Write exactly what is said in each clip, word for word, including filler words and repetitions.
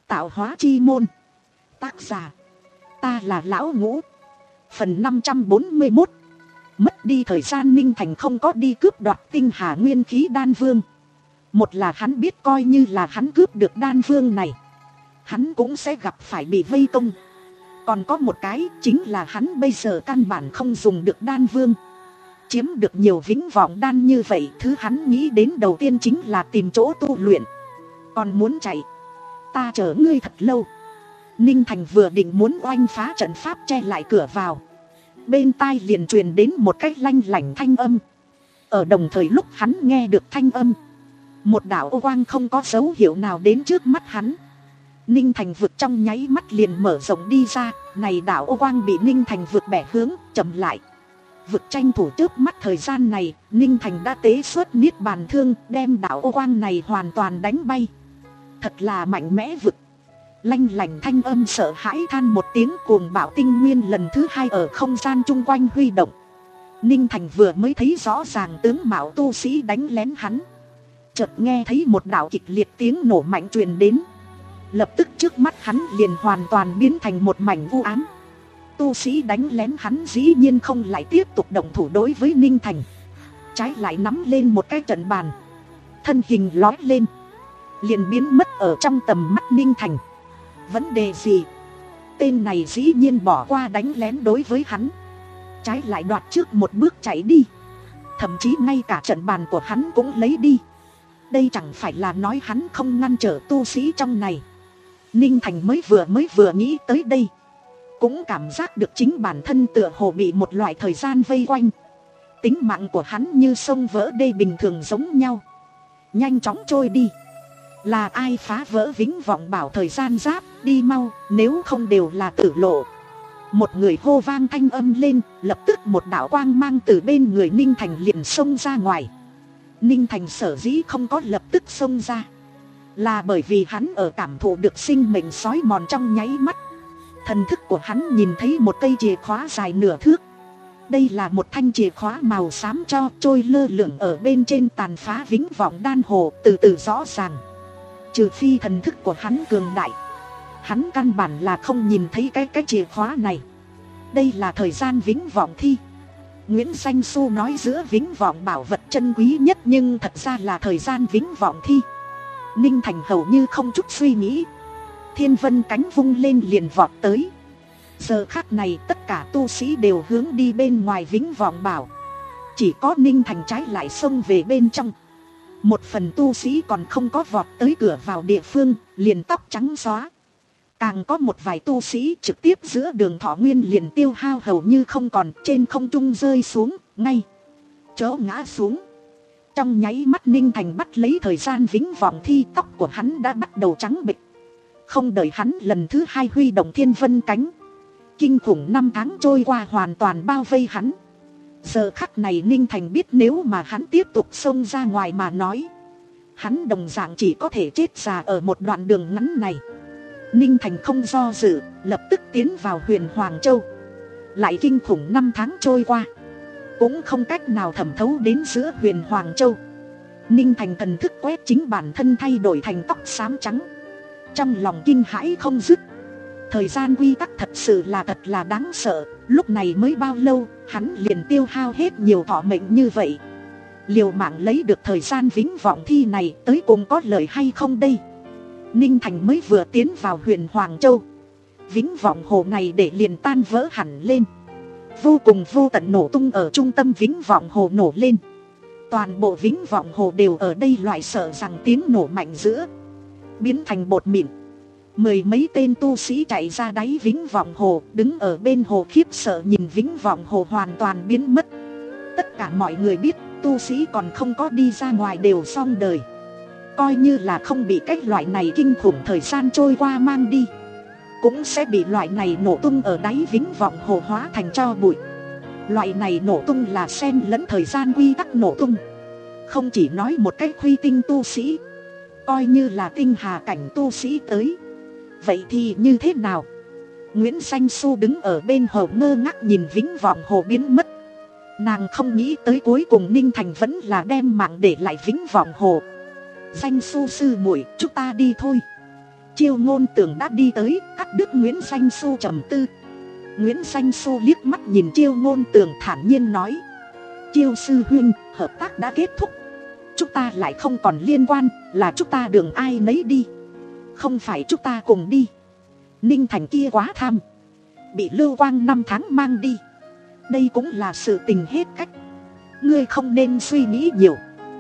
Tạo hóa chi môn. Tác giả: ta là Lão Ngũ. Phần năm trăm bốn mươi mốt. Mất đi thời gian. Ninh Thành không có đi cướp đoạt tinh hà nguyên khí đan vương. Một là hắn biết coi như là hắn cướp được đan vương này, hắn cũng sẽ gặp phải bị vây công. Còn có một cái chính là hắn bây giờ căn bản không dùng được đan vương. Chiếm được nhiều vĩnh vọng đan như vậy, thứ hắn nghĩ đến đầu tiên chính là tìm chỗ tu luyện. Còn muốn chạy, ta chờ ngươi thật lâu. Ninh Thành vừa định muốn oanh phá trận pháp che lại cửa vào, bên tai liền truyền đến một cách lanh lảnh thanh âm. Ở đồng thời lúc hắn nghe được thanh âm, một đạo ô quang không có dấu hiệu nào đến trước mắt hắn. Ninh Thành vực trong nháy mắt liền mở rộng đi ra. Này đạo ô quang bị Ninh Thành vực bẻ hướng chậm lại. Vực tranh thủ trước mắt thời gian này, Ninh Thành đã tế xuất niết bàn thương, đem đạo ô quang này hoàn toàn đánh bay. Thật là mạnh mẽ vực. Lanh lảnh thanh âm sợ hãi than một tiếng, cuồng bạo tinh nguyên lần thứ hai ở không gian chung quanh huy động. Ninh Thành vừa mới thấy rõ ràng tướng mạo tu sĩ đánh lén hắn, chợt nghe thấy một đạo kịch liệt tiếng nổ mạnh truyền đến. Lập tức trước mắt hắn liền hoàn toàn biến thành một mảnh u ám. Tu sĩ đánh lén hắn dĩ nhiên không lại tiếp tục động thủ đối với Ninh Thành, trái lại nắm lên một cái trận bàn, thân hình lói lên liền biến mất ở trong tầm mắt Ninh Thành. Vấn đề gì? Tên này dĩ nhiên bỏ qua đánh lén đối với hắn, trái lại đoạt trước một bước chạy đi. Thậm chí ngay cả trận bàn của hắn cũng lấy đi. Đây chẳng phải là nói hắn không ngăn trở tu sĩ trong này. Ninh Thành mới vừa mới vừa nghĩ tới đây, cũng cảm giác được chính bản thân tựa hồ bị một loại thời gian vây quanh. Tính mạng của hắn như sông vỡ đê bình thường giống nhau, nhanh chóng trôi đi. Là ai phá vỡ vĩnh vọng bảo thời gian giáp, đi mau, nếu không đều là tử lộ. Một người hô vang thanh âm lên, lập tức một đạo quang mang từ bên người Ninh Thành liền xông ra ngoài. Ninh Thành sở dĩ không có lập tức xông ra, là bởi vì hắn ở cảm thụ được sinh mệnh sói mòn trong nháy mắt. Thần thức của hắn nhìn thấy một cây chìa khóa dài nửa thước. Đây là một thanh chìa khóa màu xám cho trôi lơ lửng ở bên trên tàn phá vĩnh vọng đan hồ, từ từ rõ ràng. Trừ phi thần thức của hắn cường đại, hắn căn bản là không nhìn thấy cái cái chìa khóa này. Đây là thời gian vĩnh vọng thi. Nguyễn Danh Xu nói giữa vĩnh vọng bảo vật chân quý nhất, nhưng thật ra là thời gian vĩnh vọng thi. Ninh Thành hầu như không chút suy nghĩ, thiên vân cánh vung lên liền vọt tới. Giờ khắc này tất cả tu sĩ đều hướng đi bên ngoài vĩnh vọng bảo, chỉ có Ninh Thành trái lại xông về bên trong. Một phần tu sĩ còn không có vọt tới cửa vào địa phương, liền tóc trắng xóa. Càng có một vài tu sĩ trực tiếp giữa đường thọ nguyên liền tiêu hao hầu như không còn, trên không trung rơi xuống, ngay chỗ ngã xuống. Trong nháy mắt Ninh Thành bắt lấy thời gian vĩnh vọng thi, tóc của hắn đã bắt đầu trắng bệch. Không đợi hắn lần thứ hai huy động thiên vân cánh, kinh khủng năm tháng trôi qua hoàn toàn bao vây hắn. Giờ khắc này Ninh Thành biết nếu mà hắn tiếp tục xông ra ngoài mà nói, hắn đồng dạng chỉ có thể chết già ở một đoạn đường ngắn này. Ninh Thành không do dự, lập tức tiến vào huyền Hoàng Châu. Lại kinh khủng năm tháng trôi qua, cũng không cách nào thẩm thấu đến giữa huyền Hoàng Châu. Ninh Thành thần thức quét chính bản thân thay đổi thành tóc xám trắng, trong lòng kinh hãi không dứt. Thời gian quy tắc thật sự là thật là đáng sợ. Lúc này mới bao lâu, hắn liền tiêu hao hết nhiều thọ mệnh như vậy. Liều mạng lấy được thời gian vĩnh vọng thi này, tới cùng có lợi hay không đây? Ninh Thành mới vừa tiến vào huyền Hoàng Châu, vĩnh vọng hồ này để liền tan vỡ hẳn lên. Vô cùng vô tận nổ tung ở trung tâm vĩnh vọng hồ nổ lên. Toàn bộ vĩnh vọng hồ đều ở đây loại sợ rằng tiếng nổ mạnh giữa biến thành bột mịn. Mười mấy tên tu sĩ chạy ra đáy vĩnh vọng hồ, đứng ở bên hồ khiếp sợ nhìn vĩnh vọng hồ hoàn toàn biến mất. Tất cả mọi người biết tu sĩ còn không có đi ra ngoài đều xong đời. Coi như là không bị cái loại này kinh khủng thời gian trôi qua mang đi, cũng sẽ bị loại này nổ tung ở đáy vĩnh vọng hồ hóa thành tro bụi. Loại này nổ tung là xen lẫn thời gian quy tắc nổ tung. Không chỉ nói một cách khuy tinh tu sĩ, coi như là tinh hà cảnh tu sĩ tới, vậy thì như thế nào? Nguyễn Danh Xu đứng ở bên hồ ngơ ngác nhìn vĩnh vọng hồ biến mất. Nàng không nghĩ tới cuối cùng Ninh Thành vẫn là đem mạng để lại vĩnh vọng hồ. Danh Xu sư muội, chúng ta đi thôi. Chiêu Ngôn Tường đã đi tới, cắt đứt Nguyễn Danh Xu trầm tư. Nguyễn Danh Xu liếc mắt nhìn Chiêu Ngôn Tường thản nhiên nói: Chiêu sư huynh, hợp tác đã kết thúc, chúng ta lại không còn liên quan, là chúng ta đường ai nấy đi, không phải chúng ta cùng đi. Ninh Thành kia quá tham, bị Lưu Quang năm tháng mang đi, đây cũng là sự tình hết cách. Ngươi không nên suy nghĩ nhiều,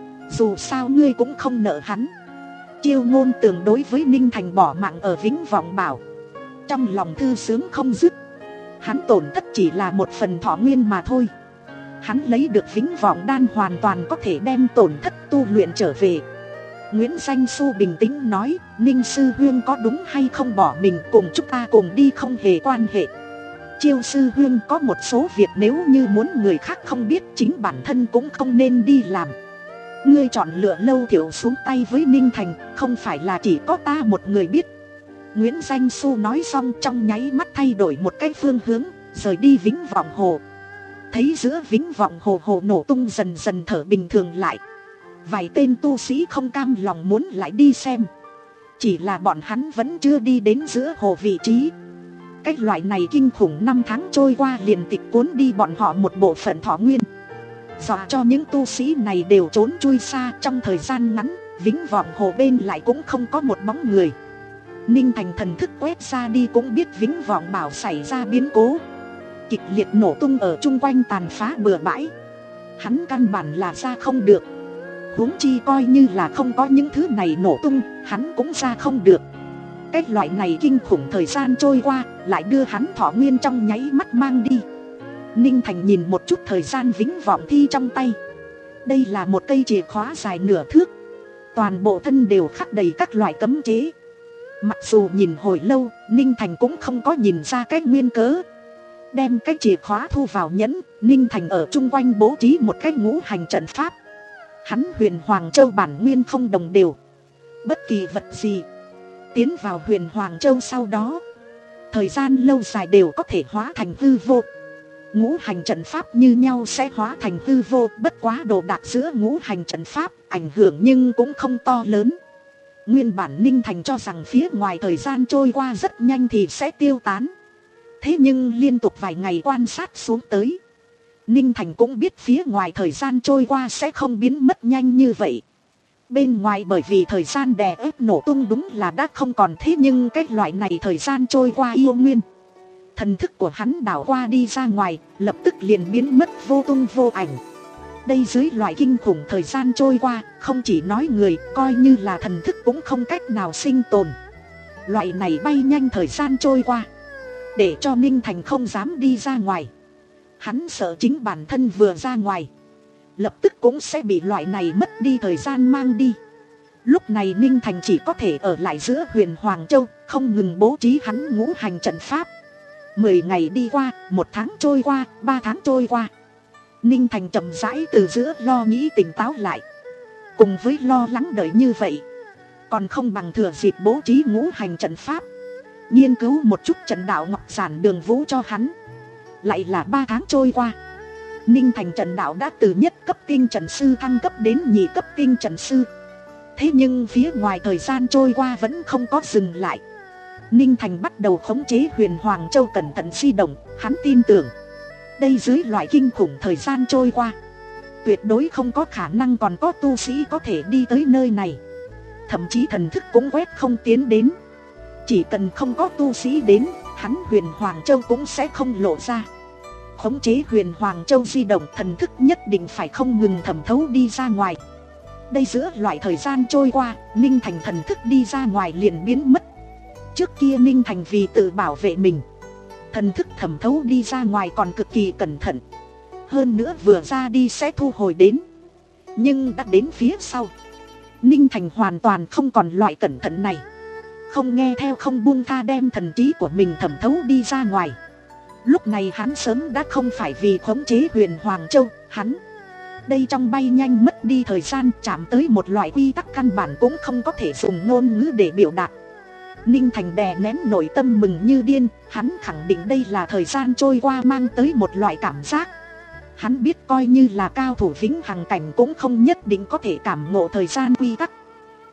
dù sao ngươi cũng không nợ hắn. Chiêu Ngôn Tường đối với Ninh Thành bỏ mạng ở Vĩnh Vọng Bảo, trong lòng thư sướng không dứt. Hắn tổn thất chỉ là một phần thọ nguyên mà thôi. Hắn lấy được Vĩnh Vọng Đan hoàn toàn có thể đem tổn thất tu luyện trở về. Nguyễn Danh Xu bình tĩnh nói: Ninh sư huynh có đúng hay không bỏ mình cùng chúng ta cùng đi không hề quan hệ. Chiêu sư huynh có một số việc nếu như muốn người khác không biết, chính bản thân cũng không nên đi làm. Ngươi chọn lựa Lâu Thiệu xuống tay với Ninh Thành, không phải là chỉ có ta một người biết. Nguyễn Danh Xu nói xong trong nháy mắt thay đổi một cái phương hướng, rời đi Vĩnh Vọng Hồ. Thấy giữa Vĩnh Vọng Hồ hồ nổ tung dần dần thở bình thường lại. Vài tên tu sĩ không cam lòng muốn lại đi xem, chỉ là bọn hắn vẫn chưa đi đến giữa hồ vị trí. Cái loại này kinh khủng năm tháng trôi qua liền tịch cuốn đi bọn họ một bộ phận thọ nguyên, dọa cho những tu sĩ này đều trốn chui xa. Trong thời gian ngắn, Vĩnh Vọng Hồ bên lại cũng không có một bóng người. Ninh Thành thần thức quét ra đi cũng biết Vĩnh Vọng Bảo xảy ra biến cố, kịch liệt nổ tung ở chung quanh tàn phá bừa bãi. Hắn căn bản là ra không được, huống chi coi như là không có những thứ này nổ tung, hắn cũng ra không được. Cái loại này kinh khủng thời gian trôi qua, lại đưa hắn thọ nguyên trong nháy mắt mang đi. Ninh Thành nhìn một chút thời gian Vĩnh Vọng Thi trong tay. Đây là một cây chìa khóa dài nửa thước, toàn bộ thân đều khắc đầy các loại cấm chế. Mặc dù nhìn hồi lâu, Ninh Thành cũng không có nhìn ra cái nguyên cớ. Đem cái chìa khóa thu vào nhẫn, Ninh Thành ở chung quanh bố trí một cái ngũ hành trận pháp. Hắn Huyền Hoàng Châu bản nguyên không đồng đều, bất kỳ vật gì tiến vào Huyền Hoàng Châu sau đó, thời gian lâu dài đều có thể hóa thành hư vô. Ngũ hành trận pháp như nhau sẽ hóa thành hư vô, bất quá đồ đạc giữa ngũ hành trận pháp ảnh hưởng nhưng cũng không to lớn. Nguyên bản Ninh Thành cho rằng phía ngoài thời gian trôi qua rất nhanh thì sẽ tiêu tán. Thế nhưng liên tục vài ngày quan sát xuống tới, Ninh Thành cũng biết phía ngoài thời gian trôi qua sẽ không biến mất nhanh như vậy. Bên ngoài bởi vì thời gian đè ép nổ tung đúng là đã không còn, thế nhưng cái loại này thời gian trôi qua yêu nguyên. Thần thức của hắn đảo qua đi ra ngoài, lập tức liền biến mất vô tung vô ảnh. Đây dưới loại kinh khủng thời gian trôi qua, không chỉ nói người, coi như là thần thức cũng không cách nào sinh tồn. Loại này bay nhanh thời gian trôi qua, để cho Ninh Thành không dám đi ra ngoài. Hắn sợ chính bản thân vừa ra ngoài, lập tức cũng sẽ bị loại này mất đi thời gian mang đi. Lúc này Ninh Thành chỉ có thể ở lại giữa Huyền Hoàng Châu, không ngừng bố trí hắn ngũ hành trận pháp. Mười ngày đi qua, một tháng trôi qua, ba tháng trôi qua. Ninh Thành chậm rãi từ giữa lo nghĩ tỉnh táo lại. Cùng với lo lắng đợi như vậy, còn không bằng thừa dịp bố trí ngũ hành trận pháp, nghiên cứu một chút trận đạo ngọc giản đường vũ cho hắn. Lại là ba tháng trôi qua, Ninh Thành trận đạo đã từ nhất cấp tinh trận sư thăng cấp đến nhị cấp tinh trận sư. Thế nhưng phía ngoài thời gian trôi qua vẫn không có dừng lại. Ninh Thành bắt đầu khống chế Huyền Hoàng Châu cẩn thận di động. Hắn tin tưởng, đây dưới loại kinh khủng thời gian trôi qua, tuyệt đối không có khả năng còn có tu sĩ có thể đi tới nơi này. Thậm chí thần thức cũng quét không tiến đến. Chỉ cần không có tu sĩ đến, hắn Huyền Hoàng Châu cũng sẽ không lộ ra. Khống chế Huyền Hoàng Châu di động, thần thức nhất định phải không ngừng thẩm thấu đi ra ngoài. Đây giữa loại thời gian trôi qua, Ninh Thành thần thức đi ra ngoài liền biến mất. Trước kia Ninh Thành vì tự bảo vệ mình, thần thức thẩm thấu đi ra ngoài còn cực kỳ cẩn thận. Hơn nữa vừa ra đi sẽ thu hồi đến. Nhưng đã đến phía sau, Ninh Thành hoàn toàn không còn loại cẩn thận này. Không nghe theo, không buông tha đem thần trí của mình thẩm thấu đi ra ngoài. Lúc này hắn sớm đã không phải vì khống chế Huyền Hoàng Châu. Hắn đây trong bay nhanh mất đi thời gian, chạm tới một loại quy tắc căn bản cũng không có thể dùng ngôn ngữ để biểu đạt. Ninh Thành đè nén nội tâm mừng như điên. Hắn khẳng định đây là thời gian trôi qua mang tới một loại cảm giác. Hắn biết coi như là cao thủ vĩnh hằng cảnh cũng không nhất định có thể cảm ngộ thời gian quy tắc.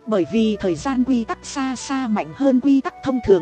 Bởi vì thời gian quy tắc xa xa mạnh hơn quy tắc thông thường.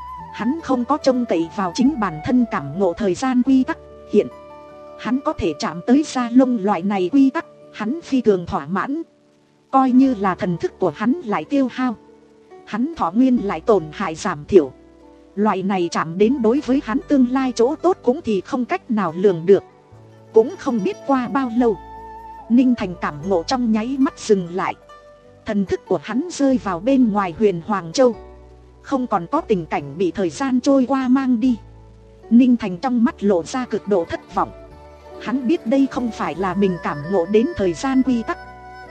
Hắn không có trông cậy vào chính bản thân cảm ngộ thời gian quy tắc. Hiện hắn có thể chạm tới da lông loại này quy tắc, hắn phi thường thỏa mãn. Coi như là thần thức của hắn lại tiêu hao, hắn thọ nguyên lại tổn hại giảm thiểu, loại này chạm đến đối với hắn tương lai chỗ tốt cũng thì không cách nào lường được. Cũng không biết qua bao lâu, Ninh Thành cảm ngộ trong nháy mắt dừng lại. Thần thức của hắn rơi vào bên ngoài Huyền Hoàng Châu, không còn có tình cảnh bị thời gian trôi qua mang đi. Ninh Thành trong mắt lộ ra cực độ thất vọng. Hắn biết đây không phải là mình cảm ngộ đến thời gian quy tắc,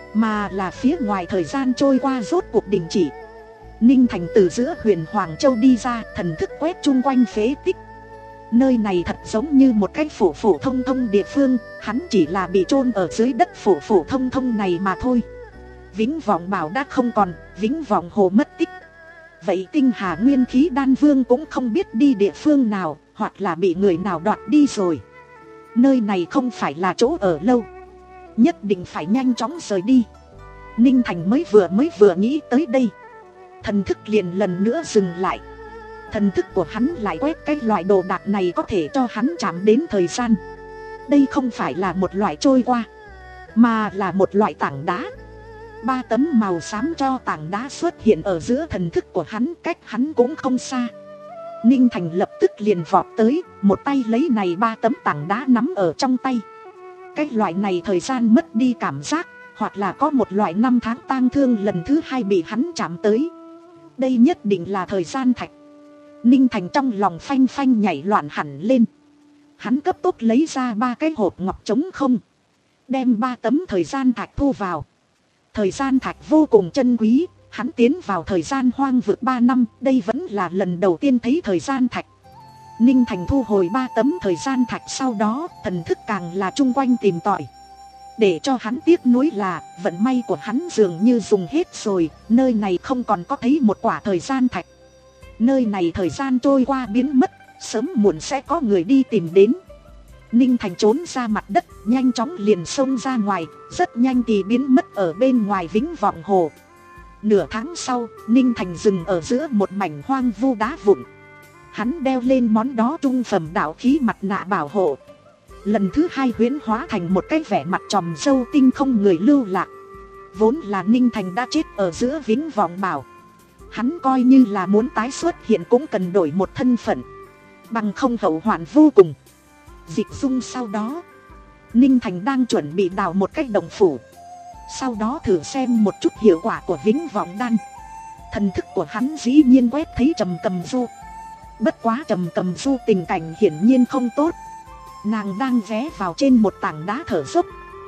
mà là phía ngoài thời gian trôi qua rốt cuộc đình chỉ. Ninh Thành từ giữa Huyền Hoàng Châu đi ra, thần thức quét chung quanh phế tích. Nơi này thật giống như một cái phổ phổ thông thông địa phương, hắn chỉ là bị chôn ở dưới đất phổ phổ thông thông này mà thôi. Vĩnh Vọng Bảo đã không còn, Vĩnh Vọng Hồ mất tích. Vậy Tinh Hà Nguyên Khí Đan Vương cũng không biết đi địa phương nào, hoặc là bị người nào đoạt đi rồi. Nơi này không phải là chỗ ở lâu, nhất định phải nhanh chóng rời đi. Ninh Thành mới vừa mới vừa nghĩ tới đây, thần thức liền lần nữa dừng lại. Thần thức của hắn lại quét cái loại đồ đạc này có thể cho hắn chạm đến thời gian. Đây không phải là một loại trôi qua, mà là một loại tảng đá. Ba tấm màu xám cho tảng đá xuất hiện ở giữa thần thức của hắn, cách hắn cũng không xa. Ninh Thành lập tức liền vọt tới, một tay lấy này ba tấm tảng đá nắm ở trong tay. Cái loại này thời gian mất đi cảm giác, hoặc là có một loại năm tháng tang thương lần thứ hai bị hắn chạm tới. Đây nhất định là thời gian thạch. Ninh Thành trong lòng phanh phanh nhảy loạn hẳn lên. Hắn cấp tốc lấy ra ba cái hộp ngọc trống không, đem ba tấm thời gian thạch thu vào. Thời gian thạch vô cùng chân quý, hắn tiến vào thời gian hoang vực ba năm, đây vẫn là lần đầu tiên thấy thời gian thạch. Ninh Thành thu hồi ba tấm thời gian thạch, sau đó thần thức càng là chung quanh tìm tòi. Để cho hắn tiếc nuối là vận may của hắn dường như dùng hết rồi, nơi này không còn có thấy một quả thời gian thạch. Nơi này thời gian trôi qua biến mất, sớm muộn sẽ có người đi tìm đến. Ninh Thành trốn ra mặt đất, nhanh chóng liền xông ra ngoài, rất nhanh thì biến mất ở bên ngoài Vĩnh Vọng Hồ. Nửa tháng sau, Ninh Thành dừng ở giữa một mảnh hoang vu đá vụn. Hắn đeo lên món đó trung phẩm đạo khí mặt nạ bảo hộ, lần thứ hai huyễn hóa thành một cái vẻ mặt tròm râu tinh không người lưu lạc. Vốn là Ninh Thành đã chết ở giữa Vĩnh Vọng Bảo, hắn coi như là muốn tái xuất hiện cũng cần đổi một thân phận, bằng không hậu hoạn vô cùng. Dịch dung sau đó, Ninh Thành đang chuẩn bị đào một cái động phủ, sau đó thử xem một chút hiệu quả của Vĩnh Vọng Đan. Thần thức của hắn dĩ nhiên quét thấy Trầm Cầm Du. Bất quá Trầm Cầm Du tình cảnh hiển nhiên không tốt. Nàng đang ghé vào trên một tảng đá thở dốc,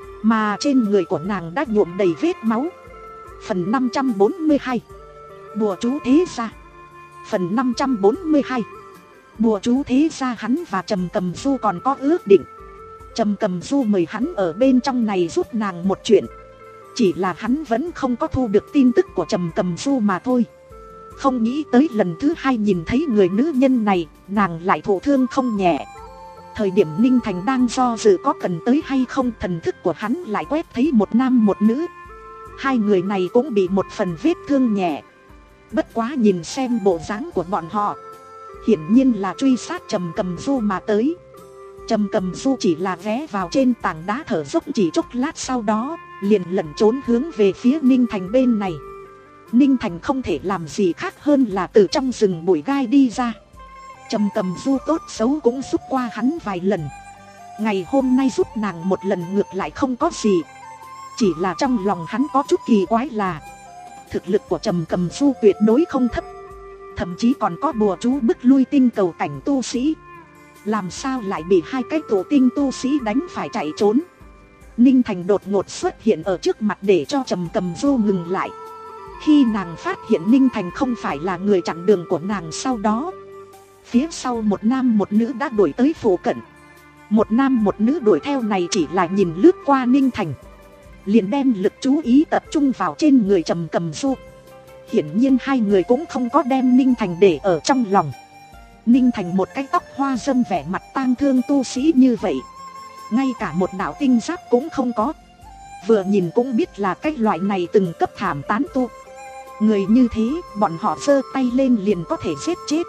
mà trên người của nàng đã nhuộm đầy vết máu. Phần năm trăm bốn mươi hai, Bùa chú thế gia. Phần năm trăm bốn mươi hai, Bùa chú thế gia. Hắn và Trầm Cầm Du còn có ước định. Trầm Cầm Du mời hắn ở bên trong này giúp nàng một chuyện, chỉ là hắn vẫn không có thu được tin tức của Trầm Cầm Du mà thôi. Không nghĩ tới lần thứ hai nhìn thấy người nữ nhân này, nàng lại thụ thương không nhẹ. Thời điểm Ninh Thành đang do dự có cần tới hay không, thần thức của hắn lại quét thấy một nam một nữ. Hai người này cũng bị một phần vết thương nhẹ. Bất quá nhìn xem bộ dáng của bọn họ, hiển nhiên là truy sát Trầm Cầm Du mà tới. Trầm Cầm Du chỉ là ghé vào trên tảng đá thở dốc chỉ chốc lát, sau đó liền lẩn trốn hướng về phía Ninh Thành bên này. Ninh Thành không thể làm gì khác hơn là từ trong rừng bụi gai đi ra. Trầm Cầm Du tốt xấu cũng giúp qua hắn vài lần, ngày hôm nay giúp nàng một lần ngược lại không có gì. Chỉ là trong lòng hắn có chút kỳ quái là thực lực của Trầm Cầm Du tuyệt đối không thấp, thậm chí còn có bùa chú bức lui tinh cầu cảnh tu sĩ. Làm sao lại bị hai cái tổ tinh tu sĩ đánh phải chạy trốn? Ninh Thành đột ngột xuất hiện ở trước mặt để cho Trầm Cầm Du ngừng lại. Khi nàng phát hiện Ninh Thành không phải là người chặn đường của nàng, sau đó phía sau một nam một nữ đã đuổi tới phụ cận. Một nam một nữ đuổi theo này chỉ là nhìn lướt qua Ninh Thành, liền đem lực chú ý tập trung vào trên người Trầm Cầm Du. Hiển nhiên hai người cũng không có đem Ninh Thành để ở trong lòng. Ninh Thành một cái tóc hoa râm, vẻ mặt tang thương tu sĩ như vậy, ngay cả một đạo tinh giáp cũng không có, vừa nhìn cũng biết là cái loại này từng cấp thảm tán tu. Người như thế bọn họ giơ tay lên liền có thể giết chết.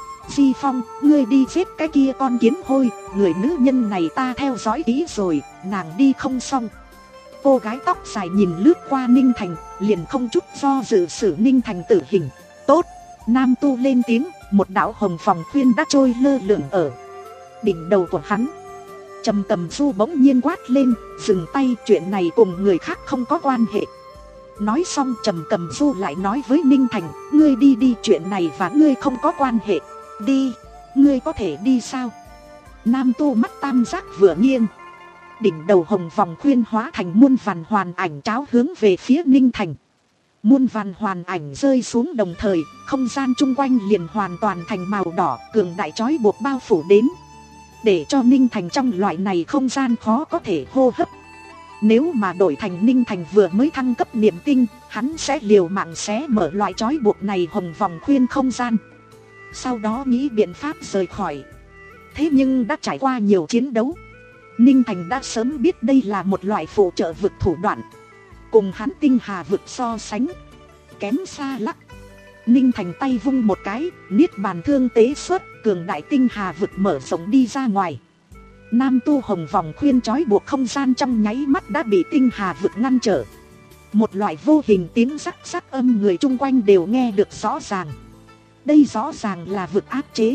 Di Phong, ngươi đi giết cái kia con kiến hôi, người nữ nhân này ta theo dõi kỹ rồi, nàng đi không xong. Cô gái tóc dài nhìn lướt qua Ninh Thành, liền không chút do dự xử Ninh Thành tử hình. Tốt, Nam Tu lên tiếng, một đạo hồng phòng khuyên đã trôi lơ lửng ở đỉnh đầu của hắn. Trầm Cầm Du bỗng nhiên quát lên, dừng tay, chuyện này cùng người khác không có quan hệ. Nói xong Trầm Cầm Du lại nói với Ninh Thành, ngươi đi đi, chuyện này và ngươi không có quan hệ. Đi, ngươi có thể đi sao? Nam Tu mắt tam giác vừa nghiêng, đỉnh đầu hồng vòng khuyên hóa thành muôn vàn hoàn ảnh tráo hướng về phía Ninh Thành. Muôn vàn hoàn ảnh rơi xuống đồng thời, không gian chung quanh liền hoàn toàn thành màu đỏ, cường đại trói buộc bao phủ đến, để cho Ninh Thành trong loại này không gian khó có thể hô hấp. Nếu mà đổi thành Ninh Thành vừa mới thăng cấp niệm tinh, hắn sẽ liều mạng xé mở loại trói buộc này hồng vòng khuyên không gian, sau đó nghĩ biện pháp rời khỏi. Thế nhưng đã trải qua nhiều chiến đấu, Ninh Thành đã sớm biết đây là một loại phụ trợ vực thủ đoạn, cùng hắn tinh hà vực so sánh kém xa lắc. Ninh Thành tay vung một cái, niết bàn thương tế xuất, cường đại tinh hà vực mở rộng đi ra ngoài. Nam Tu hồng vòng khuyên trói buộc không gian trong nháy mắt đã bị tinh hà vực ngăn trở. Một loại vô hình tiếng rắc rắc âm người chung quanh đều nghe được rõ ràng. Đây rõ ràng là vực áp chế.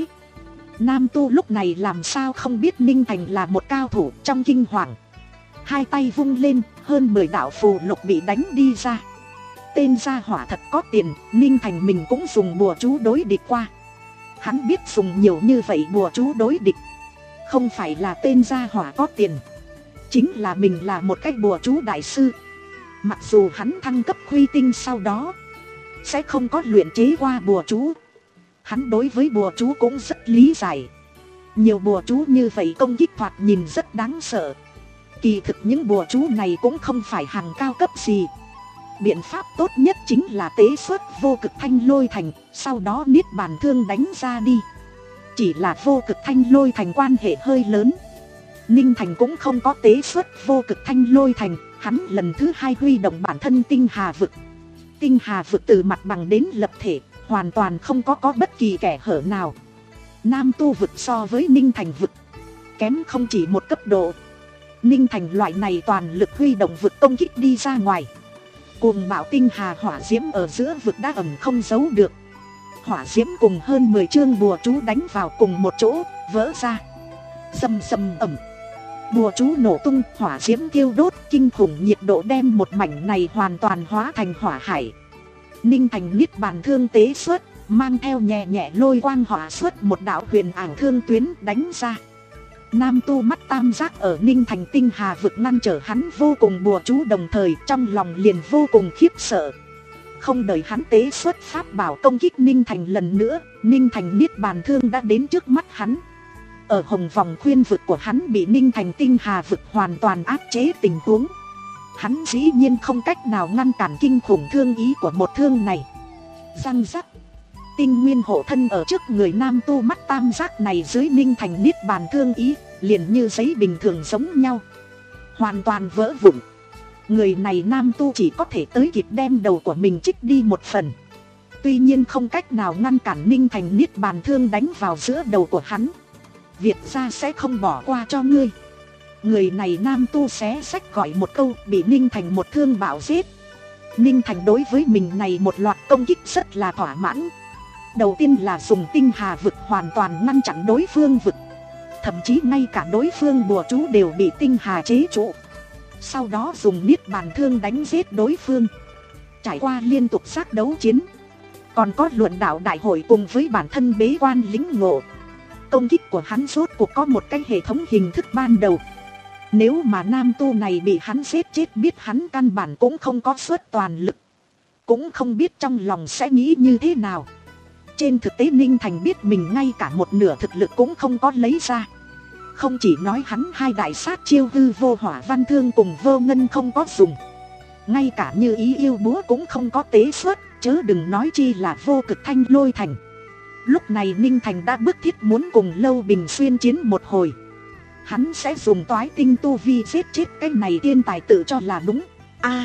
Nam Tu lúc này làm sao không biết Ninh Thành là một cao thủ, trong kinh hoàng hai tay vung lên, hơn mười đạo phù lục bị đánh đi ra. Tên gia hỏa thật có tiền, Ninh Thành mình cũng dùng bùa chú đối địch qua. Hắn biết dùng nhiều như vậy bùa chú đối địch. Không phải là tên gia hỏa có tiền, chính là mình là một cái bùa chú đại sư. Mặc dù hắn thăng cấp khuy tinh sau đó sẽ không có luyện chế qua bùa chú, hắn đối với bùa chú cũng rất lý giải. Nhiều bùa chú như vậy công kích thoạt nhìn rất đáng sợ. Kỳ thực những bùa chú này cũng không phải hàng cao cấp gì. Biện pháp tốt nhất chính là tế xuất vô cực thanh lôi thành, sau đó niết bàn thương đánh ra đi. Chỉ là vô cực thanh lôi thành quan hệ hơi lớn, Ninh Thành cũng không có tế xuất vô cực thanh lôi thành. Hắn lần thứ hai huy động bản thân tinh hà vực. Tinh hà vực từ mặt bằng đến lập thể, hoàn toàn không có có bất kỳ kẻ hở nào. Nam Tu vực so với Ninh Thành vực kém không chỉ một cấp độ. Ninh Thành loại này toàn lực huy động vực công kích đi ra ngoài. Cuồng bạo tinh hà hỏa diễm ở giữa vực đã ẩn không giấu được. Hỏa diễm cùng hơn mười chương bùa chú đánh vào cùng một chỗ, vỡ ra. Rầm rầm ẩm, bùa chú nổ tung, hỏa diễm thiêu đốt, kinh khủng nhiệt độ đem một mảnh này hoàn toàn hóa thành hỏa hải. Ninh Thành niết bàn thương tế xuất, mang theo nhẹ nhẹ lôi quang hỏa xuất một đạo huyền ảo thương tuyến đánh ra. Nam Tu mắt tam giác ở Ninh Thành tinh hà vực ngăn trở hắn vô cùng bùa chú, đồng thời trong lòng liền vô cùng khiếp sợ. Không đợi hắn tế xuất pháp bảo công kích Ninh Thành lần nữa, Ninh Thành niết bàn thương đã đến trước mắt hắn. Ở hồng vòng khuyên vực của hắn bị Ninh Thành tinh hà vực hoàn toàn áp chế tình huống, hắn dĩ nhiên không cách nào ngăn cản kinh khủng thương ý của một thương này. Răng rắc, tinh nguyên hộ thân ở trước người Nam Tu mắt tam giác này dưới Ninh Thành niết bàn thương ý, liền như giấy bình thường giống nhau, hoàn toàn vỡ vụn. Người này Nam Tu chỉ có thể tới kịp đem đầu của mình trích đi một phần, tuy nhiên không cách nào ngăn cản Ninh Thành niết bàn thương đánh vào giữa đầu của hắn. Việt gia sẽ không bỏ qua cho ngươi. Người này Nam Tu xé xách gọi một câu, bị Ninh Thành một thương bạo giết. Ninh Thành đối với mình này một loạt công kích rất là thỏa mãn. Đầu tiên là dùng tinh hà vực hoàn toàn ngăn chặn đối phương vực, thậm chí ngay cả đối phương bùa chú đều bị tinh hà chế trụ. Sau đó dùng niết bàn thương đánh giết đối phương. Trải qua liên tục giác đấu chiến, còn có luận đạo đại hội cùng với bản thân bế quan lĩnh ngộ, công kích của hắn rốt cuộc có một cái hệ thống hình thức ban đầu. Nếu mà Nam Tu này bị hắn giết chết, biết hắn căn bản cũng không có suất toàn lực, cũng không biết trong lòng sẽ nghĩ như thế nào. Trên thực tế Ninh Thành biết mình ngay cả một nửa thực lực cũng không có lấy ra. Không chỉ nói hắn hai đại sát chiêu hư vô hỏa văn thương cùng vô ngân không có dùng, ngay cả như ý yêu búa cũng không có tế xuất, chớ đừng nói chi là vô cực thanh lôi thành. Lúc này Ninh Thành đã bức thiết muốn cùng Lâu Bình Xuyên chiến một hồi. Hắn sẽ dùng toái tinh tu vi giết chết cái này thiên tài tự cho là đúng. A,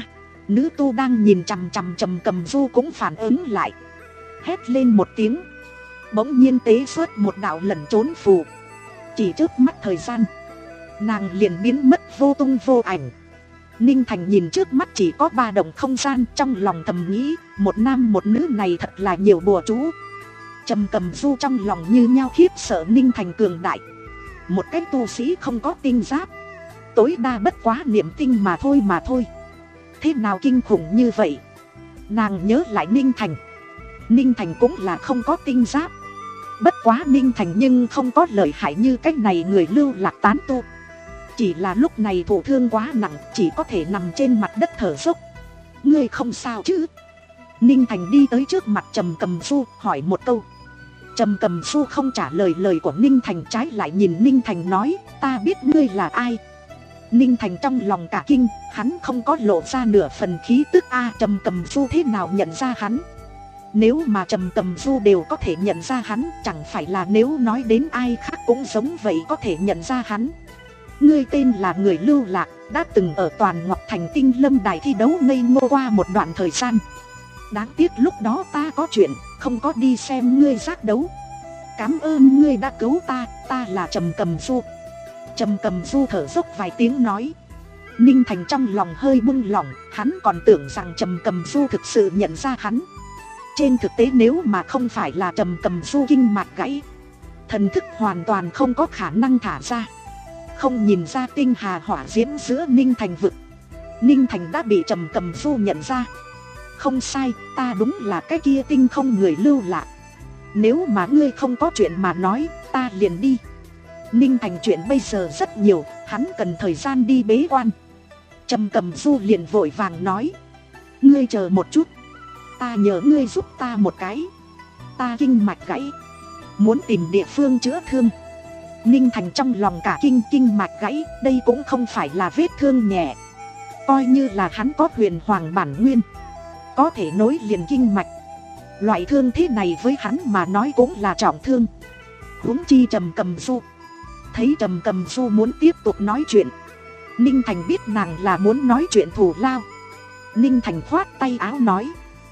nữ tu đang nhìn chằm chằm Trầm Cầm Du cũng phản ứng lại, hét lên một tiếng, bỗng nhiên tế xuất một đạo lẩn trốn phù. Chỉ trước mắt thời gian, nàng liền biến mất vô tung vô ảnh. Ninh Thành nhìn trước mắt chỉ có ba động không gian, trong lòng thầm nghĩ, một nam một nữ này thật là nhiều bùa chú. Trầm Cầm Du trong lòng như nhau khiếp sợ Ninh Thành cường đại. Một cái tu sĩ không có tinh giáp, tối đa bất quá niệm tinh mà thôi mà thôi. Thế nào kinh khủng như vậy? Nàng nhớ lại Ninh Thành. Ninh Thành cũng là không có tinh giáp, bất quá Ninh Thành nhưng không có lợi hại như cách này người lưu lạc tán tu. Chỉ là lúc này thụ thương quá nặng, chỉ có thể nằm trên mặt đất thở dốc. Ngươi không sao chứ? Ninh Thành đi tới trước mặt Trầm Cầm Du hỏi một câu. Trầm Cầm Du không trả lời lời của Ninh Thành, trái lại nhìn Ninh Thành nói, ta biết ngươi là ai. Ninh Thành trong lòng cả kinh, hắn không có lộ ra nửa phần khí tức. A à, Trầm Cầm Du thế nào nhận ra hắn? Nếu mà Trầm Cầm Du đều có thể nhận ra hắn, chẳng phải là nếu nói đến ai khác cũng giống vậy có thể nhận ra hắn. Ngươi tên là người lưu lạc, đã từng ở Toàn Ngọc Thành Tinh Lâm Đài thi đấu ngây ngô qua một đoạn thời gian. Đáng tiếc lúc đó ta có chuyện, không có đi xem ngươi giác đấu. Cảm ơn ngươi đã cứu ta, ta là Trầm Cầm Du. Trầm Cầm Du thở dốc vài tiếng nói. Ninh Thành trong lòng hơi buông lỏng, hắn còn tưởng rằng Trầm Cầm Du thực sự nhận ra hắn. Trên thực tế nếu mà không phải là Trầm Cầm Du kinh mạch gãy, thần thức hoàn toàn không có khả năng thả ra, không nhìn ra tinh hà hỏa diễm giữa Ninh Thành vực. Ninh Thành đã bị Trầm Cầm Du nhận ra. Không sai, ta đúng là cái kia tinh không người lưu lạc. Nếu mà ngươi không có chuyện mà nói, ta liền đi. Ninh Thành chuyện bây giờ rất nhiều, hắn cần thời gian đi bế quan. Trầm Cầm Du liền vội vàng nói, ngươi chờ một chút, ta nhờ ngươi giúp ta một cái. Ta kinh mạch gãy, muốn tìm địa phương chữa thương. Ninh Thành trong lòng cả kinh, kinh mạch gãy, đây cũng không phải là vết thương nhẹ. Coi như là hắn có huyền hoàng bản nguyên, có thể nối liền kinh mạch, loại thương thế này với hắn mà nói cũng là trọng thương. Huống chi Trầm Cầm Du. Thấy Trầm Cầm Du muốn tiếp tục nói chuyện, Ninh Thành biết nàng là muốn nói chuyện thù lao. Ninh Thành khoát tay áo nói,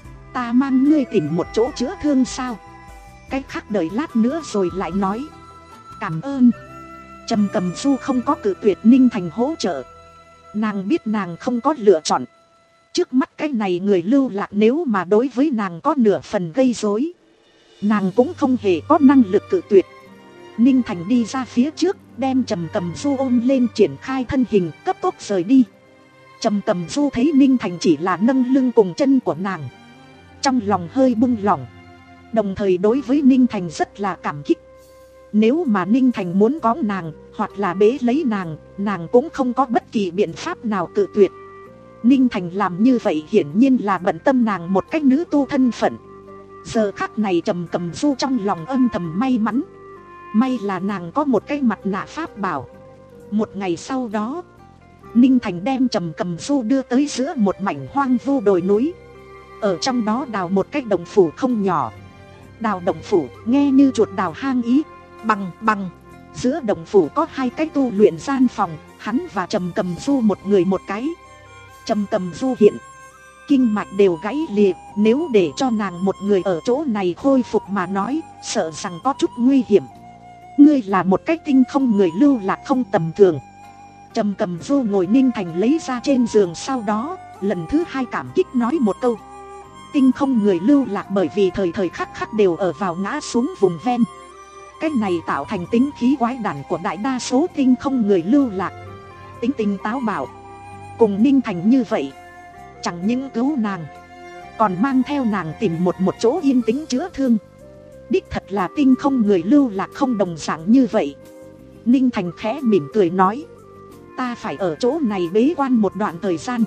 ta mang ngươi tìm một chỗ chữa thương sao? Cái khác đợi lát nữa rồi lại nói. Cảm ơn. Trầm Cầm Du không có cự tuyệt Ninh Thành hỗ trợ. Nàng biết nàng không có lựa chọn. Trước mắt cái này người lưu lạc nếu mà đối với nàng có nửa phần gây rối, nàng cũng không hề có năng lực cự tuyệt. Ninh Thành đi ra phía trước, đem Trầm Cầm Du ôm lên, triển khai thân hình cấp tốc rời đi. Trầm Cầm Du thấy Ninh Thành chỉ là nâng lưng cùng chân của nàng, trong lòng hơi buông lỏng, đồng thời đối với Ninh Thành rất là cảm kích. Nếu mà Ninh Thành muốn có nàng, hoặc là bế lấy nàng, nàng cũng không có bất kỳ biện pháp nào cự tuyệt. Ninh Thành làm như vậy hiển nhiên là bận tâm nàng một cách nữ tu thân phận. Giờ khắc này Trầm Cầm Du trong lòng âm thầm may mắn. May là nàng có một cái mặt nạ pháp bảo. Một ngày sau đó, Ninh Thành đem Trầm Cầm Du đưa tới giữa một mảnh hoang vu đồi núi. Ở trong đó đào một cái động phủ không nhỏ. Đào động phủ nghe như chuột đào hang ý. Bằng bằng giữa động phủ có hai cái tu luyện gian phòng, hắn và Trầm Cầm Du một người một cái. Trầm Cầm Du hiện kinh mạch đều gãy liệt, nếu để cho nàng một người ở chỗ này khôi phục mà nói, sợ rằng có chút nguy hiểm. Ngươi là một cái tinh không người lưu lạc không tầm thường. Trầm Cầm Du ngồi Ninh Thành lấy ra trên giường, sau đó lần thứ hai cảm kích nói một câu. Tinh không người lưu lạc bởi vì thời thời khắc khắc đều ở vào ngã xuống vùng ven. Cái này tạo thành tính khí quái đản của đại đa số tinh không người lưu lạc. Tính tình táo bạo. Cùng Ninh Thành như vậy, chẳng những cứu nàng, còn mang theo nàng tìm một một chỗ yên tĩnh chữa thương. Đích thật là tinh không người lưu lạc không đồng dạng như vậy. Ninh Thành khẽ mỉm cười nói, ta phải ở chỗ này bế quan một đoạn thời gian.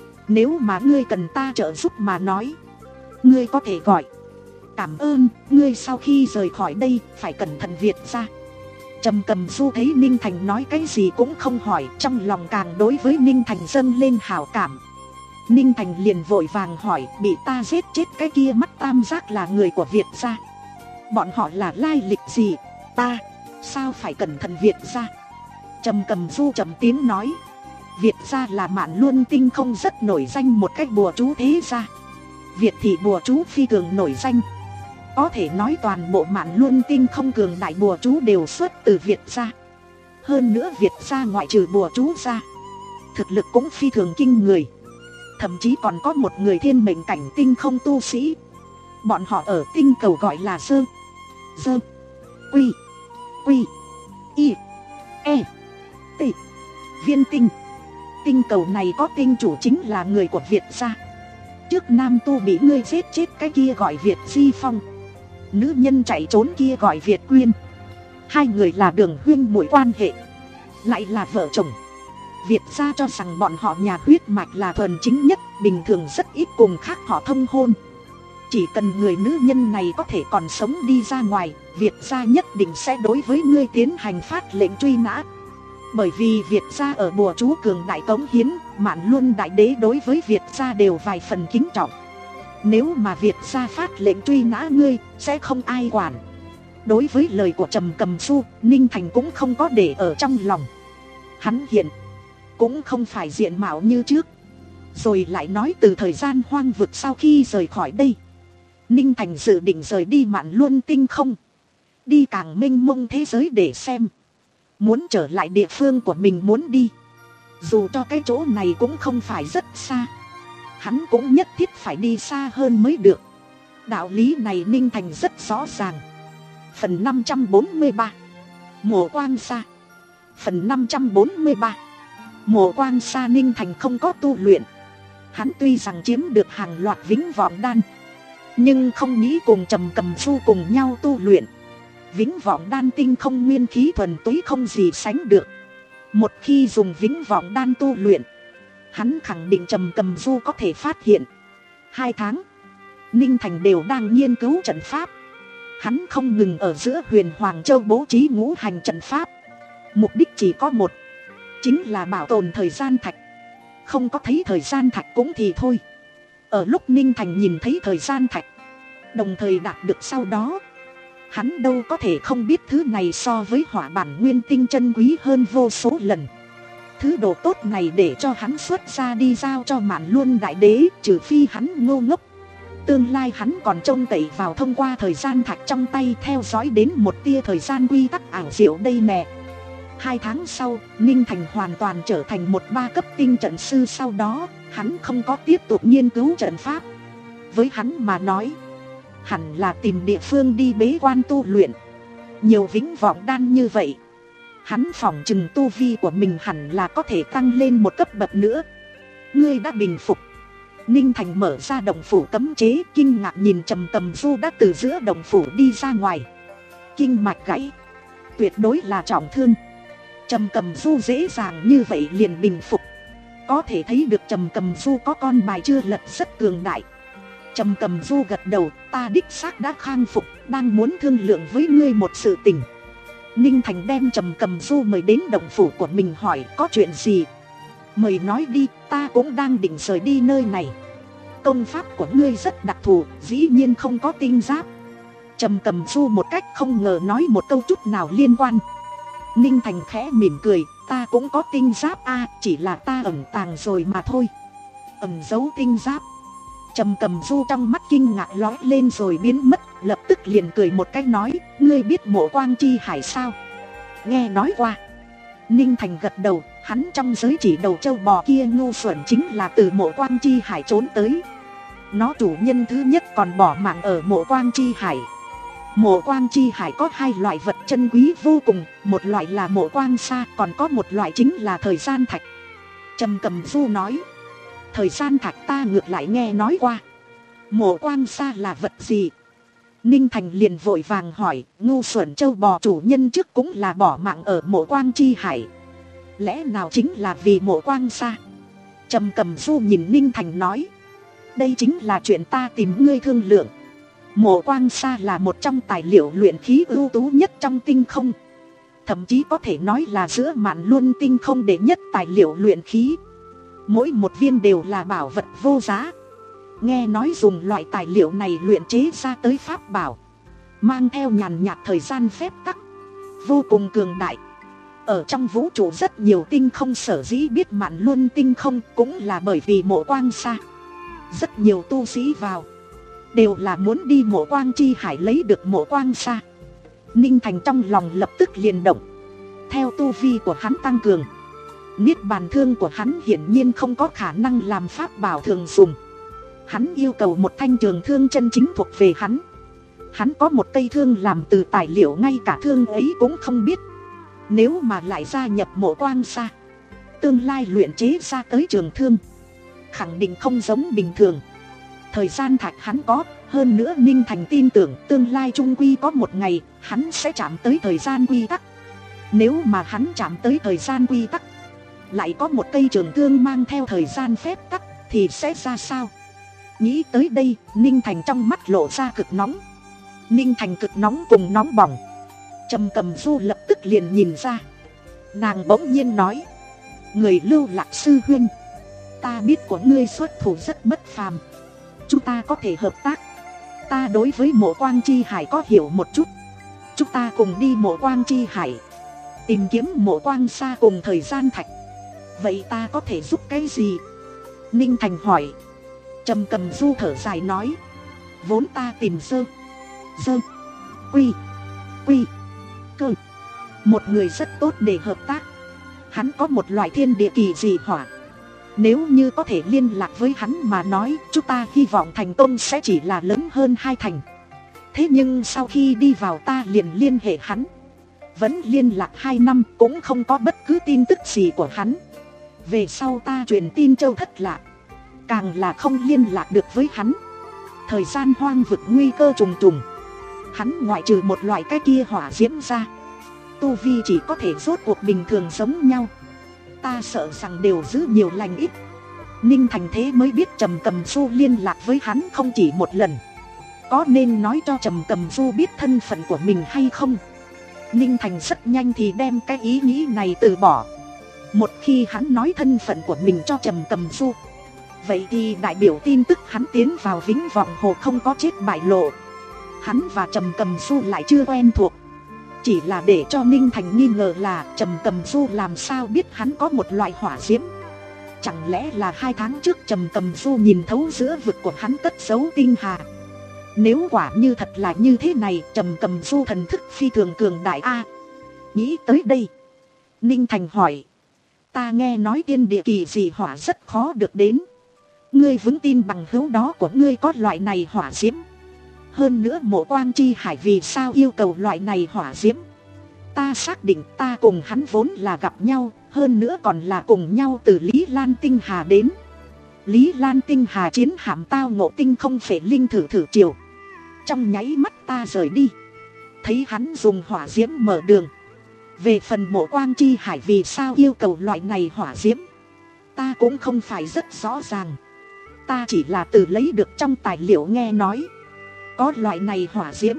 Nếu mà ngươi cần ta trợ giúp mà nói, ngươi có thể gọi. Cảm ơn, ngươi sau khi rời khỏi đây phải cẩn thận Việt ra. Trầm Cầm Du thấy Ninh Thành nói cái gì cũng không hỏi, trong lòng càng đối với Ninh Thành dâng lên hảo cảm. Ninh Thành liền vội vàng hỏi, bị ta giết chết cái kia mắt tam giác là người của Việt gia, bọn họ là lai lịch gì? Ta sao phải cẩn thận Việt gia? Trầm Cầm Du trầm tiếng nói, Việt gia là Mạn Luân tinh không rất nổi danh một cách bùa chú thế gia. Việt thị bùa chú phi thường nổi danh. Có thể nói toàn bộ Mạn Luân tinh không cường đại bùa chú đều xuất từ Việt gia. Hơn nữa Việt gia ngoại trừ bùa chú ra, thực lực cũng phi thường kinh người. Thậm chí còn có một người thiên mệnh cảnh tinh không tu sĩ. Bọn họ ở tinh cầu gọi là Dơ Dơ Quy Quy Y E T Viên tinh. Tinh cầu này có tinh chủ chính là người của Việt gia. Trước nam tu bị ngươi giết chết cái kia gọi Việt Di Phong, nữ nhân chạy trốn kia gọi Việt Quyên. Hai người là đường huynh muội quan hệ, lại là vợ chồng. Việt gia cho rằng bọn họ nhà huyết mạch là thuần chính nhất, bình thường rất ít cùng khác họ thông hôn. Chỉ cần người nữ nhân này có thể còn sống đi ra ngoài, Việt gia nhất định sẽ đối với ngươi tiến hành phát lệnh truy nã. Bởi vì Việt gia ở bùa chú cường đại cống hiến, Mạn Luân đại đế đối với Việt gia đều vài phần kính trọng. Nếu mà Việt gia phát lệnh truy nã ngươi, sẽ không ai quản. Đối với lời của Trầm Cầm Du, Ninh Thành cũng không có để ở trong lòng. Hắn hiện cũng không phải diện mạo như trước. Rồi lại nói từ thời gian hoang vực sau khi rời khỏi đây, Ninh Thành dự định rời đi Mạn Luân tinh không, đi càng mênh mông thế giới để xem. Muốn trở lại địa phương của mình muốn đi, dù cho cái chỗ này cũng không phải rất xa, hắn cũng nhất thiết phải đi xa hơn mới được. Đạo lý này Ninh Thành rất rõ ràng. Phần năm trăm bốn mươi ba, Mộ Quang Sa. Phần năm trăm bốn mươi ba, Mộ Quang Sa. Ninh Thành không có tu luyện. Hắn tuy rằng chiếm được hàng loạt vĩnh vọng đan, nhưng không nghĩ cùng Trầm Cầm Du cùng nhau tu luyện. Vĩnh vọng đan tinh không nguyên khí thuần túy không gì sánh được. Một khi dùng vĩnh vọng đan tu luyện, hắn khẳng định Trầm Cầm Du có thể phát hiện. Hai tháng, Ninh Thành đều đang nghiên cứu trận pháp. Hắn không ngừng ở giữa Huyền Hoàng Châu bố trí ngũ hành trận pháp. Mục đích chỉ có một, chính là bảo tồn thời gian thạch. Không có thấy thời gian thạch cũng thì thôi. Ở lúc Ninh Thành nhìn thấy thời gian thạch, đồng thời đạt được sau đó, hắn đâu có thể không biết thứ này so với hỏa bản nguyên tinh chân quý hơn vô số lần. Thứ đồ tốt này để cho hắn xuất ra đi giao cho Mạn Luân đại đế, trừ phi hắn ngô ngốc. Tương lai hắn còn trông cậy vào thông qua thời gian thạch trong tay theo dõi đến một tia thời gian quy tắc ảo diệu đây nè. Hai tháng sau, Ninh Thành hoàn toàn trở thành một ba cấp tinh trận sư. Sau đó, hắn không có tiếp tục nghiên cứu trận pháp. Với hắn mà nói, hẳn là tìm địa phương đi bế quan tu luyện. Nhiều vĩnh vọng đan như vậy, hắn phỏng chừng tu vi của mình hẳn là có thể tăng lên một cấp bậc nữa. Ngươi đã bình phục. Ninh Thành mở ra động phủ cấm chế, kinh ngạc nhìn Trầm Cầm Du đã từ giữa động phủ đi ra ngoài. Kinh mạch gãy, tuyệt đối là trọng thương. Trầm Cầm Du dễ dàng như vậy liền bình phục, có thể thấy được Trầm Cầm Du có con bài chưa lật rất cường đại. Trầm Cầm Du gật đầu, ta đích xác đã khang phục, đang muốn thương lượng với ngươi một sự tình. Ninh Thành đem Trầm Cầm Du mời đến động phủ của mình, hỏi có chuyện gì. Mời nói đi, ta cũng đang định rời đi nơi này. Công pháp của ngươi rất đặc thù, dĩ nhiên không có tinh giáp. Trầm Cầm Du một cách không ngờ nói một câu chút nào liên quan. Ninh Thành khẽ mỉm cười, ta cũng có tinh giáp a, chỉ là ta ẩn tàng rồi mà thôi. Ẩn giấu tinh giáp. Trầm Cầm Du trong mắt kinh ngạc lóe lên rồi biến mất, lập tức liền cười một cách nói, ngươi biết Mộ Quang Chi Hải sao? Nghe nói qua. Ninh Thành gật đầu, hắn trong giới chỉ đầu châu bò kia ngu xuẩn chính là từ Mộ Quang Chi Hải trốn tới. Nó chủ nhân thứ nhất còn bỏ mạng ở Mộ Quang Chi Hải. Mộ Quang Chi Hải có hai loại vật chân quý vô cùng, một loại là Mộ Quang Sa, còn có một loại chính là thời gian thạch. Trầm Cầm Du nói, thời gian thạch ta ngược lại nghe nói qua. Mộ Quang Sa là vật gì? Ninh Thành liền vội vàng hỏi, ngu xuẩn châu bò chủ nhân trước cũng là bỏ mạng ở Mộ Quang Chi Hải. Lẽ nào chính là vì Mộ Quang Sa? Trầm Cầm Du nhìn Ninh Thành nói, đây chính là chuyện ta tìm ngươi thương lượng. Mộ Quang Sa là một trong tài liệu luyện khí ưu tú nhất trong tinh không. Thậm chí có thể nói là giữa Mạn Luân tinh không đệ nhất tài liệu luyện khí. Mỗi một viên đều là bảo vật vô giá. Nghe nói dùng loại tài liệu này luyện chế ra tới pháp bảo, mang theo nhàn nhạt thời gian phép tắc, vô cùng cường đại. Ở trong vũ trụ rất nhiều tinh không sở dĩ biết Mạn Luân tinh không cũng là bởi vì mộ quang xa. Rất nhiều tu sĩ vào đều là muốn đi mộ quang chi hải lấy được mộ quang xa. Ninh Thành trong lòng lập tức liền động. Theo tu vi của hắn tăng cường, niết bàn thương của hắn hiển nhiên không có khả năng làm pháp bảo thường dùng. Hắn yêu cầu một thanh trường thương chân chính thuộc về hắn. Hắn có một cây thương làm từ tài liệu ngay cả thương ấy cũng không biết. Nếu mà lại gia nhập mộ quang xa, tương lai luyện chế ra tới trường thương khẳng định không giống bình thường. Thời gian thạch hắn có, hơn nữa Ninh Thành tin tưởng tương lai trung quy có một ngày hắn sẽ chạm tới thời gian quy tắc. Nếu mà hắn chạm tới thời gian quy tắc, lại có một cây trường thương mang theo thời gian phép tắc thì sẽ ra sao? Nghĩ tới đây, Ninh Thành trong mắt lộ ra cực nóng. Ninh Thành cực nóng cùng nóng bỏng, Trầm Cầm Du lập tức liền nhìn ra. Nàng bỗng nhiên nói: người Lưu Lạc sư huynh, ta biết của ngươi xuất thủ rất bất phàm, chúng ta có thể hợp tác. Ta đối với mộ quang chi hải có hiểu một chút, chúng ta cùng đi mộ quang chi hải tìm kiếm mộ quang xa cùng thời gian thạch. Vậy ta có thể giúp cái gì? Ninh Thành hỏi. Trầm Cầm Du thở dài nói: vốn ta tìm sơ sơ quy quy cơ một người rất tốt để hợp tác. Hắn có một loại thiên địa kỳ dị hỏa, nếu như có thể liên lạc với hắn mà nói, chúng ta hy vọng thành công sẽ chỉ là lớn hơn hai thành. Thế nhưng sau khi đi vào ta liền liên hệ hắn, vẫn liên lạc hai năm cũng không có bất cứ tin tức gì của hắn. Về sau ta truyền tin Châu Thất Lạc, càng là không liên lạc được với hắn. Thời gian hoang vực nguy cơ trùng trùng, hắn ngoại trừ một loại cái kia hỏa diễm ra, tu vi chỉ có thể rốt cuộc bình thường giống nhau. Ta sợ rằng đều giữ nhiều lành ít. Ninh Thành thế mới biết Trầm Cầm Du liên lạc với hắn không chỉ một lần. Có nên nói cho Trầm Cầm Du biết thân phận của mình hay không? Ninh Thành rất nhanh thì đem cái ý nghĩ này từ bỏ. Một khi hắn nói thân phận của mình cho Trầm Cầm Du, vậy thì đại biểu tin tức hắn tiến vào Vĩnh Vọng Hồ không có chết bại lộ. Hắn và Trầm Cầm Du lại chưa quen thuộc, chỉ là để cho Ninh Thành nghi ngờ là Trầm Cầm Du làm sao biết hắn có một loại hỏa diễm. Chẳng lẽ là hai tháng trước Trầm Cầm Du nhìn thấu giữa vực của hắn cất giấu tinh hà? Nếu quả như thật là như thế này, Trầm Cầm Du thần thức phi thường cường đại a. Nghĩ tới đây, Ninh Thành hỏi: ta nghe nói tiên địa kỳ dị hỏa rất khó được đến, ngươi vững tin bằng hữu đó của ngươi có loại này hỏa diễm? Hơn nữa mộ quang chi hải vì sao yêu cầu loại này hỏa diễm? Ta xác định ta cùng hắn vốn là gặp nhau, hơn nữa còn là cùng nhau từ Lý Lan Tinh Hà đến. Lý Lan Tinh Hà chiến hạm tao ngộ tinh không phải linh thử thử chiều, trong nháy mắt ta rời đi, thấy hắn dùng hỏa diễm mở đường. Về phần mộ quang chi hải vì sao yêu cầu loại này hỏa diễm, ta cũng không phải rất rõ ràng. Ta chỉ là từ lấy được trong tài liệu nghe nói, có loại này hỏa diễm,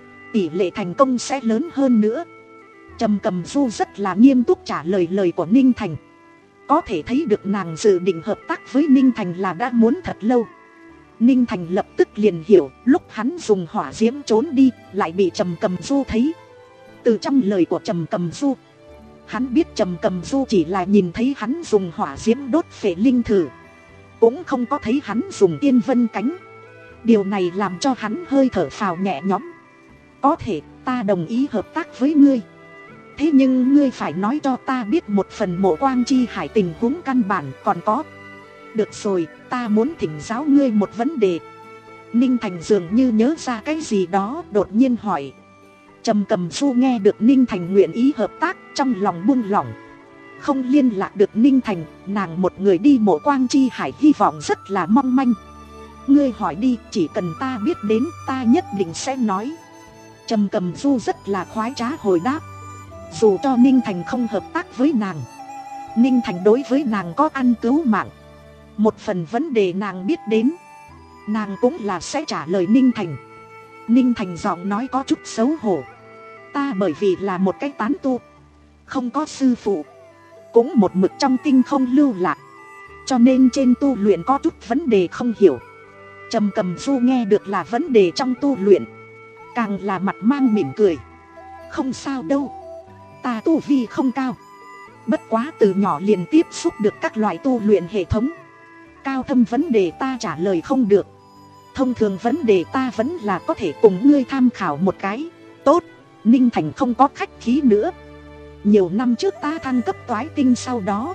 tỷ lệ thành công sẽ lớn hơn nữa. Trầm Cầm Du rất là nghiêm túc trả lời lời của Ninh Thành. Có thể thấy được nàng dự định hợp tác với Ninh Thành là đã muốn thật lâu. Ninh Thành lập tức liền hiểu, lúc hắn dùng hỏa diễm trốn đi lại bị Trầm Cầm Du thấy. Từ trong lời của Trầm Cầm Du, hắn biết Trầm Cầm Du chỉ là nhìn thấy hắn dùng hỏa diễm đốt phệ linh thử, cũng không có thấy hắn dùng tiên vân cánh. Điều này làm cho hắn hơi thở phào nhẹ nhõm. Có thể ta đồng ý hợp tác với ngươi, thế nhưng ngươi phải nói cho ta biết một phần mộ quang chi hải tình huống căn bản. Còn có, được rồi, ta muốn thỉnh giáo ngươi một vấn đề. Ninh Thành dường như nhớ ra cái gì đó, đột nhiên hỏi. Trầm Cầm Du nghe được Ninh Thành nguyện ý hợp tác, trong lòng buông lỏng. Không liên lạc được Ninh Thành, nàng một người đi mộ quang chi hải hy vọng rất là mong manh. Ngươi hỏi đi, chỉ cần ta biết đến ta nhất định sẽ nói. Trầm Cầm Du rất là khoái trá hồi đáp. Dù cho Ninh Thành không hợp tác với nàng, Ninh Thành đối với nàng có ăn cứu mạng. Một phần vấn đề nàng biết đến, nàng cũng là sẽ trả lời Ninh Thành. Ninh Thành giọng nói có chút xấu hổ. Ta bởi vì là một cái tán tu, không có sư phụ, cũng một mực trong tinh không lưu lạc, cho nên trên tu luyện có chút vấn đề không hiểu. Trầm Cầm Du nghe được là vấn đề trong tu luyện, càng là mặt mang mỉm cười. Không sao đâu, Ta tu vi không cao, bất quá từ nhỏ liền tiếp xúc được các loại tu luyện hệ thống. Cao thâm vấn đề ta trả lời không được. Thông thường vấn đề ta vẫn là có thể cùng ngươi tham khảo một cái. Tốt, Ninh Thành không có khách khí nữa. Nhiều năm trước ta thăng cấp toái tinh sau đó,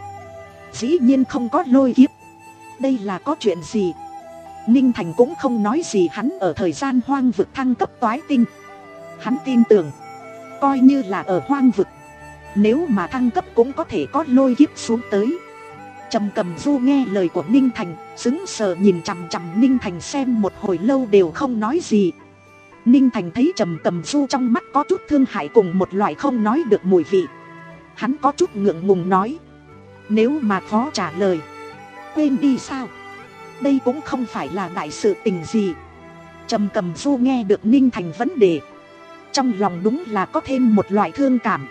dĩ nhiên không có lôi kiếp. Đây là có chuyện gì? Ninh Thành cũng không nói gì, hắn ở thời gian hoang vực thăng cấp toái tinh. Hắn tin tưởng, coi như là ở hoang vực, nếu mà thăng cấp cũng có thể có lôi kiếp xuống tới. Trầm Cầm Du nghe lời của Ninh Thành, sững sờ nhìn chằm chằm Ninh Thành xem một hồi lâu đều không nói gì. Ninh Thành thấy Trầm Cầm Du trong mắt có chút thương hại cùng một loại không nói được mùi vị. Hắn có chút ngượng ngùng nói, nếu mà khó trả lời, quên đi sao? Đây cũng không phải là đại sự tình gì. Trầm Cầm Du nghe được Ninh Thành vấn đề, trong lòng đúng là có thêm một loại thương cảm.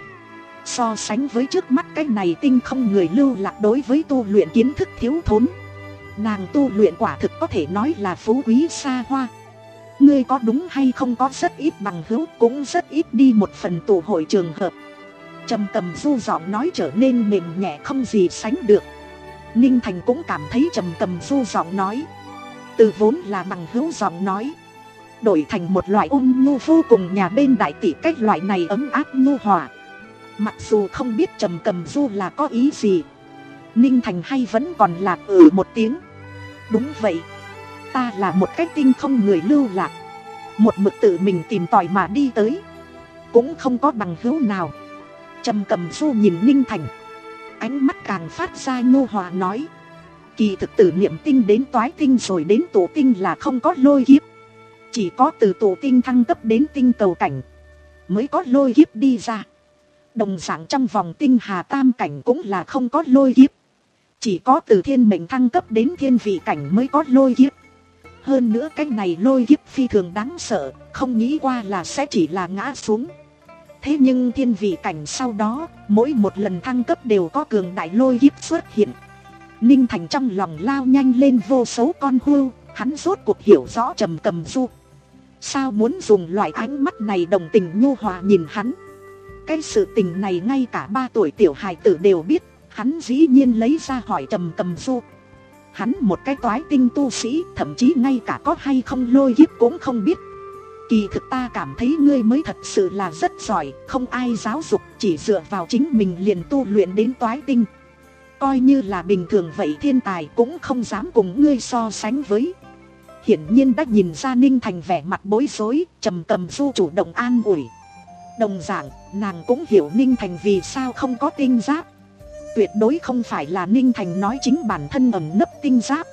So sánh với trước mắt cái này tinh không người lưu lạc đối với tu luyện kiến thức thiếu thốn, nàng tu luyện quả thực có thể nói là phú quý xa hoa. Ngươi có đúng hay không có rất ít bằng hữu, cũng rất ít đi một phần tụ hội trường hợp. Trầm Cầm Du giọng nói trở nên mềm nhẹ không gì sánh được. Ninh Thành cũng cảm thấy Trầm Cầm Du giọng nói, từ vốn là bằng hữu giọng nói, đổi thành một loại ôn nhu vô cùng nhà bên đại tỷ, cách loại này ấm áp nhu hòa. Mặc dù không biết Trầm Cầm Du là có ý gì, Ninh Thành hay vẫn còn lạc ừ một tiếng. Đúng vậy, ta là một cái tinh không người lưu lạc, một mực tự mình tìm tòi mà đi tới, cũng không có bằng hữu nào. Trầm Cầm Du nhìn Ninh Thành, ánh mắt càng phát ra nhu hòa nói, kỳ thực từ niệm tinh đến toái tinh rồi đến tổ tinh là không có lôi kiếp. Chỉ có từ tổ tinh thăng cấp đến tinh cầu cảnh mới có lôi kiếp đi ra. Đồng dạng trong vòng tinh hà tam cảnh cũng là không có lôi kiếp. Chỉ có từ thiên mệnh thăng cấp đến thiên vị cảnh mới có lôi kiếp. Hơn nữa cái này lôi kiếp phi thường đáng sợ, không nghĩ qua là sẽ chỉ là ngã xuống. Thế nhưng thiên vị cảnh sau đó, mỗi một lần thăng cấp đều có cường đại lôi kiếp xuất hiện. Ninh Thành trong lòng lao nhanh lên vô số con hươu, hắn rốt cuộc hiểu rõ Trầm Cầm Du. Sao muốn dùng loại ánh mắt này đồng tình nhu hòa nhìn hắn. Cái sự tình này ngay cả ba tuổi tiểu hài tử đều biết, hắn dĩ nhiên lấy ra hỏi Trầm Cầm Du. Hắn một cái toái tinh tu sĩ, thậm chí ngay cả có hay không lôi kiếp cũng không biết. Kỳ thực ta cảm thấy ngươi mới thật sự là rất giỏi, không ai giáo dục, chỉ dựa vào chính mình liền tu luyện đến toái tinh. Coi như là bình thường vậy thiên tài cũng không dám cùng ngươi so sánh với. Hiển nhiên đã nhìn ra Ninh Thành vẻ mặt bối rối, Trầm Cầm Du chủ động an ủi. Đồng dạng, nàng cũng hiểu Ninh Thành vì sao không có tinh giáp. Tuyệt đối không phải là Ninh Thành nói chính bản thân ẩn nấp tinh giáp,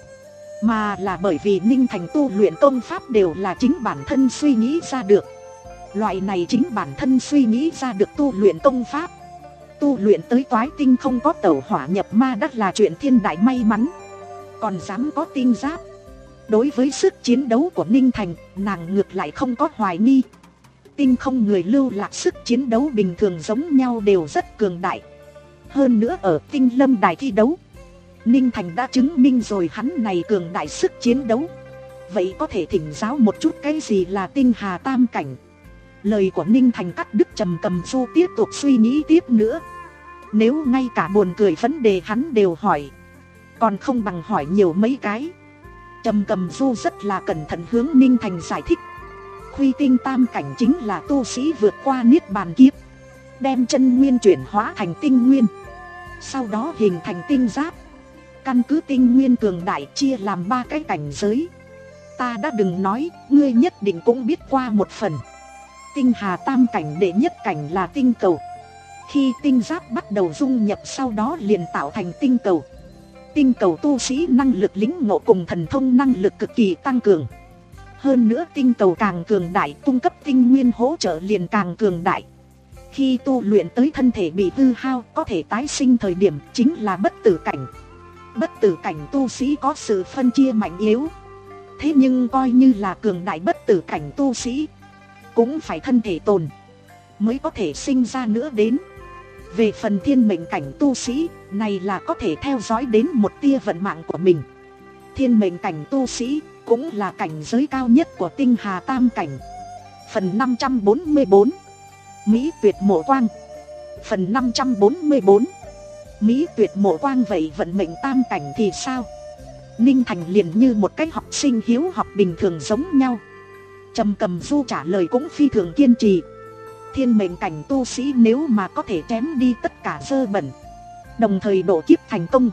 mà là bởi vì Ninh Thành tu luyện công pháp đều là chính bản thân suy nghĩ ra được. Loại này chính bản thân suy nghĩ ra được tu luyện công pháp, tu luyện tới toái tinh không có tẩu hỏa nhập ma đã là chuyện thiên đại may mắn. Còn dám có tinh giáp. Đối với sức chiến đấu của Ninh Thành, nàng ngược lại không có hoài nghi. Tinh không người lưu lạc sức chiến đấu bình thường giống nhau đều rất cường đại. Hơn nữa ở tinh lâm đài thi đấu, Ninh Thành đã chứng minh rồi hắn này cường đại sức chiến đấu. Vậy có thể thỉnh giáo một chút cái gì là tinh hà tam cảnh. Lời của Ninh Thành cắt đứt Trầm Cầm Du tiếp tục suy nghĩ tiếp nữa. Nếu ngay cả buồn cười vấn đề hắn đều hỏi, còn không bằng hỏi nhiều mấy cái. Trầm Cầm Du rất là cẩn thận hướng Ninh Thành giải thích. Khuy tinh tam cảnh chính là tu sĩ vượt qua niết bàn kiếp, đem chân nguyên chuyển hóa thành tinh nguyên, sau đó hình thành tinh giáp. Căn cứ tinh nguyên cường đại chia làm ba cái cảnh giới. Ta đã đừng nói, ngươi nhất định cũng biết qua một phần. Tinh hà tam cảnh đệ nhất cảnh là tinh cầu. Khi tinh giáp bắt đầu dung nhập sau đó liền tạo thành tinh cầu. Tinh cầu tu sĩ năng lực lĩnh ngộ cùng thần thông năng lực cực kỳ tăng cường. Hơn nữa tinh cầu càng cường đại, cung cấp tinh nguyên hỗ trợ liền càng cường đại. Khi tu luyện tới thân thể bị hư hao, có thể tái sinh thời điểm chính là bất tử cảnh. Bất tử cảnh tu sĩ có sự phân chia mạnh yếu. Thế nhưng coi như là cường đại bất tử cảnh tu sĩ, cũng phải thân thể tồn mới có thể sinh ra nữa đến. Về phần thiên mệnh cảnh tu sĩ, này là có thể theo dõi đến một tia vận mạng của mình. Thiên mệnh cảnh tu sĩ cũng là cảnh giới cao nhất của tinh hà tam cảnh. Phần năm trăm bốn mươi bốn, Mỹ tuyệt mộ quang. Phần năm trăm bốn mươi bốn. Mỹ Tuyệt Mộ Quang vậy vận mệnh tam cảnh thì sao? Ninh Thành liền như một cái học sinh hiếu học bình thường giống nhau. Trầm Cầm Du trả lời cũng phi thường kiên trì. Thiên mệnh cảnh tu sĩ nếu mà có thể chém đi tất cả dơ bẩn, đồng thời độ kiếp thành công,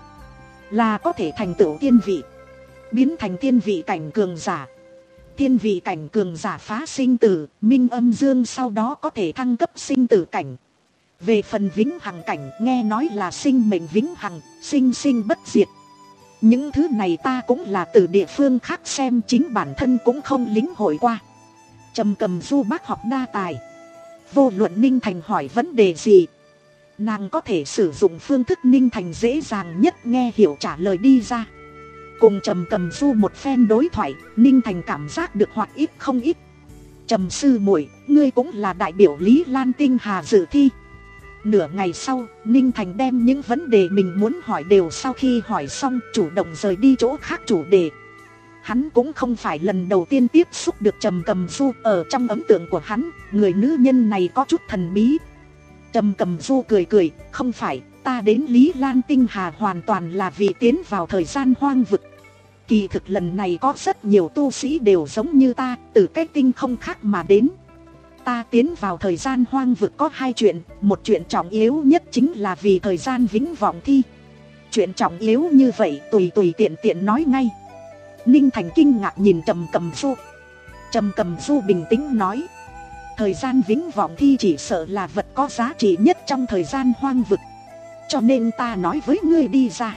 là có thể thành tựu tiên vị, biến thành tiên vị cảnh cường giả. Tiên vị cảnh cường giả phá sinh tử, minh âm dương, sau đó có thể thăng cấp sinh tử cảnh. Về phần vĩnh hằng cảnh, nghe nói là sinh mệnh vĩnh hằng, sinh sinh bất diệt. Những thứ này ta cũng là từ địa phương khác xem, chính bản thân cũng không lĩnh hội qua. Trầm Cầm Du bác học đa tài, vô luận Ninh Thành hỏi vấn đề gì, nàng có thể sử dụng phương thức Ninh Thành dễ dàng nhất nghe hiểu trả lời đi ra. Cùng Trầm Cầm Du một phen đối thoại, Ninh Thành cảm giác được hoặc ít không ít. Trầm sư muội, ngươi cũng là đại biểu Lý Lan Tinh Hà dự thi. Nửa ngày sau, Ninh Thành đem những vấn đề mình muốn hỏi đều sau khi hỏi xong, chủ động rời đi chỗ khác chủ đề. Hắn cũng không phải lần đầu tiên tiếp xúc được Trầm Cầm Du, ở trong ấn tượng của hắn, người nữ nhân này có chút thần bí. Trầm Cầm Du cười cười, không phải, ta đến Lý Lan Tinh Hà hoàn toàn là vì tiến vào thời gian hoang vực. Kỳ thực lần này có rất nhiều tu sĩ đều giống như ta, từ cái tinh không khác mà đến. Ta tiến vào thời gian hoang vực có hai chuyện, một chuyện trọng yếu nhất chính là vì thời gian vĩnh vọng thi. Chuyện trọng yếu như vậy tùy tùy tiện tiện nói ngay. Ninh Thành kinh ngạc nhìn Trầm Cầm Du. Trầm Cầm Du bình tĩnh nói, thời gian vĩnh vọng thi chỉ sợ là vật có giá trị nhất trong thời gian hoang vực. Cho nên ta nói với ngươi đi ra,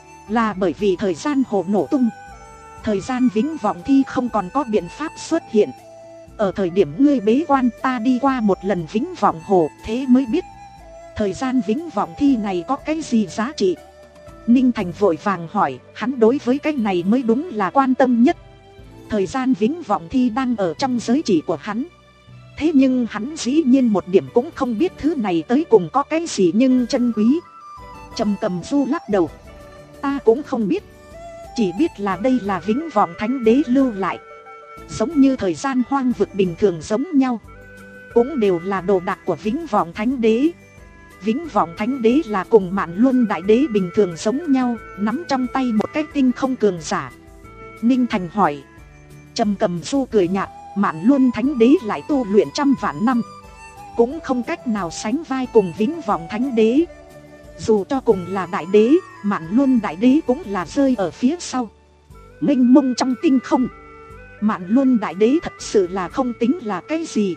là bởi vì thời gian hồ nổ tung, thời gian vĩnh vọng thi không còn có biện pháp xuất hiện. Ở thời điểm ngươi bế quan, ta đi qua một lần vĩnh vọng hồ, thế mới biết thời gian vĩnh vọng thi này có cái gì giá trị. Ninh Thành vội vàng hỏi, hắn đối với cái này mới đúng là quan tâm nhất. Thời gian vĩnh vọng thi đang ở trong giới chỉ của hắn, thế nhưng hắn dĩ nhiên một điểm cũng không biết thứ này tới cùng có cái gì nhưng chân quý. Trầm Cầm Du lắc đầu, ta cũng không biết, chỉ biết là đây là vĩnh vọng thánh đế lưu lại, giống như thời gian hoang vực bình thường giống nhau, cũng đều là đồ đạc của vĩnh vọng thánh đế. Vĩnh vọng thánh đế là cùng Mạn Luân đại đế bình thường giống nhau, nắm trong tay một cái tinh không cường giả. Ninh Thành hỏi. Trầm Cầm Du cười nhạt, Mạn Luân thánh đế lại tu luyện trăm vạn năm, cũng không cách nào sánh vai cùng vĩnh vọng thánh đế. Dù cho cùng là đại đế, Mạn Luân đại đế cũng là rơi ở phía sau, mênh mông trong tinh không. Mạn Luân đại đế thật sự là không tính là cái gì.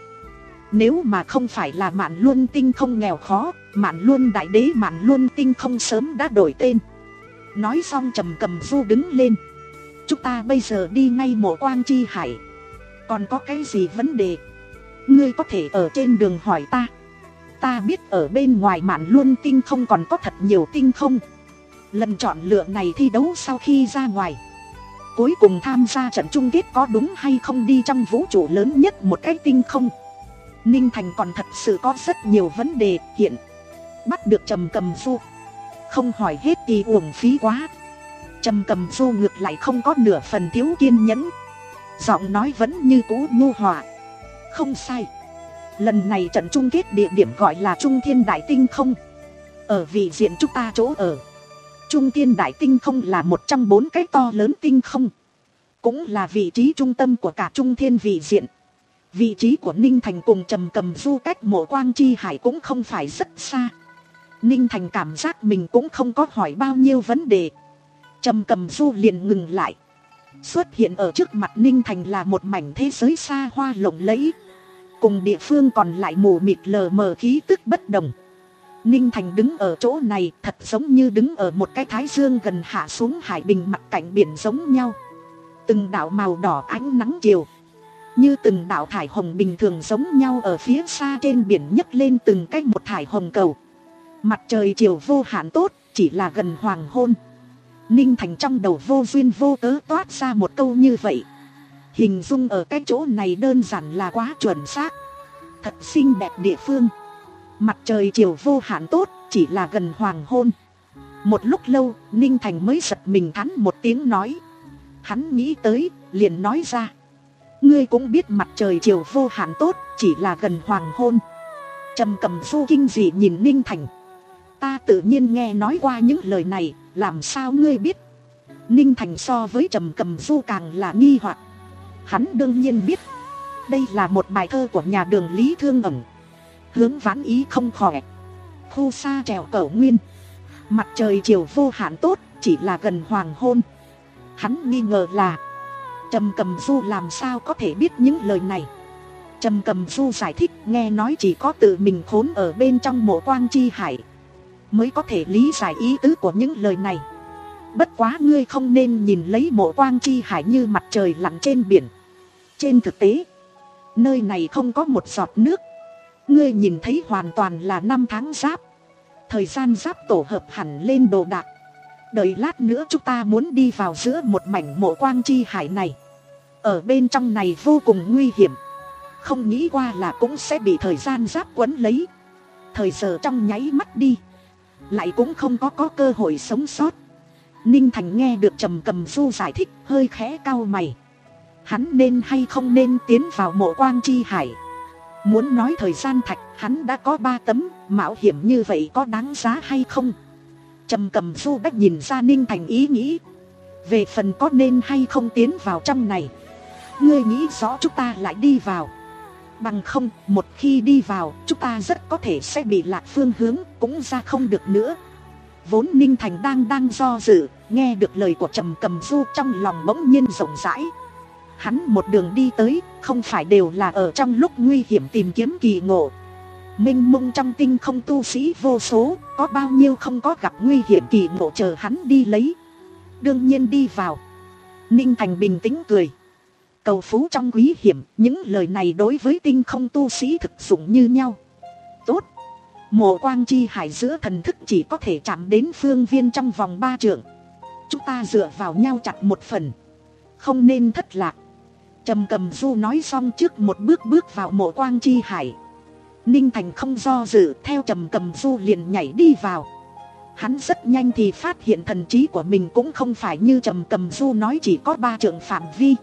Nếu mà không phải là Mạn Luân tinh không nghèo khó, Mạn Luân đại đế Mạn Luân tinh không sớm đã đổi tên. Nói xong Trầm Cầm Du đứng lên. Chúng ta bây giờ đi ngay Mộ Quang Chi Hải. Còn có cái gì vấn đề, ngươi có thể ở trên đường hỏi ta. Ta biết ở bên ngoài Mạn Luân tinh không còn có thật nhiều tinh không. Lần chọn lựa này thi đấu sau khi ra ngoài, cuối cùng tham gia trận chung kết có đúng hay không đi trong vũ trụ lớn nhất một cái tinh không. Ninh Thành còn thật sự có rất nhiều vấn đề, hiện bắt được Trầm Cầm Du, không hỏi hết thì uổng phí quá. Trầm Cầm Du ngược lại không có nửa phần thiếu kiên nhẫn, giọng nói vẫn như cũ nhu hòa. Không sai, lần này trận chung kết địa điểm gọi là Trung Thiên Đại Tinh Không, ở vị diện chúng ta chỗ ở. Trung Thiên Đại Tinh Không là một trong bốn cái to lớn tinh không, cũng là vị trí trung tâm của cả Trung Thiên vị diện. Vị trí của Ninh Thành cùng Trầm Cầm Du cách Mộ Quang Chi Hải cũng không phải rất xa. Ninh Thành cảm giác mình cũng không có hỏi bao nhiêu vấn đề. Trầm Cầm Du liền ngừng lại. Xuất hiện ở trước mặt Ninh Thành là một mảnh thế giới xa hoa lộng lẫy, cùng địa phương còn lại mù mịt lờ mờ khí tức bất đồng. Ninh Thành đứng ở chỗ này thật giống như đứng ở một cái thái dương gần hạ xuống hải bình mặt cạnh biển giống nhau. Từng đạo màu đỏ ánh nắng chiều, như từng đạo thải hồng bình thường giống nhau ở phía xa trên biển nhấc lên từng cái một thải hồng cầu. Mặt trời chiều vô hạn tốt, chỉ là gần hoàng hôn. Ninh Thành trong đầu vô duyên vô cớ toát ra một câu như vậy. Hình dung ở cái chỗ này đơn giản là quá chuẩn xác. Thật xinh đẹp địa phương. Mặt trời chiều vô hạn tốt, chỉ là gần hoàng hôn. Một lúc lâu, Ninh Thành mới giật mình thắn một tiếng nói. Hắn nghĩ tới, liền nói ra. Ngươi cũng biết mặt trời chiều vô hạn tốt, chỉ là gần hoàng hôn. Trầm Cầm Du kinh dị nhìn Ninh Thành. Ta tự nhiên nghe nói qua những lời này, làm sao ngươi biết? Ninh Thành so với Trầm Cầm Du càng là nghi hoặc. Hắn đương nhiên biết. Đây là một bài thơ của nhà Đường Lý Thương Ẩn. Hướng vãn ý không khỏe, khu xa trèo cẩu nguyên. Mặt trời chiều vô hạn tốt, chỉ là gần hoàng hôn. Hắn nghi ngờ là Trầm Cầm Du làm sao có thể biết những lời này. Trầm Cầm Du giải thích, nghe nói chỉ có tự mình khốn ở bên trong Mộ Quang Chi Hải mới có thể lý giải ý tứ của những lời này. Bất quá ngươi không nên nhìn lấy Mộ Quang Chi Hải như mặt trời lặn trên biển. Trên thực tế, nơi này không có một giọt nước. Ngươi nhìn thấy hoàn toàn là năm tháng giáp. Thời gian giáp tổ hợp hẳn lên đồ đạc. Đợi lát nữa chúng ta muốn đi vào giữa một mảnh Mộ Quang Chi Hải này. Ở bên trong này vô cùng nguy hiểm. Không nghĩ qua là cũng sẽ bị thời gian giáp quấn lấy. Thời giờ trong nháy mắt đi, lại cũng không có có cơ hội sống sót. Ninh Thành nghe được Trầm Cầm Du giải thích, hơi khẽ cau mày. Hắn nên hay không nên tiến vào Mộ Quang Chi Hải? Muốn nói thời gian thạch, hắn đã có ba tấm, mạo hiểm như vậy có đáng giá hay không? Trầm Cầm Du đã nhìn ra Ninh Thành ý nghĩ. Về phần có nên hay không tiến vào trong này, ngươi nghĩ rõ chúng ta lại đi vào. Bằng không, một khi đi vào, chúng ta rất có thể sẽ bị lạc phương hướng, cũng ra không được nữa. Vốn Ninh Thành đang đang do dự, nghe được lời của Trầm Cầm Du trong lòng bỗng nhiên rộng rãi. Hắn một đường đi tới, không phải đều là ở trong lúc nguy hiểm tìm kiếm kỳ ngộ. Mênh mông trong tinh không tu sĩ vô số, có bao nhiêu không có gặp nguy hiểm kỳ ngộ chờ hắn đi lấy. Đương nhiên đi vào. Ninh Thành bình tĩnh cười. Cầu phú trong quý hiểm, những lời này đối với tinh không tu sĩ thực dụng như nhau. Tốt. Mộ Quang Chi Hải giữa thần thức chỉ có thể chạm đến phương viên trong vòng ba trượng. Chúng ta dựa vào nhau chặt một phần, không nên thất lạc. Trầm Cầm Du nói xong trước một bước bước vào Mộ Quang Chi Hải. Ninh Thành không do dự, theo Trầm Cầm Du liền nhảy đi vào. Hắn rất nhanh thì phát hiện thần trí của mình cũng không phải như Trầm Cầm Du nói chỉ có ba trượng phạm vi,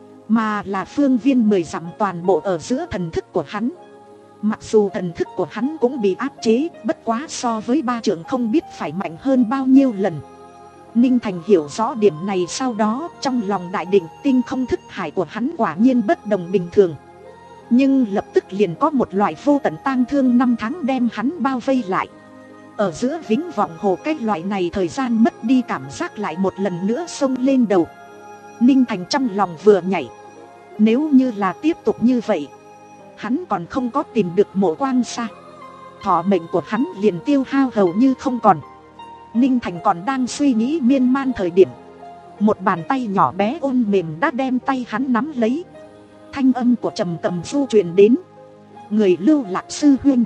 mà là phương viên mười dặm toàn bộ ở giữa thần thức của hắn. Mặc dù thần thức của hắn cũng bị áp chế, bất quá so với ba trượng không biết phải mạnh hơn bao nhiêu lần. Ninh Thành hiểu rõ điểm này, sau đó trong lòng đại định, tinh không thức hải của hắn quả nhiên bất đồng bình thường. Nhưng lập tức liền có một loại vô tận tang thương năm tháng đem hắn bao vây lại. Ở giữa vĩnh vọng hồ, cái loại này thời gian mất đi cảm giác lại một lần nữa xông lên đầu. Ninh Thành trong lòng vừa nhảy. Nếu như là tiếp tục như vậy, hắn còn không có tìm được Mộ Quang Sa, thọ mệnh của hắn liền tiêu hao hầu như không còn. Ninh Thành còn đang suy nghĩ miên man thời điểm, một bàn tay nhỏ bé ôn mềm đã đem tay hắn nắm lấy. Thanh âm của Trầm Cầm Du truyền đến. Người Lưu Lạc sư huynh,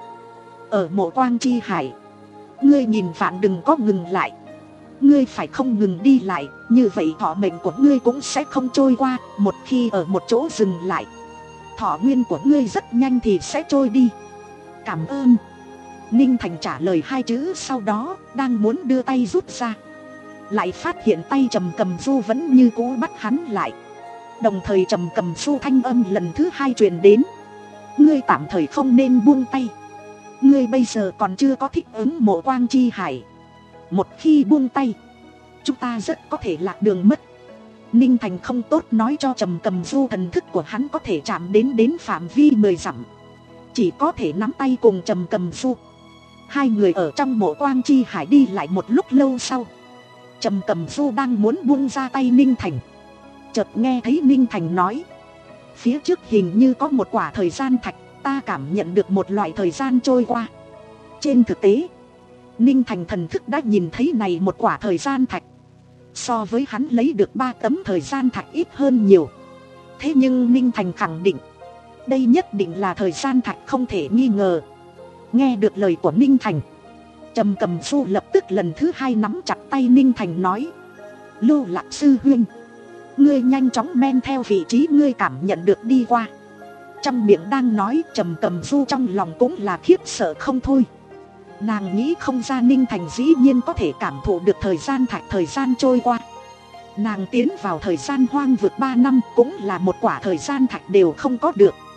ở Mộ Quang Chi Hải, ngươi nhìn vạn đừng có ngừng lại. Ngươi phải không ngừng đi lại, như vậy thọ mệnh của ngươi cũng sẽ không trôi qua. Một khi ở một chỗ dừng lại, thọ nguyên của ngươi rất nhanh thì sẽ trôi đi. Cảm ơn. Ninh Thành trả lời hai chữ, sau đó đang muốn đưa tay rút ra, lại phát hiện tay Trầm Cầm Du vẫn như cũ bắt hắn lại. Đồng thời Trầm Cầm Du thanh âm lần thứ hai truyền đến. Ngươi tạm thời không nên buông tay. Ngươi bây giờ còn chưa có thích ứng Mộ Quang Chi Hải. Một khi buông tay, chúng ta rất có thể lạc đường mất. Ninh Thành không tốt nói cho Trầm Cầm Du thần thức của hắn có thể chạm đến đến phạm vi mười dặm, chỉ có thể nắm tay cùng Trầm Cầm Du. Hai người ở trong Mộ Quang Chi Hải đi lại một lúc lâu sau, Trầm Cầm Du đang muốn buông ra tay Ninh Thành, chợt nghe thấy Ninh Thành nói. Phía trước hình như có một quả thời gian thạch, ta cảm nhận được một loại thời gian trôi qua. Trên thực tế, Ninh Thành thần thức đã nhìn thấy này một quả thời gian thạch. So với hắn lấy được ba tấm thời gian thạch ít hơn nhiều. Thế nhưng Ninh Thành khẳng định, đây nhất định là thời gian thạch không thể nghi ngờ. Nghe được lời của Ninh Thành, Trầm Cầm Du lập tức lần thứ hai nắm chặt tay Ninh Thành nói. Lưu Lạc sư huynh, ngươi nhanh chóng men theo vị trí ngươi cảm nhận được đi qua. Trong miệng đang nói, Trầm Cầm Du trong lòng cũng là khiếp sợ không thôi. Nàng nghĩ không ra Ninh Thành dĩ nhiên có thể cảm thụ được thời gian thạch thời gian trôi qua. Nàng tiến vào thời gian hoang vực ba năm cũng là một quả thời gian thạch đều không có được.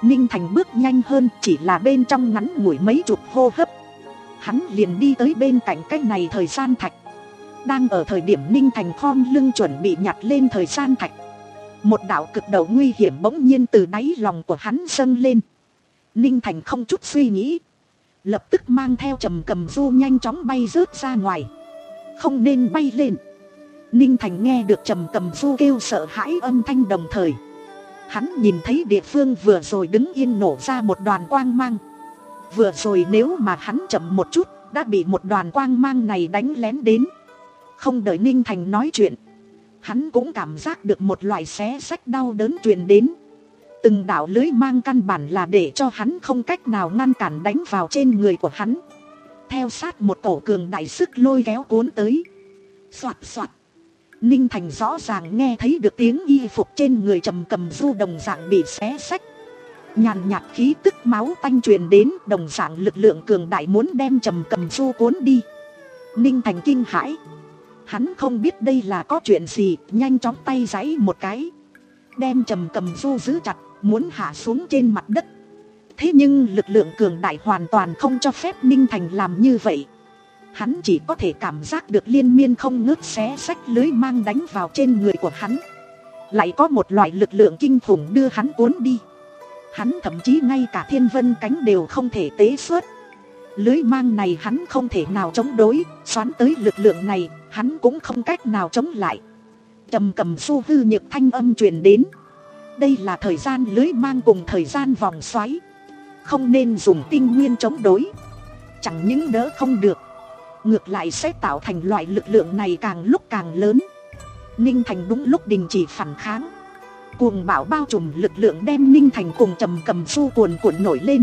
Ninh Thành bước nhanh hơn, chỉ là bên trong ngắn ngủi mấy chục hô hấp, hắn liền đi tới bên cạnh cái này thời gian thạch. Đang ở thời điểm Ninh Thành khom lưng chuẩn bị nhặt lên thời gian thạch, một đạo cực đầu nguy hiểm bỗng nhiên từ đáy lòng của hắn dâng lên. Ninh Thành không chút suy nghĩ, lập tức mang theo Trầm Cầm Du nhanh chóng bay rớt ra ngoài. Không nên bay lên. Ninh Thành nghe được Trầm Cầm Du kêu sợ hãi âm thanh đồng thời, hắn nhìn thấy địa phương vừa rồi đứng yên nổ ra một đoàn quang mang. Vừa rồi nếu mà hắn chậm một chút, đã bị một đoàn quang mang này đánh lén đến. Không đợi Ninh Thành nói chuyện, hắn cũng cảm giác được một loại xé xách đau đớn truyền đến. Từng đạo lưới mang căn bản là để cho hắn không cách nào ngăn cản đánh vào trên người của hắn. Theo sát một cổ cường đại sức lôi kéo cuốn tới. Soạt soạt. Ninh Thành rõ ràng nghe thấy được tiếng y phục trên người Trầm Cầm Du đồng dạng bị xé xách. Nhàn nhạt khí tức máu tanh truyền đến, đồng dạng lực lượng cường đại muốn đem Trầm Cầm Du cuốn đi. Ninh Thành kinh hãi. Hắn không biết đây là có chuyện gì, nhanh chóng tay giãy một cái, đem Trầm Cầm Du giữ chặt, muốn hạ xuống trên mặt đất. Thế nhưng lực lượng cường đại hoàn toàn không cho phép Ninh Thành làm như vậy. Hắn chỉ có thể cảm giác được liên miên không ngớt xé xách lưới mang đánh vào trên người của hắn. Lại có một loại lực lượng kinh khủng đưa hắn cuốn đi. Hắn thậm chí ngay cả thiên vân cánh đều không thể tế xuất. Lưới mang này hắn không thể nào chống đối, xoắn tới lực lượng này, hắn cũng không cách nào chống lại. Trầm Cầm Du hư nhược thanh âm truyền đến. Đây là thời gian lưới mang cùng thời gian vòng xoáy, không nên dùng tinh nguyên chống đối. Chẳng những đỡ không được, ngược lại sẽ tạo thành loại lực lượng này càng lúc càng lớn. Ninh Thành đúng lúc đình chỉ phản kháng. Cuồng bạo bao trùm lực lượng đem Ninh Thành cùng Trầm Cầm Du cuồn cuộn nổi lên.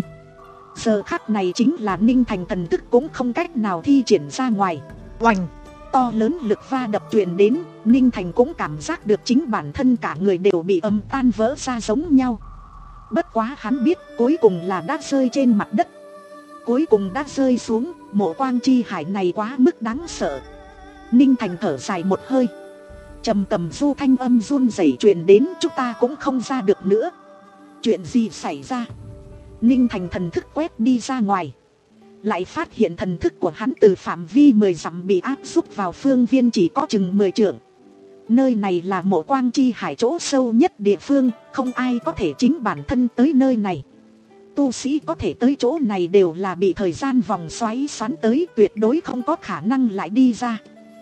Giờ khắc này chính là Ninh Thành thần thức cũng không cách nào thi triển ra ngoài. Oành! To lớn lực va đập truyền đến, Ninh Thành cũng cảm giác được chính bản thân cả người đều bị âm tan vỡ ra giống nhau. Bất quá hắn biết cuối cùng là đã rơi trên mặt đất. Cuối cùng đã rơi xuống, mộ quang chi hải này quá mức đáng sợ. Ninh Thành thở dài một hơi. Trầm Cầm Du thanh âm run rẩy truyền đến, chúng ta cũng không ra được nữa. Chuyện gì xảy ra? Ninh Thành thần thức quét đi ra ngoài, lại phát hiện thần thức của hắn từ phạm vi mười dặm bị áp xúc vào phương viên chỉ có chừng mười trượng. Nơi này là mộ quang chi hải chỗ sâu nhất địa phương, không ai có thể chính bản thân tới nơi này. Tu sĩ có thể tới chỗ này đều là bị thời gian vòng xoáy xoắn tới, tuyệt đối không có khả năng lại đi ra.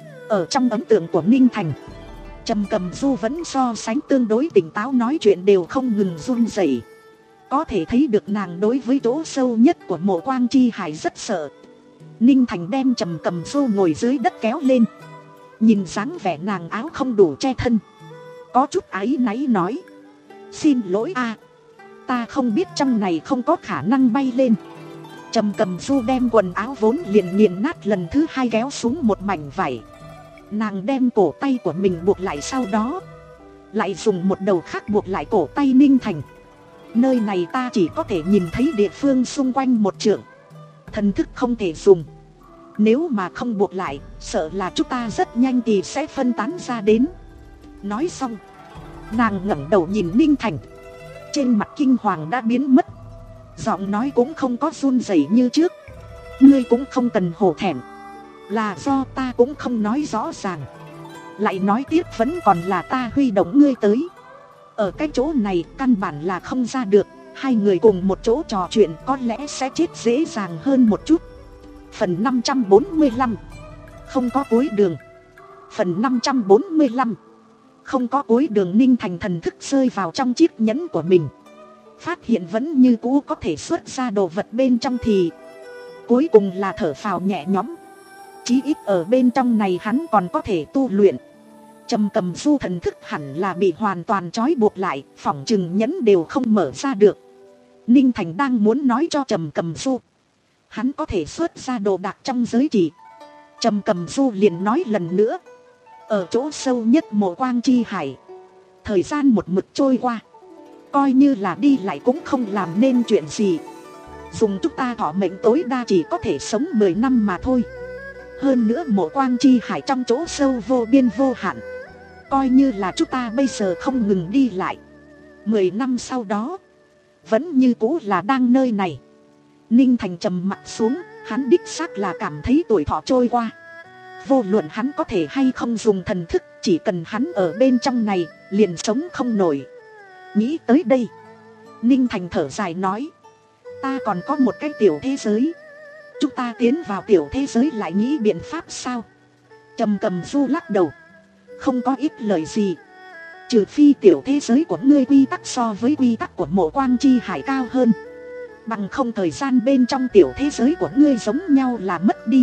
Ở trong ấn tượng của Ninh Thành, Trầm Cầm Du vẫn so sánh tương đối tỉnh táo, nói chuyện đều không ngừng run rẩy. Có thể thấy được nàng đối với chỗ sâu nhất của mộ quang chi hải rất sợ. Ninh Thành đem Trầm Cầm Du ngồi dưới đất kéo lên. Nhìn dáng vẻ nàng áo không đủ che thân, có chút áy náy nói: Xin lỗi a, ta không biết trong này không có khả năng bay lên. Trầm Cầm Du đem quần áo vốn liền nghiền nát lần thứ hai kéo xuống một mảnh vải. Nàng đem cổ tay của mình buộc lại, sau đó lại dùng một đầu khác buộc lại cổ tay Ninh Thành. Nơi này ta chỉ có thể nhìn thấy địa phương xung quanh một trượng, thần thức không thể dùng. Nếu mà không buộc lại, sợ là chúng ta rất nhanh thì sẽ phân tán ra đến. Nói xong, nàng ngẩng đầu nhìn Ninh Thành. Trên mặt kinh hoàng đã biến mất, giọng nói cũng không có run rẩy như trước. Ngươi cũng không cần hổ thẹn, là do ta cũng không nói rõ ràng. Lại nói tiếp vẫn còn là ta huy động ngươi tới. Ở cái chỗ này căn bản là không ra được. Hai người cùng một chỗ trò chuyện có lẽ sẽ chết dễ dàng hơn một chút. Phần năm trăm bốn mươi lăm, không có cuối đường. Phần năm trăm bốn mươi lăm, không có cuối đường. Ninh Thành thần thức rơi vào trong chiếc nhẫn của mình, phát hiện vẫn như cũ có thể xuất ra đồ vật bên trong thì cuối cùng là thở phào nhẹ nhõm. Chí ít ở bên trong này hắn còn có thể tu luyện. Trầm Cầm Du thần thức hẳn là bị hoàn toàn trói buộc lại, phỏng chừng nhẫn đều không mở ra được. Ninh Thành đang muốn nói cho Trầm Cầm Du hắn có thể xuất ra đồ đạc trong giới chỉ. Trầm Cầm Du liền nói lần nữa: ở chỗ sâu nhất mộ quang chi hải, thời gian một mực trôi qua, coi như là đi lại cũng không làm nên chuyện gì. Dùng chúng ta thọ mệnh tối đa chỉ có thể sống mười năm mà thôi. Hơn nữa mộ quang chi hải trong chỗ sâu vô biên vô hạn, coi như là chúng ta bây giờ không ngừng đi lại, mười năm sau đó vẫn như cũ là đang nơi này. Ninh Thành trầm mặt xuống, hắn đích xác là cảm thấy tuổi thọ trôi qua. Vô luận hắn có thể hay không dùng thần thức, chỉ cần hắn ở bên trong này, liền sống không nổi. Nghĩ tới đây, Ninh Thành thở dài nói, ta còn có một cái tiểu thế giới. Chúng ta tiến vào tiểu thế giới lại nghĩ biện pháp sao? Trầm Cầm Du lắc đầu, không có ít lời gì. Trừ phi tiểu thế giới của ngươi quy tắc so với quy tắc của Mộ Quang Chi Hải cao hơn, bằng không thời gian bên trong tiểu thế giới của ngươi giống nhau là mất đi.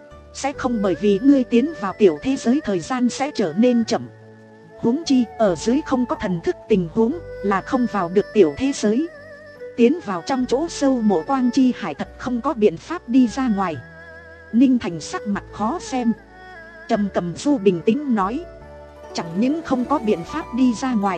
Sẽ không bởi vì ngươi tiến vào tiểu thế giới thời gian sẽ trở nên chậm. Huống chi ở dưới không có thần thức tình huống là không vào được tiểu thế giới. Tiến vào trong chỗ sâu Mộ Quang Chi Hải thật không có biện pháp đi ra ngoài. Ninh Thành sắc mặt khó xem. Trầm Cầm Du bình tĩnh nói, chẳng những không có biện pháp đi ra ngoài,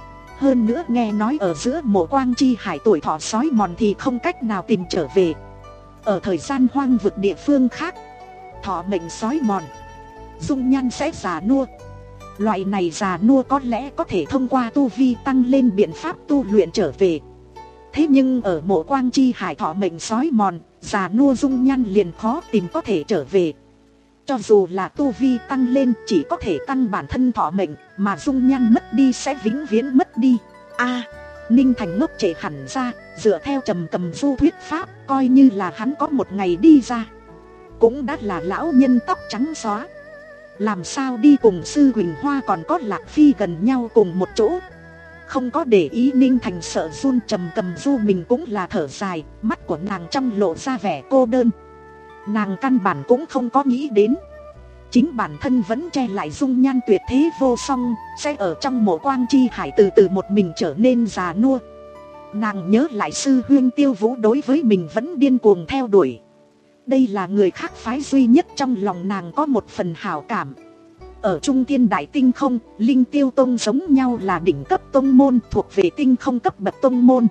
hơn nữa nghe nói ở giữa Mộ Quang Chi Hải tuổi thọ sói mòn thì không cách nào tìm trở về. Ở thời gian hoang vực địa phương khác, thọ mệnh sói mòn, dung nhan sẽ già nua. Loại này già nua có lẽ có thể thông qua tu vi tăng lên biện pháp tu luyện trở về. Thế nhưng ở Mộ Quang Chi Hải thọ mệnh sói mòn, già nua dung nhan liền khó tìm có thể trở về. Cho dù là tu vi tăng lên chỉ có thể tăng bản thân thọ mệnh, mà dung nhan mất đi sẽ vĩnh viễn mất đi. A, Ninh Thành ngốc trệ hẳn ra, dựa theo Trầm Cầm Du thuyết pháp, coi như là hắn có một ngày đi ra, cũng đã là lão nhân tóc trắng xóa. Làm sao đi cùng Sư Huỳnh Hoa còn có Lạc Phi gần nhau cùng một chỗ. Không có để ý Ninh Thành sợ run. Trầm Cầm Du mình cũng là thở dài, mắt của nàng trong lộ ra vẻ cô đơn. Nàng căn bản cũng không có nghĩ đến, chính bản thân vẫn che lại dung nhan tuyệt thế vô song, sẽ ở trong Mộ Quang Chi Hải từ từ một mình trở nên già nua. Nàng nhớ lại sư huynh Tiêu Vũ đối với mình vẫn điên cuồng theo đuổi. Đây là người khác phái duy nhất trong lòng nàng có một phần hảo cảm. Ở Trung Thiên Đại Tinh Không, Linh Tiêu Tông giống nhau là đỉnh cấp tông môn, thuộc về tinh không cấp bậc tông môn.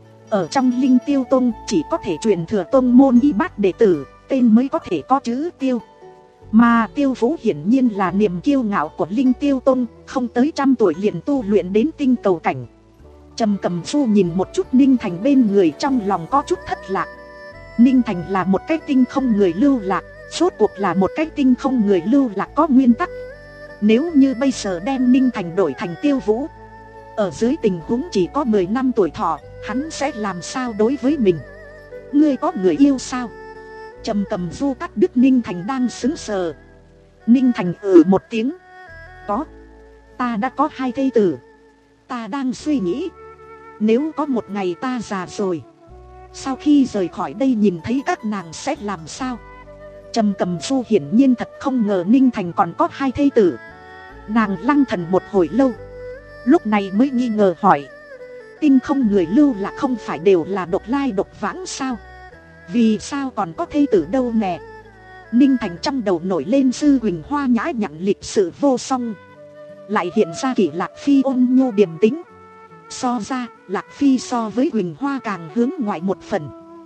Ở trong Linh Tiêu Tông chỉ có thể truyền thừa tông môn y bát đệ tử, tên mới có thể có chữ Tiêu. Mà Tiêu Vũ hiển nhiên là niềm kiêu ngạo của Linh Tiêu Tông, không tới trăm tuổi liền tu luyện đến tinh cầu cảnh. Trầm Cầm Du nhìn một chút Ninh Thành bên người, trong lòng có chút thất lạc. Ninh Thành là một cái tinh không người lưu lạc, rốt cuộc là một cái tinh không người lưu lạc có nguyên tắc. Nếu như bây giờ đem Ninh Thành đổi thành Tiêu Vũ, ở dưới tình huống chỉ có mười năm tuổi thọ, hắn sẽ làm sao đối với mình? Ngươi có người yêu sao? Trầm Cầm Du cắt đứt Ninh Thành đang sững sờ. Ninh Thành ừ một tiếng. Có. Ta đã có hai thê tử. Ta đang suy nghĩ, nếu có một ngày ta già rồi, sau khi rời khỏi đây nhìn thấy các nàng sẽ làm sao? Trầm Cầm Du hiển nhiên thật không ngờ Ninh Thành còn có hai thê tử. Nàng lăng thần một hồi lâu, lúc này mới nghi ngờ hỏi, tinh không người lưu là không phải đều là độc lai độc vãng sao? Vì sao còn có thê tử đâu nè? Ninh Thành trong đầu nổi lên Sư Huỳnh Hoa nhã nhặn lịch sự vô song, lại hiện ra kỷ Lạc Phi ôn nhu điềm tĩnh. So ra, Lạc Phi so với Huỳnh Hoa càng hướng ngoại một phần.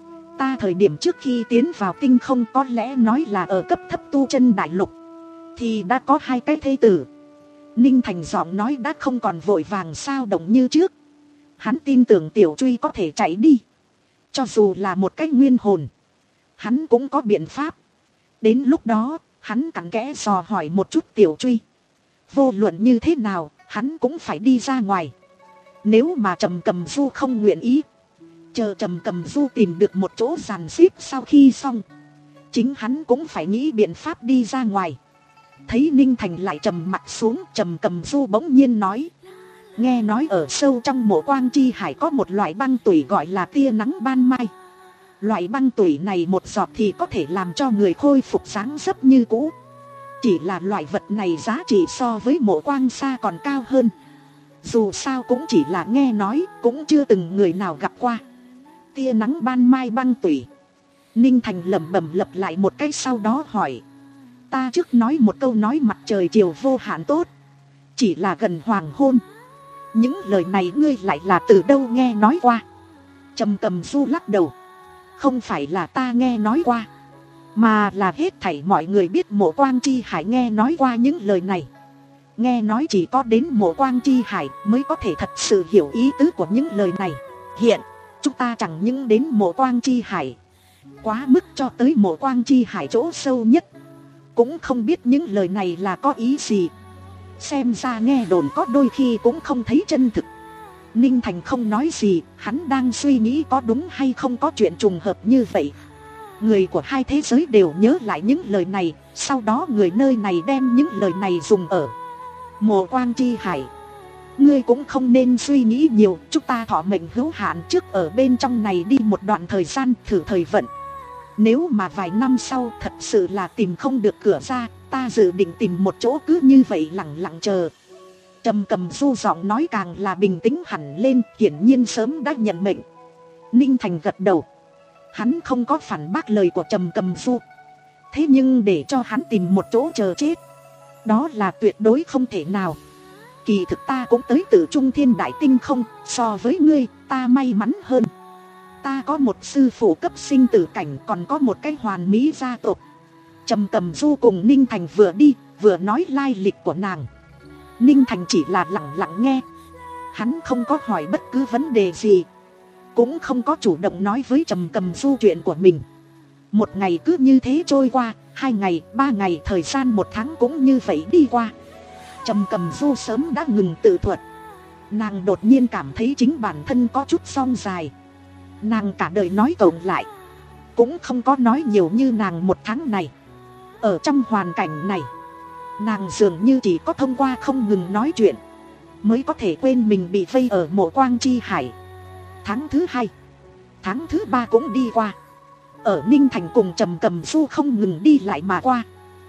Ta thời điểm trước khi tiến vào tinh không có lẽ nói là ở cấp thấp tu chân đại lục, thì đã có hai cái thê tử. Ninh Thành giọng nói đã không còn vội vàng sao động như trước. Hắn tin tưởng Tiểu Truy có thể chạy đi. Cho dù là một cái nguyên hồn, hắn cũng có biện pháp. Đến lúc đó, hắn cặn kẽ dò hỏi một chút Tiểu Truy. Vô luận như thế nào, hắn cũng phải đi ra ngoài. Nếu mà Trầm Cầm Du không nguyện ý, chờ Trầm Cầm Du tìm được một chỗ dàn xếp sau khi xong, chính hắn cũng phải nghĩ biện pháp đi ra ngoài. Thấy Ninh Thành lại trầm mặt xuống, Trầm Cầm Du bỗng nhiên nói, nghe nói ở sâu trong Mộ Quang Chi Hải có một loại băng tủy gọi là tia nắng ban mai. Loại băng tủy này một giọt thì có thể làm cho người khôi phục dáng dấp như cũ. Chỉ là loại vật này giá trị so với Mộ Quang Sa còn cao hơn. Dù sao cũng chỉ là nghe nói, cũng chưa từng người nào gặp qua. Tia nắng ban mai băng tủy. Ninh Thành lẩm bẩm lặp lại một cái, sau đó hỏi, ta trước nói một câu nói mặt trời chiều vô hạn tốt, chỉ là gần hoàng hôn. Những lời này ngươi lại là từ đâu nghe nói qua? Trầm Cầm Du lắc đầu, không phải là ta nghe nói qua, mà là hết thảy mọi người biết Mộ Quang Chi Hải nghe nói qua những lời này. Nghe nói chỉ có đến Mộ Quang Chi Hải mới có thể thật sự hiểu ý tứ của những lời này. Hiện chúng ta chẳng những đến mộ Quang Chi Hải, quá mức cho tới mộ Quang Chi Hải chỗ sâu nhất. Cũng không biết những lời này là có ý gì. Xem ra nghe đồn có đôi khi cũng không thấy chân thực. Ninh Thành không nói gì, hắn đang suy nghĩ có đúng hay không có chuyện trùng hợp như vậy. Người của hai thế giới đều nhớ lại những lời này, sau đó người nơi này đem những lời này dùng ở mộ Quang Chi Hải. Ngươi cũng không nên suy nghĩ nhiều, chúng ta thọ mệnh hữu hạn, trước ở bên trong này đi một đoạn thời gian thử thời vận. Nếu mà vài năm sau thật sự là tìm không được cửa ra, ta dự định tìm một chỗ cứ như vậy lặng lặng chờ. Trầm Cầm Du giọng nói càng là bình tĩnh hẳn lên, hiển nhiên sớm đã nhận mệnh. Ninh Thành gật đầu. Hắn không có phản bác lời của Trầm Cầm Du. Thế nhưng để cho hắn tìm một chỗ chờ chết, đó là tuyệt đối không thể nào. Kỳ thực ta cũng tới từ Trung Thiên Đại Tinh không, so với ngươi, ta may mắn hơn. Ta có một sư phụ cấp sinh tử cảnh, còn có một cái hoàn mỹ gia tộc. Trầm Cầm Du cùng Ninh Thành vừa đi, vừa nói lai lịch của nàng. Ninh Thành chỉ là lặng lặng nghe. Hắn không có hỏi bất cứ vấn đề gì, cũng không có chủ động nói với Trầm Cầm Du chuyện của mình. Một ngày cứ như thế trôi qua, hai ngày, ba ngày, thời gian một tháng cũng như vậy đi qua. Trầm Cầm Du sớm đã ngừng tự thuật. Nàng đột nhiên cảm thấy chính bản thân có chút song dài. Nàng cả đời nói cộng lại cũng không có nói nhiều như nàng một tháng này. Ở trong hoàn cảnh này, nàng dường như chỉ có thông qua không ngừng nói chuyện mới có thể quên mình bị vây ở mộ Quang Chi Hải. Tháng thứ hai, tháng thứ ba cũng đi qua. Ở Ninh Thành cùng Trầm Cầm Du không ngừng đi lại mà qua.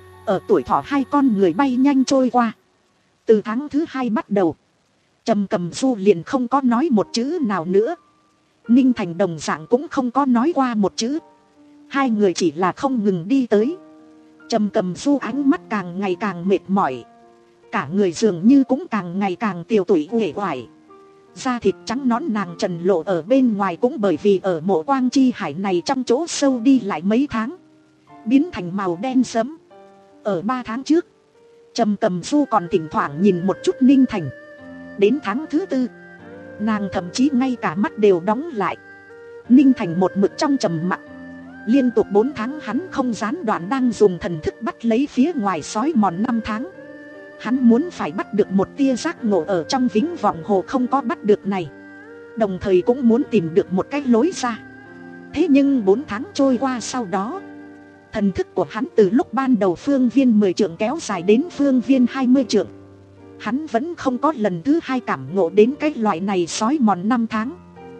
Ở tuổi thọ hai con người bay nhanh trôi qua. Từ tháng thứ hai bắt đầu, Trầm Cầm Du liền không có nói một chữ nào nữa. Ninh Thành đồng dạng cũng không có nói qua một chữ. Hai người chỉ là không ngừng đi tới. Trầm Cầm Du ánh mắt càng ngày càng mệt mỏi, cả người dường như cũng càng ngày càng tiều tụy uể oải. Da thịt trắng nõn nàng trần lộ ở bên ngoài cũng bởi vì ở mộ Quang Chi Hải này trong chỗ sâu đi lại mấy tháng, biến thành màu đen sẫm. Ở ba tháng trước, Trầm Cầm Du còn thỉnh thoảng nhìn một chút Ninh Thành. Đến tháng thứ tư, nàng thậm chí ngay cả mắt đều đóng lại. Ninh Thành một mực trong trầm mặc. Liên tục bốn tháng hắn không gián đoạn đang dùng thần thức bắt lấy phía ngoài sói mòn năm tháng. Hắn muốn phải bắt được một tia giác ngộ ở trong Vĩnh Vọng Hồ không có bắt được này, đồng thời cũng muốn tìm được một cái lối ra. Thế nhưng bốn tháng trôi qua sau đó, thần thức của hắn từ lúc ban đầu phương viên mười trượng kéo dài đến phương viên hai mươi trượng. Hắn vẫn không có lần thứ hai cảm ngộ đến cái loại này sói mòn năm tháng.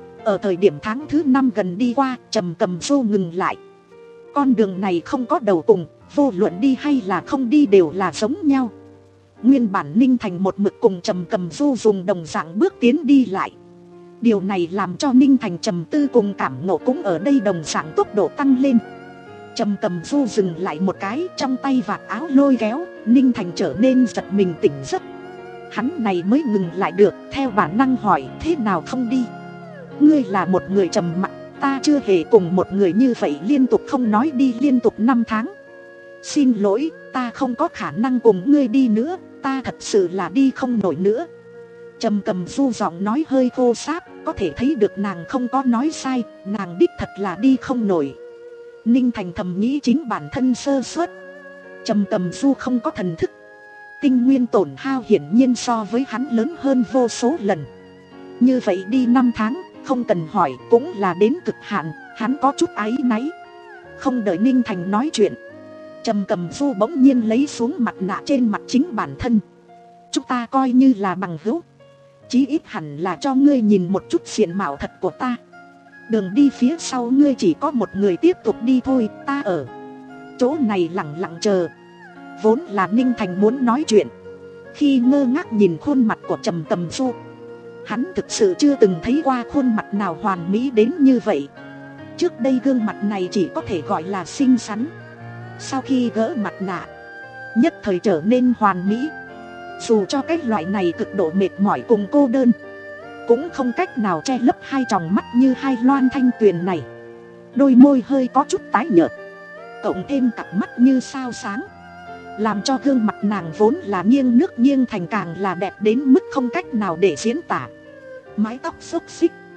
Ở thời điểm tháng thứ năm gần đi qua, Trầm Cầm Du ngừng lại. Con đường này không có đầu cùng, vô luận đi hay là không đi đều là giống nhau. Nguyên bản Ninh Thành một mực cùng Trầm Cầm Du dùng đồng dạng bước tiến đi lại. Điều này làm cho Ninh Thành trầm tư cùng cảm ngộ cũng ở đây đồng dạng tốc độ tăng lên. Trầm Cầm Du dừng lại một cái, trong tay vạt áo lôi kéo, Ninh Thành trở nên giật mình tỉnh giấc. Hắn này mới ngừng lại được, theo bản năng hỏi thế nào không đi. Ngươi là một người trầm mặc, ta chưa hề cùng một người như vậy liên tục không nói đi liên tục năm tháng. Xin lỗi, ta không có khả năng cùng ngươi đi nữa, ta thật sự là đi không nổi nữa. Trầm Cầm Du giọng nói hơi khô sáp, có thể thấy được nàng không có nói sai, nàng đích thật là đi không nổi. Ninh Thành thầm nghĩ chính bản thân sơ suất. Trầm Cầm Du không có thần thức, tinh nguyên tổn hao hiển nhiên so với hắn lớn hơn vô số lần. Như vậy đi năm tháng, không cần hỏi cũng là đến cực hạn, hắn có chút áy náy. Không đợi Ninh Thành nói chuyện, Trầm Cầm Du bỗng nhiên lấy xuống mặt nạ trên mặt chính bản thân. Chúng ta coi như là bằng hữu, chí ít hẳn là cho ngươi nhìn một chút diện mạo thật của ta. Đường đi phía sau ngươi chỉ có một người tiếp tục đi thôi, ta ở chỗ này lặng lặng chờ. Vốn là Ninh Thành muốn nói chuyện, khi ngơ ngác nhìn khuôn mặt của Trầm Cầm Du, hắn thực sự chưa từng thấy qua khuôn mặt nào hoàn mỹ đến như vậy. Trước đây gương mặt này chỉ có thể gọi là xinh xắn, sau khi gỡ mặt nạ, nhất thời trở nên hoàn mỹ. Dù cho cái loại này cực độ mệt mỏi cùng cô đơn, cũng không cách nào che lấp hai tròng mắt như hai loan thanh tuyền này. Đôi môi hơi có chút tái nhợt, cộng thêm cặp mắt như sao sáng, làm cho gương mặt nàng vốn là nghiêng nước nghiêng thành càng là đẹp đến mức không cách nào để diễn tả. Mái tóc xốc xích,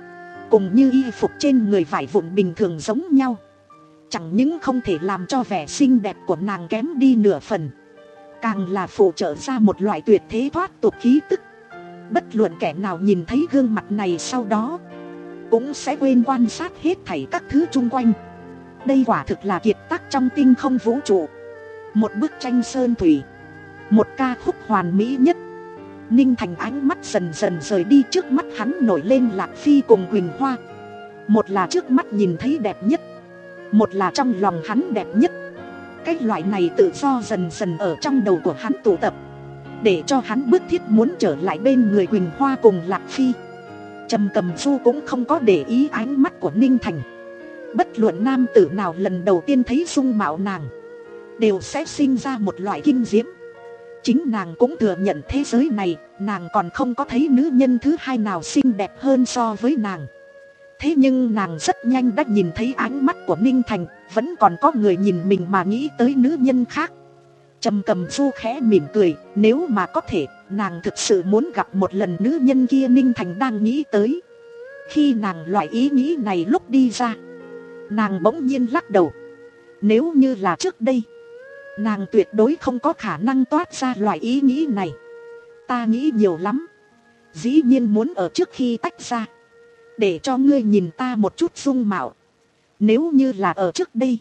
cùng như y phục trên người vải vụn bình thường giống nhau. Chẳng những không thể làm cho vẻ xinh đẹp của nàng kém đi nửa phần, càng là phụ trợ ra một loại tuyệt thế thoát tục khí tức. Bất luận kẻ nào nhìn thấy gương mặt này sau đó cũng sẽ quên quan sát hết thảy các thứ chung quanh. Đây quả thực là kiệt tác trong tinh không vũ trụ, một bức tranh sơn thủy, một ca khúc hoàn mỹ nhất. Ninh Thành ánh mắt dần dần rời đi, trước mắt hắn nổi lên Lạc Phi cùng Quỳnh Hoa. Một là trước mắt nhìn thấy đẹp nhất, một là trong lòng hắn đẹp nhất. Cái loại này tự do dần dần ở trong đầu của hắn tụ tập, để cho hắn bức thiết muốn trở lại bên người Quỳnh Hoa cùng Lạc Phi. Trầm Cầm Du cũng không có để ý ánh mắt của Ninh Thành. Bất luận nam tử nào lần đầu tiên thấy dung mạo nàng đều sẽ sinh ra một loại kinh diễm. Chính nàng cũng thừa nhận thế giới này nàng còn không có thấy nữ nhân thứ hai nào xinh đẹp hơn so với nàng. Thế nhưng nàng rất nhanh đã nhìn thấy ánh mắt của Ninh Thành, vẫn còn có người nhìn mình mà nghĩ tới nữ nhân khác. Trầm Cầm Du khẽ mỉm cười, nếu mà có thể, nàng thực sự muốn gặp một lần nữ nhân kia Ninh Thành đang nghĩ tới. Khi nàng loại ý nghĩ này lúc đi ra, nàng bỗng nhiên lắc đầu. Nếu như là trước đây, nàng tuyệt đối không có khả năng toát ra loại ý nghĩ này. Ta nghĩ nhiều lắm, dĩ nhiên muốn ở trước khi tách ra, để cho ngươi nhìn ta một chút dung mạo. Nếu như là ở trước đây,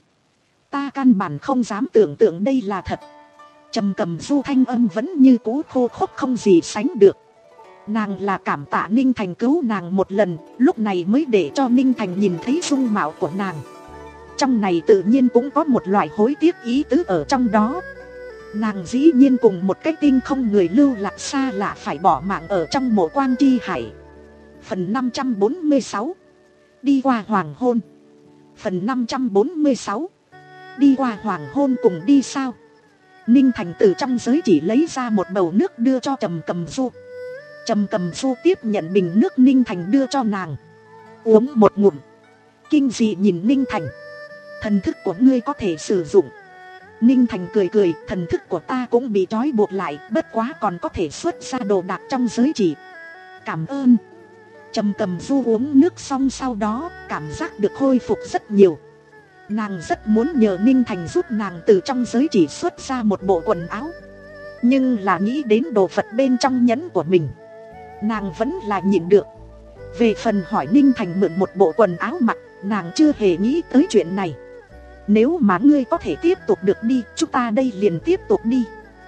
ta căn bản không dám tưởng tượng đây là thật. Trầm Cầm Du thanh âm vẫn như cũ khô khốc không gì sánh được. Nàng là cảm tạ Ninh Thành cứu nàng một lần, lúc này mới để cho Ninh Thành nhìn thấy dung mạo của nàng. Trong này tự nhiên cũng có một loại hối tiếc ý tứ ở trong đó. Nàng dĩ nhiên cùng một cái tinh không người lưu lạc xa lạ phải bỏ mạng ở trong mộ Quang Chi Hải. Phần năm trăm bốn mươi sáu, đi qua hoàng hôn. Phần năm trăm bốn mươi sáu, đi qua hoàng hôn cùng đi sao. Ninh Thành từ trong giới chỉ lấy ra một bầu nước đưa cho Trầm Cầm Du. Trầm Cầm Du tiếp nhận bình nước Ninh Thành đưa cho nàng, uống một ngụm, kinh dị nhìn Ninh Thành. Thần thức của ngươi có thể sử dụng. Ninh Thành cười cười, thần thức của ta cũng bị trói buộc lại, bất quá còn có thể xuất ra đồ đạc trong giới chỉ. Cảm ơn. Trầm Cầm Du uống nước xong sau đó cảm giác được khôi phục rất nhiều. Nàng rất muốn nhờ Ninh Thành giúp nàng từ trong giới chỉ xuất ra một bộ quần áo, nhưng là nghĩ đến đồ vật bên trong nhẫn của mình, nàng vẫn là nhịn được. Về phần hỏi Ninh Thành mượn một bộ quần áo mặc, nàng chưa hề nghĩ tới chuyện này. Nếu mà ngươi có thể tiếp tục được đi, chúng ta đây liền tiếp tục đi.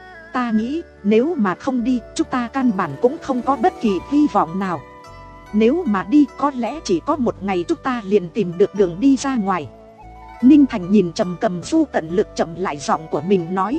Ta nghĩ nếu mà không đi, chúng ta căn bản cũng không có bất kỳ hy vọng nào. Nếu mà đi, có lẽ chỉ có một ngày chúng ta liền tìm được đường đi ra ngoài. Ninh Thành nhìn Trầm Cầm Du tận lực chậm lại giọng của mình nói.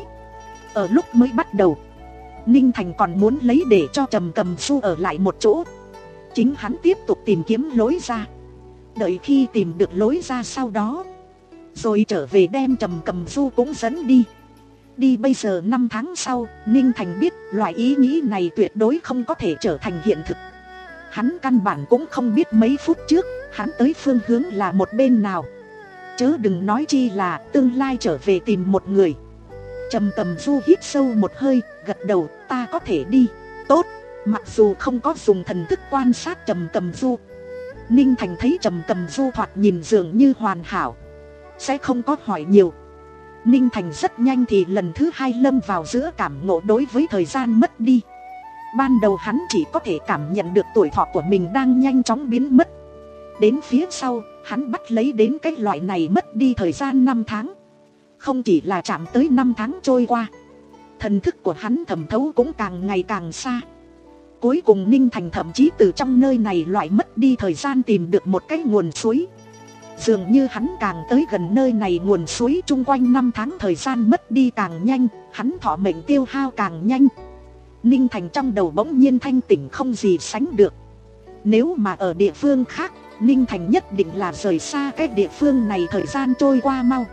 Ở lúc mới bắt đầu, Ninh Thành còn muốn lấy để cho Trầm Cầm Du ở lại một chỗ, chính hắn tiếp tục tìm kiếm lối ra. Đợi khi tìm được lối ra sau đó, rồi trở về đem Trầm Cầm Du cũng dẫn đi. Đi bây giờ năm tháng sau, Ninh Thành biết loại ý nghĩ này tuyệt đối không có thể trở thành hiện thực. Hắn căn bản cũng không biết mấy phút trước hắn tới phương hướng là một bên nào, chớ đừng nói chi là tương lai trở về tìm một người. Trầm Cầm Du hít sâu một hơi, gật đầu, ta có thể đi. Tốt. Mặc dù không có dùng thần thức quan sát Trầm Cầm Du, Ninh Thành thấy Trầm Cầm Du thoạt nhìn dường như hoàn hảo, sẽ không có hỏi nhiều. Ninh Thành rất nhanh thì lần thứ hai lâm vào giữa cảm ngộ đối với thời gian mất đi. Ban đầu hắn chỉ có thể cảm nhận được tuổi thọ của mình đang nhanh chóng biến mất. Đến phía sau, hắn bắt lấy đến cái loại này mất đi thời gian năm tháng. Không chỉ là chạm tới năm tháng trôi qua, thần thức của hắn thẩm thấu cũng càng ngày càng xa. Cuối cùng Ninh Thành thậm chí từ trong nơi này loại mất đi thời gian tìm được một cái nguồn suối. Dường như hắn càng tới gần nơi này nguồn suối, chung quanh năm tháng thời gian mất đi càng nhanh, hắn thọ mệnh tiêu hao càng nhanh. Ninh Thành trong đầu bỗng nhiên thanh tỉnh không gì sánh được. Nếu mà ở địa phương khác, Ninh Thành nhất định là rời xa cái địa phương này thời gian trôi qua mau.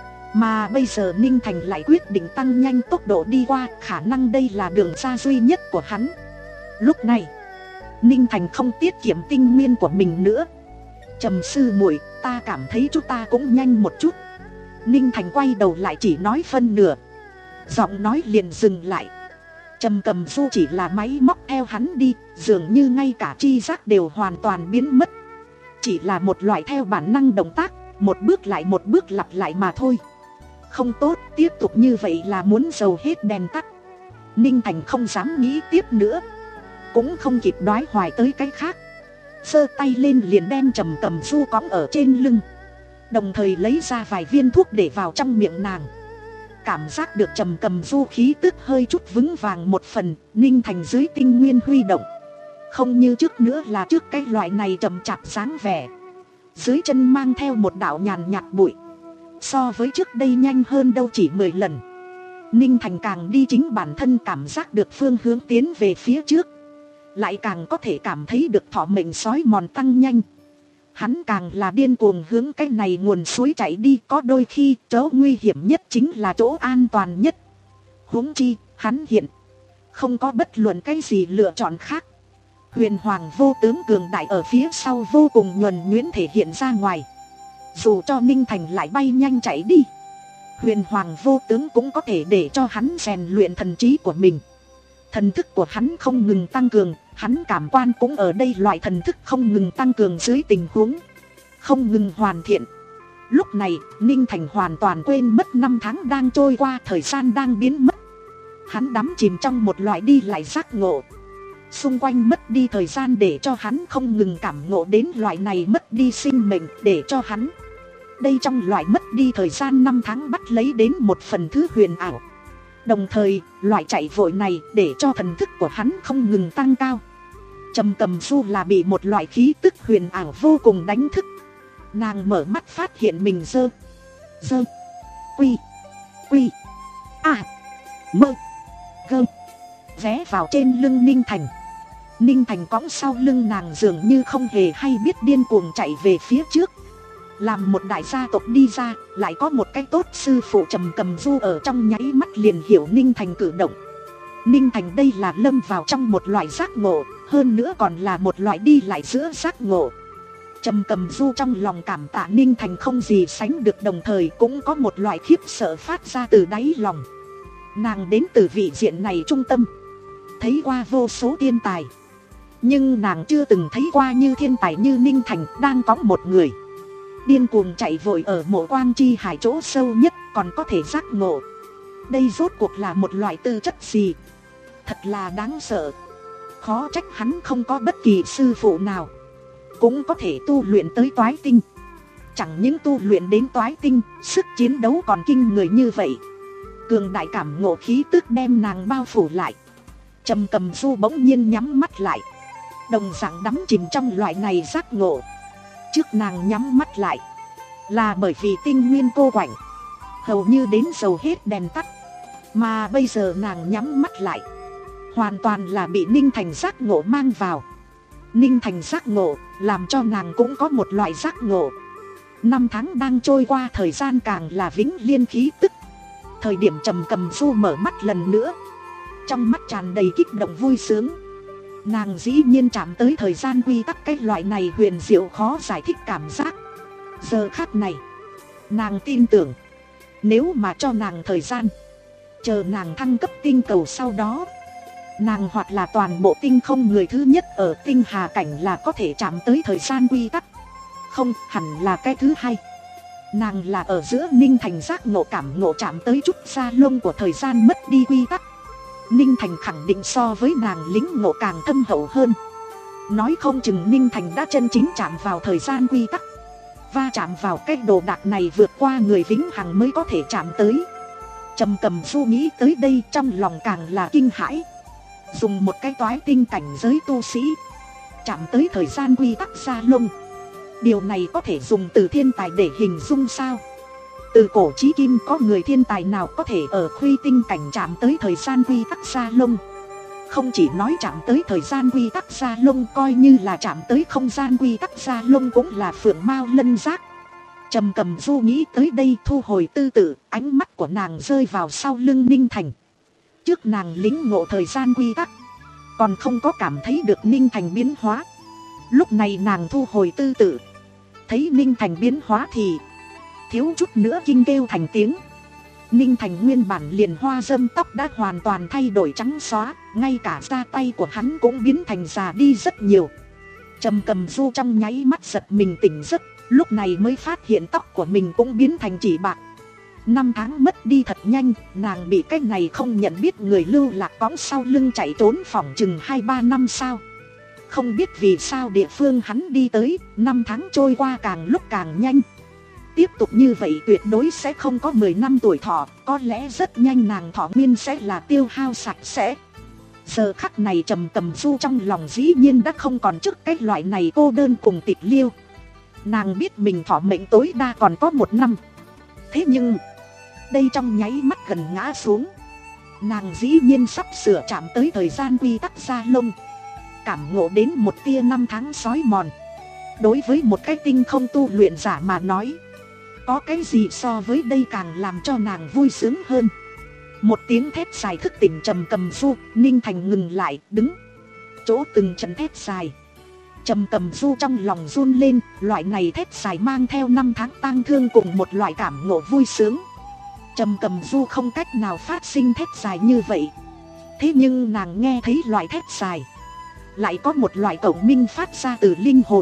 Mà bây giờ Ninh Thành lại quyết định tăng nhanh tốc độ đi qua, khả năng đây là đường ra duy nhất của hắn. Lúc này, Ninh Thành không tiết kiệm tinh nguyên của mình nữa. Trầm sư muội, ta cảm thấy chúng ta cũng nhanh một chút. Ninh Thành quay đầu lại chỉ nói phân nửa, giọng nói liền dừng lại. Trầm Cầm Du chỉ là máy móc theo hắn đi, dường như ngay cả tri giác đều hoàn toàn biến mất. chỉ là một loại theo bản năng động tác, một bước lại một bước lặp lại mà thôi. Không tốt, tiếp tục như vậy là muốn dầu hết đèn tắt. Ninh Thành không dám nghĩ tiếp nữa, cũng không kịp đoái hoài tới cái khác, giơ tay lên liền đem Trầm Cầm Du cõng ở trên lưng, đồng thời lấy ra vài viên thuốc để vào trong miệng nàng. Cảm giác được Trầm Cầm Du khí tức hơi chút vững vàng một phần, Ninh Thành dưới tinh nguyên huy động, không như trước nữa là trước cái loại này chậm chạp dáng vẻ. Dưới chân mang theo một đạo nhàn nhạt bụi, so với trước đây nhanh hơn đâu chỉ mười lần. Ninh Thành càng đi chính bản thân cảm giác được phương hướng tiến về phía trước, lại càng có thể cảm thấy được thọ mệnh sói mòn tăng nhanh. Hắn càng là điên cuồng hướng cái này nguồn suối chạy đi, có đôi khi chỗ nguy hiểm nhất chính là chỗ an toàn nhất. Huống chi, hắn hiện không có bất luận cái gì lựa chọn khác. Huyền Hoàng vô tướng cường đại ở phía sau vô cùng nhuần nhuyễn thể hiện ra ngoài. Dù cho Ninh Thành lại bay nhanh chạy đi, Huyền Hoàng vô tướng cũng có thể để cho hắn rèn luyện thần trí của mình. Thần thức của hắn không ngừng tăng cường, hắn cảm quan cũng ở đây loại thần thức không ngừng tăng cường dưới tình huống không ngừng hoàn thiện. Lúc này, Ninh Thành hoàn toàn quên mất năm tháng đang trôi qua, thời gian đang biến mất. Hắn đắm chìm trong một loại đi lại giác ngộ. Xung quanh mất đi thời gian để cho hắn không ngừng cảm ngộ đến loại này mất đi sinh mệnh, để cho hắn đây trong loại mất đi thời gian năm tháng bắt lấy đến một phần thứ huyền ảo. Đồng thời, loại chạy vội này để cho thần thức của hắn không ngừng tăng cao. Trầm Cầm Du là bị một loại khí tức huyền ảo vô cùng đánh thức. Nàng mở mắt phát hiện mình dơ Dơ Quy Quy À Mơ Gơ ghé vào trên lưng Ninh Thành. Ninh Thành cõng sau lưng nàng dường như không hề hay biết, điên cuồng chạy về phía trước. Làm một đại gia tộc đi ra, lại có một cái tốt sư phụ Trầm Cầm Du ở trong nháy mắt liền hiểu Ninh Thành cử động. Ninh Thành đây là lâm vào trong một loại giác ngộ, hơn nữa còn là một loại đi lại giữa giác ngộ. Trầm Cầm Du trong lòng cảm tạ Ninh Thành không gì sánh được, đồng thời cũng có một loại khiếp sợ phát ra từ đáy lòng. Nàng đến từ vị diện này trung tâm, thấy qua vô số thiên tài, nhưng nàng chưa từng thấy qua như thiên tài như Ninh Thành đang có một người điên cuồng chạy vội ở mộ quang chi hải chỗ sâu nhất còn có thể giác ngộ. Đây rốt cuộc là một loại tư chất gì? Thật là đáng sợ. Khó trách hắn không có bất kỳ sư phụ nào cũng có thể tu luyện tới toái tinh. Chẳng những tu luyện đến toái tinh, sức chiến đấu còn kinh người như vậy. Cường đại cảm ngộ khí tức đem nàng bao phủ lại. Trầm Cầm Du bỗng nhiên nhắm mắt lại, đồng dạng đắm chìm trong loại này giác ngộ. Trước nàng nhắm mắt lại là bởi vì tinh nguyên cô quạnh, hầu như đến dầu hết đèn tắt. Mà bây giờ nàng nhắm mắt lại, hoàn toàn là bị Ninh Thành giác ngộ mang vào. Ninh Thành giác ngộ làm cho nàng cũng có một loại giác ngộ. Năm tháng đang trôi qua, thời gian càng là vĩnh liên khí tức. Thời điểm Trầm Cầm Du mở mắt lần nữa, trong mắt tràn đầy kích động vui sướng. Nàng dĩ nhiên chạm tới thời gian quy tắc, cái loại này huyền diệu khó giải thích cảm giác. Giờ khắc này, nàng tin tưởng, nếu mà cho nàng thời gian, chờ nàng thăng cấp tinh cầu sau đó, nàng hoặc là toàn bộ tinh không người thứ nhất ở tinh hà cảnh là có thể chạm tới thời gian quy tắc. Không, hẳn là cái thứ hai. Nàng là ở giữa Ninh Thành giác ngộ cảm ngộ chạm tới chút da lông của thời gian mất đi quy tắc. Ninh Thành khẳng định so với nàng lính ngộ càng thâm hậu hơn. Nói không chừng Ninh Thành đã chân chính chạm vào thời gian quy tắc, va chạm vào cái đồ đạc này vượt qua người vĩnh hằng mới có thể chạm tới. Trầm Cầm Du nghĩ tới đây trong lòng càng là kinh hãi. Dùng một cái toái tinh cảnh giới tu sĩ chạm tới thời gian quy tắc da lông, điều này có thể dùng từ thiên tài để hình dung sao? Từ cổ chí kim có người thiên tài nào có thể ở khuy tinh cảnh chạm tới thời gian quy tắc da lông? Không chỉ nói chạm tới thời gian quy tắc da lông, coi như là chạm tới không gian quy tắc da lông cũng là phượng mao lân giác. Trầm Cầm Du nghĩ tới đây thu hồi tư tự, ánh mắt của nàng rơi vào sau lưng Ninh Thành. Trước nàng lính ngộ thời gian quy tắc, còn không có cảm thấy được Ninh Thành biến hóa. Lúc này nàng thu hồi tư tự, thấy Ninh Thành biến hóa thì thiếu chút nữa kinh kêu thành tiếng. Ninh Thành nguyên bản liền hoa râm tóc đã hoàn toàn thay đổi trắng xóa, ngay cả da tay của hắn cũng biến thành già đi rất nhiều. Trầm Cầm Du trong nháy mắt giật mình tỉnh giấc, lúc này mới phát hiện tóc của mình cũng biến thành chỉ bạc. Năm tháng mất đi thật nhanh, nàng bị cái này không nhận biết người lưu lạc cõng sau lưng chạy trốn phỏng chừng hai ba năm sao. Không biết vì sao địa phương hắn đi tới, năm tháng trôi qua càng lúc càng nhanh. Tiếp tục như vậy tuyệt đối sẽ không có mười năm tuổi thọ, có lẽ rất nhanh nàng thọ nguyên sẽ là tiêu hao sạch sẽ. Giờ khắc này Trầm Cầm Du trong lòng dĩ nhiên đã không còn trước cái loại này cô đơn cùng tịch liêu. Nàng biết mình thọ mệnh tối đa còn có một năm. Thế nhưng đây trong nháy mắt gần ngã xuống, nàng dĩ nhiên sắp sửa chạm tới thời gian quy tắc gia lông. Cảm ngộ đến một tia năm tháng sói mòn. Đối với một cái tinh không tu luyện giả mà nói, có cái gì so với đây càng làm cho nàng vui sướng hơn. Một tiếng thét dài thức tỉnh Trầm Cầm Du. Ninh Thành ngừng lại, đứng chỗ từng trận thét dài. Trầm Cầm Du trong lòng run lên, loại này thét dài mang theo năm tháng tang thương cùng một loại cảm ngộ vui sướng. Trầm Cầm Du không cách nào phát sinh thét dài như vậy. Thế nhưng nàng nghe thấy loại thét dài, lại có một loại cộng minh phát ra từ linh hồn.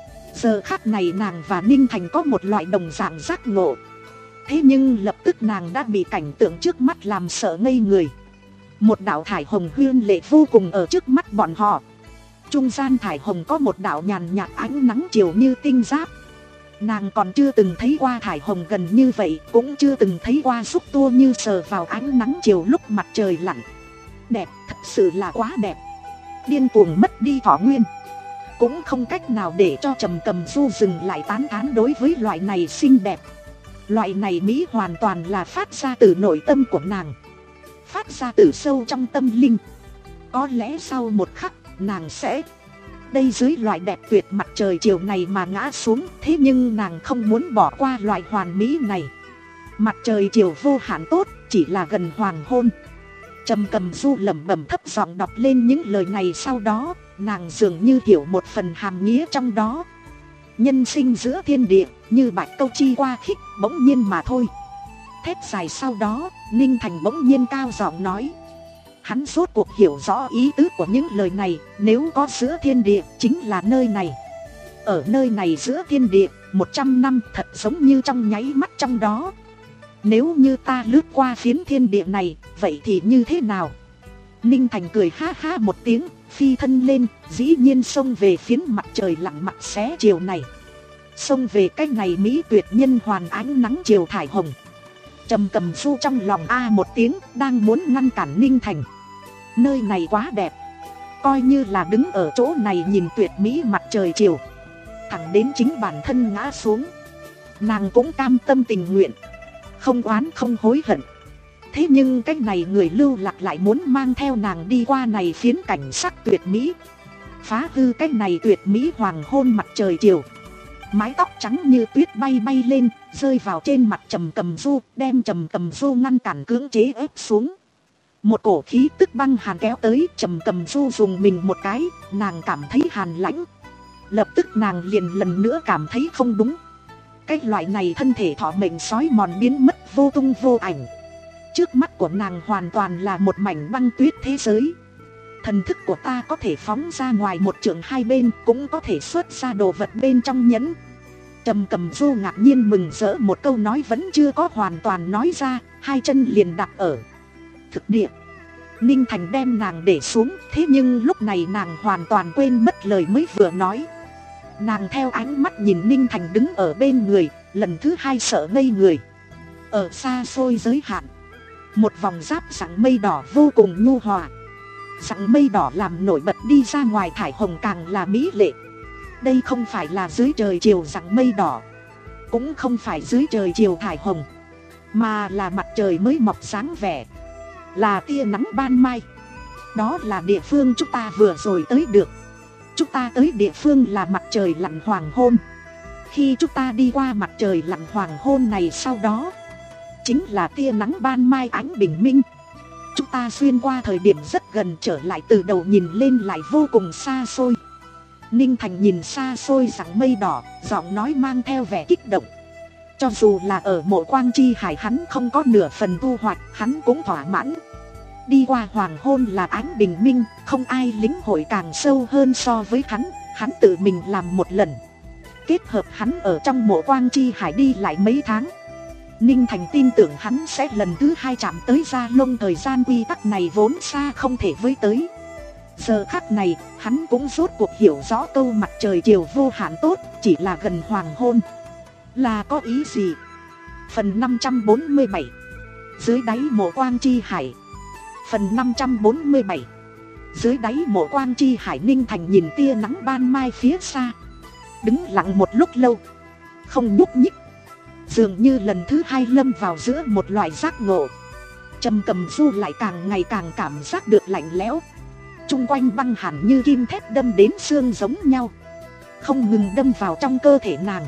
Giờ khắc này nàng và Ninh Thành có một loại đồng dạng giác ngộ. Thế nhưng lập tức nàng đã bị cảnh tượng trước mắt làm sợ ngây người. Một đạo thải hồng huyên lệ vô cùng ở trước mắt bọn họ. Trung gian thải hồng có một đạo nhàn nhạt ánh nắng chiều như tinh giáp. Nàng còn chưa từng thấy qua thải hồng gần như vậy, cũng chưa từng thấy qua xúc tua như sờ vào ánh nắng chiều lúc mặt trời lặn. Đẹp, thật sự là quá đẹp. Điên cuồng mất đi thọ nguyên, cũng không cách nào để cho Trầm Cầm Du dừng lại tán thán đối với loại này xinh đẹp. Loại này mỹ hoàn toàn là phát ra từ nội tâm của nàng, phát ra từ sâu trong tâm linh. Có lẽ sau một khắc nàng sẽ đây dưới loại đẹp tuyệt mặt trời chiều này mà ngã xuống. Thế nhưng nàng không muốn bỏ qua loại hoàn mỹ này. Mặt trời chiều vô hạn tốt, chỉ là gần hoàng hôn. Trầm Cầm Du lẩm bẩm thấp giọng đọc lên những lời này, sau đó nàng dường như hiểu một phần hàm nghĩa trong đó. Nhân sinh giữa thiên địa, như bạch câu chi qua khích, bỗng nhiên mà thôi. Thét dài sau đó, Ninh Thành bỗng nhiên cao giọng nói. Hắn rốt cuộc hiểu rõ ý tứ của những lời này. Nếu có giữa thiên địa, chính là nơi này. Ở nơi này giữa thiên địa, một trăm năm thật giống như trong nháy mắt trong đó. Nếu như ta lướt qua phiến thiên địa này, vậy thì như thế nào? Ninh Thành cười ha ha một tiếng, phi thân lên, dĩ nhiên xông về phiến mặt trời lặn mặt xé chiều này. Xông về cái này mỹ tuyệt nhân hoàn ánh nắng chiều thải hồng. Trầm Cầm Du trong lòng a một tiếng, đang muốn ngăn cản Ninh Thành. Nơi này quá đẹp, coi như là đứng ở chỗ này nhìn tuyệt mỹ mặt trời chiều, thẳng đến chính bản thân ngã xuống, nàng cũng cam tâm tình nguyện, không oán không hối hận. Thế nhưng cái này người lưu lạc lại muốn mang theo nàng đi qua này phiến cảnh sắc tuyệt mỹ, phá hư cái này tuyệt mỹ hoàng hôn mặt trời chiều. Mái tóc trắng như tuyết bay bay lên, rơi vào trên mặt Trầm Cầm Du, đem Trầm Cầm Du ngăn cản cưỡng chế ép xuống. Một cổ khí tức băng hàn kéo tới, Trầm Cầm Du dùng mình một cái, nàng cảm thấy hàn lãnh. Lập tức nàng liền lần nữa cảm thấy không đúng. Cái loại này thân thể thọ mệnh sói mòn biến mất vô tung vô ảnh. Trước mắt của nàng hoàn toàn là một mảnh băng tuyết thế giới. Thần thức của ta có thể phóng ra ngoài một trượng hai bên, cũng có thể xuất ra đồ vật bên trong nhẫn. Trầm Cầm Du ngạc nhiên mừng rỡ, một câu nói vẫn chưa có hoàn toàn nói ra, hai chân liền đặt ở thực địa. Ninh Thành đem nàng để xuống, thế nhưng lúc này nàng hoàn toàn quên mất lời mới vừa nói. Nàng theo ánh mắt nhìn Ninh Thành đứng ở bên người, lần thứ hai sợ ngây người. Ở xa xôi giới hạn, một vòng giáp sáng mây đỏ vô cùng nhu hòa. Sáng mây đỏ làm nổi bật đi ra ngoài thải hồng càng là mỹ lệ. Đây không phải là dưới trời chiều sáng mây đỏ, cũng không phải dưới trời chiều thải hồng, mà là mặt trời mới mọc sáng vẻ, là tia nắng ban mai. Đó là địa phương chúng ta vừa rồi tới được. Chúng ta tới địa phương là mặt trời lặn hoàng hôn. Khi chúng ta đi qua mặt trời lặn hoàng hôn này, sau đó chính là tia nắng ban mai ánh bình minh. Chúng ta xuyên qua thời điểm rất gần, trở lại từ đầu nhìn lên lại vô cùng xa xôi. Ninh Thành nhìn xa xôi sáng mây đỏ, giọng nói mang theo vẻ kích động. Cho dù là ở Mộ Quang Chi Hải hắn không có nửa phần thu hoạch, hắn cũng thỏa mãn. Đi qua hoàng hôn là ánh bình minh, không ai lĩnh hội càng sâu hơn so với hắn. hắn tự mình làm một lần, kết hợp hắn ở trong mộ quang chi hải đi lại mấy tháng. Ninh Thành tin tưởng hắn sẽ lần thứ hai chạm tới Gia Lông. Thời gian quy tắc này vốn xa không thể với tới. Giờ khắc này, hắn cũng rốt cuộc hiểu rõ câu mặt trời chiều vô hạn tốt, chỉ là gần hoàng hôn. Là có ý gì? Phần năm trăm bốn mươi bảy. Dưới đáy mộ quang chi hải. Phần năm trăm bốn mươi bảy. Dưới đáy mộ quang chi hải, Ninh Thành nhìn tia nắng ban mai phía xa, đứng lặng một lúc lâu, không nhúc nhích, dường như lần thứ hai lâm vào giữa một loại giác ngộ. Trầm Cầm Du lại càng ngày càng cảm giác được lạnh lẽo, chung quanh băng hẳn như kim thép đâm đến xương giống nhau, không ngừng đâm vào trong cơ thể nàng.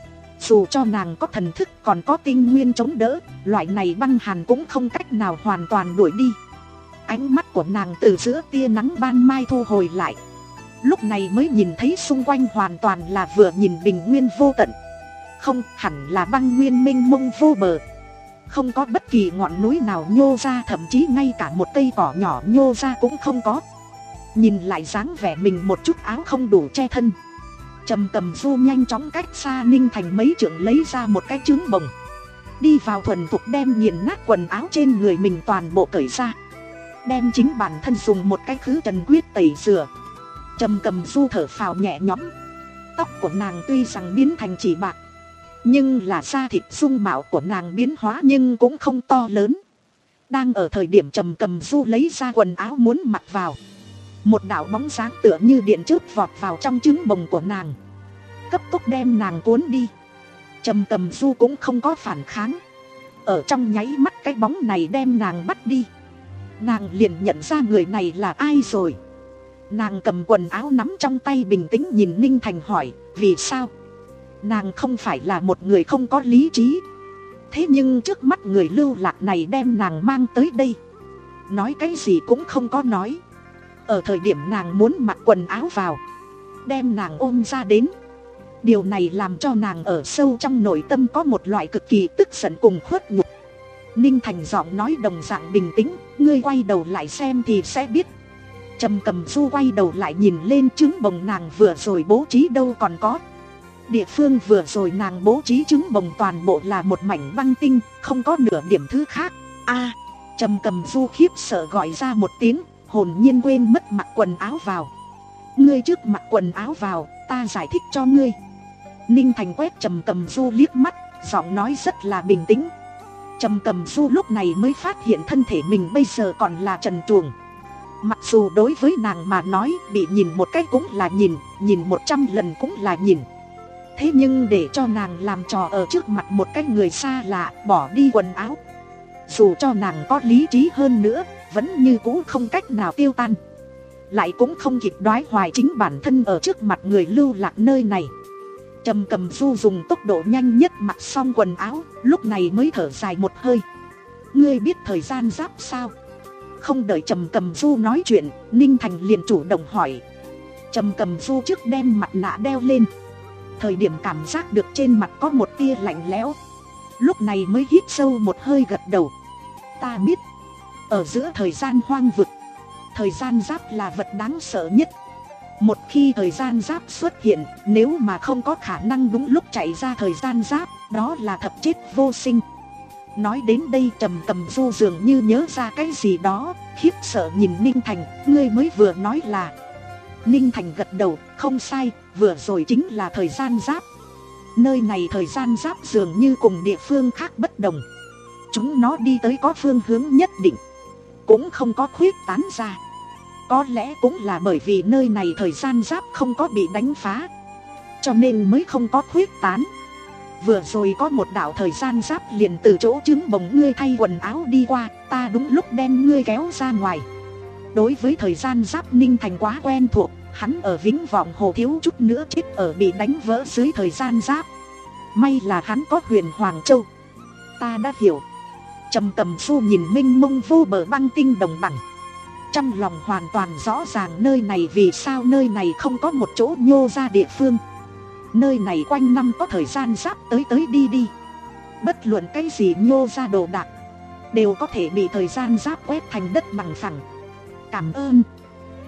Dù cho nàng có thần thức còn có tinh nguyên chống đỡ, loại này băng hàn cũng không cách nào hoàn toàn đuổi đi. Ánh mắt của nàng từ giữa tia nắng ban mai thu hồi lại, lúc này mới nhìn thấy xung quanh hoàn toàn là vừa nhìn bình nguyên vô tận, không hẳn là băng nguyên mênh mông vô bờ, không có bất kỳ ngọn núi nào nhô ra, thậm chí ngay cả một cây cỏ nhỏ nhô ra cũng không có. Nhìn lại dáng vẻ mình một chút áo không đủ che thân, Trầm Cầm Du nhanh chóng cách xa Ninh Thành mấy trượng, lấy ra một cái trứng bồng, đi vào thuần thục đem nghiền nát quần áo trên người mình toàn bộ cởi ra, đem chính bản thân dùng một cái khứ trần quyết tẩy rửa. Trầm Cầm Du thở phào nhẹ nhõm. Tóc của nàng tuy rằng biến thành chỉ bạc, nhưng là da thịt dung mạo của nàng biến hóa nhưng cũng không to lớn. Đang ở thời điểm Trầm Cầm Du lấy ra quần áo muốn mặc vào, một đạo bóng dáng tựa như điện chớp vọt vào trong trứng bồng của nàng, cấp tốc đem nàng cuốn đi. Trầm Cầm Du cũng không có phản kháng, ở trong nháy mắt cái bóng này đem nàng bắt đi. Nàng liền nhận ra người này là ai rồi. Nàng cầm quần áo nắm trong tay, bình tĩnh nhìn Ninh Thành hỏi, vì sao? Nàng không phải là một người không có lý trí, thế nhưng trước mắt người lưu lạc này đem nàng mang tới đây, nói cái gì cũng không có nói. Ở thời điểm nàng muốn mặc quần áo vào, đem nàng ôm ra đến. Điều này làm cho nàng ở sâu trong nội tâm có một loại cực kỳ tức giận cùng khuất nhục. Ninh Thành giọng nói đồng dạng bình tĩnh, ngươi quay đầu lại xem thì sẽ biết. Trầm Cầm Du quay đầu lại nhìn lên trứng bồng nàng vừa rồi bố trí đâu còn có. Địa phương vừa rồi nàng bố trí trứng bồng toàn bộ là một mảnh băng tinh, không có nửa điểm thứ khác. A, Trầm Cầm Du khiếp sợ gọi ra một tiếng, hồn nhiên quên mất mặc quần áo vào. Ngươi trước mặc quần áo vào, ta giải thích cho ngươi. Ninh Thành quét Trầm Cầm Du liếc mắt, giọng nói rất là bình tĩnh. Trầm Cầm Du lúc này mới phát hiện thân thể mình bây giờ còn là trần truồng. Mặc dù đối với nàng mà nói, bị nhìn một cái cũng là nhìn, nhìn một trăm lần cũng là nhìn. Thế nhưng để cho nàng làm trò ở trước mặt một cái người xa lạ, bỏ đi quần áo, dù cho nàng có lý trí hơn nữa, vẫn như cũ không cách nào tiêu tan. Lại cũng không kịp đoái hoài chính bản thân ở trước mặt người lưu lạc nơi này. Trầm Cầm Du dùng tốc độ nhanh nhất mặc xong quần áo, lúc này mới thở dài một hơi. Ngươi biết thời gian giáp sao? Không đợi Trầm Cầm Du nói chuyện, Ninh Thành liền chủ động hỏi. Trầm Cầm Du trước đem mặt nạ đeo lên, thời điểm cảm giác được trên mặt có một tia lạnh lẽo, lúc này mới hít sâu một hơi gật đầu. Ta biết, ở giữa thời gian hoang vực, thời gian giáp là vật đáng sợ nhất. Một khi thời gian giáp xuất hiện, nếu mà không có khả năng đúng lúc chạy ra thời gian giáp, đó là thập chết vô sinh. Nói đến đây Trầm Cầm Du dường như nhớ ra cái gì đó, khiếp sợ nhìn Ninh Thành, ngươi mới vừa nói là. Ninh Thành gật đầu, không sai, vừa rồi chính là thời gian giáp. Nơi này thời gian giáp dường như cùng địa phương khác bất đồng, chúng nó đi tới có phương hướng nhất định, cũng không có khuyết tán ra. Có lẽ cũng là bởi vì nơi này thời gian giáp không có bị đánh phá, cho nên mới không có khuyết tán. Vừa rồi có một đạo thời gian giáp liền từ chỗ trứng bồng ngươi thay quần áo đi qua, ta đúng lúc đem ngươi kéo ra ngoài. Đối với thời gian giáp Ninh Thành quá quen thuộc, hắn ở Vĩnh Vọng Hồ thiếu chút nữa chết ở bị đánh vỡ dưới thời gian giáp. May là hắn có Huyền Hoàng Châu. Ta đã hiểu. Trầm Cầm Du nhìn mênh mông vô bờ băng tinh đồng bằng, trong lòng hoàn toàn rõ ràng nơi này vì sao nơi này không có một chỗ nhô ra địa phương. Nơi này quanh năm có thời gian giáp tới tới đi đi, bất luận cái gì nhô ra đồ đạc đều có thể bị thời gian giáp quét thành đất bằng phẳng. Cảm ơn.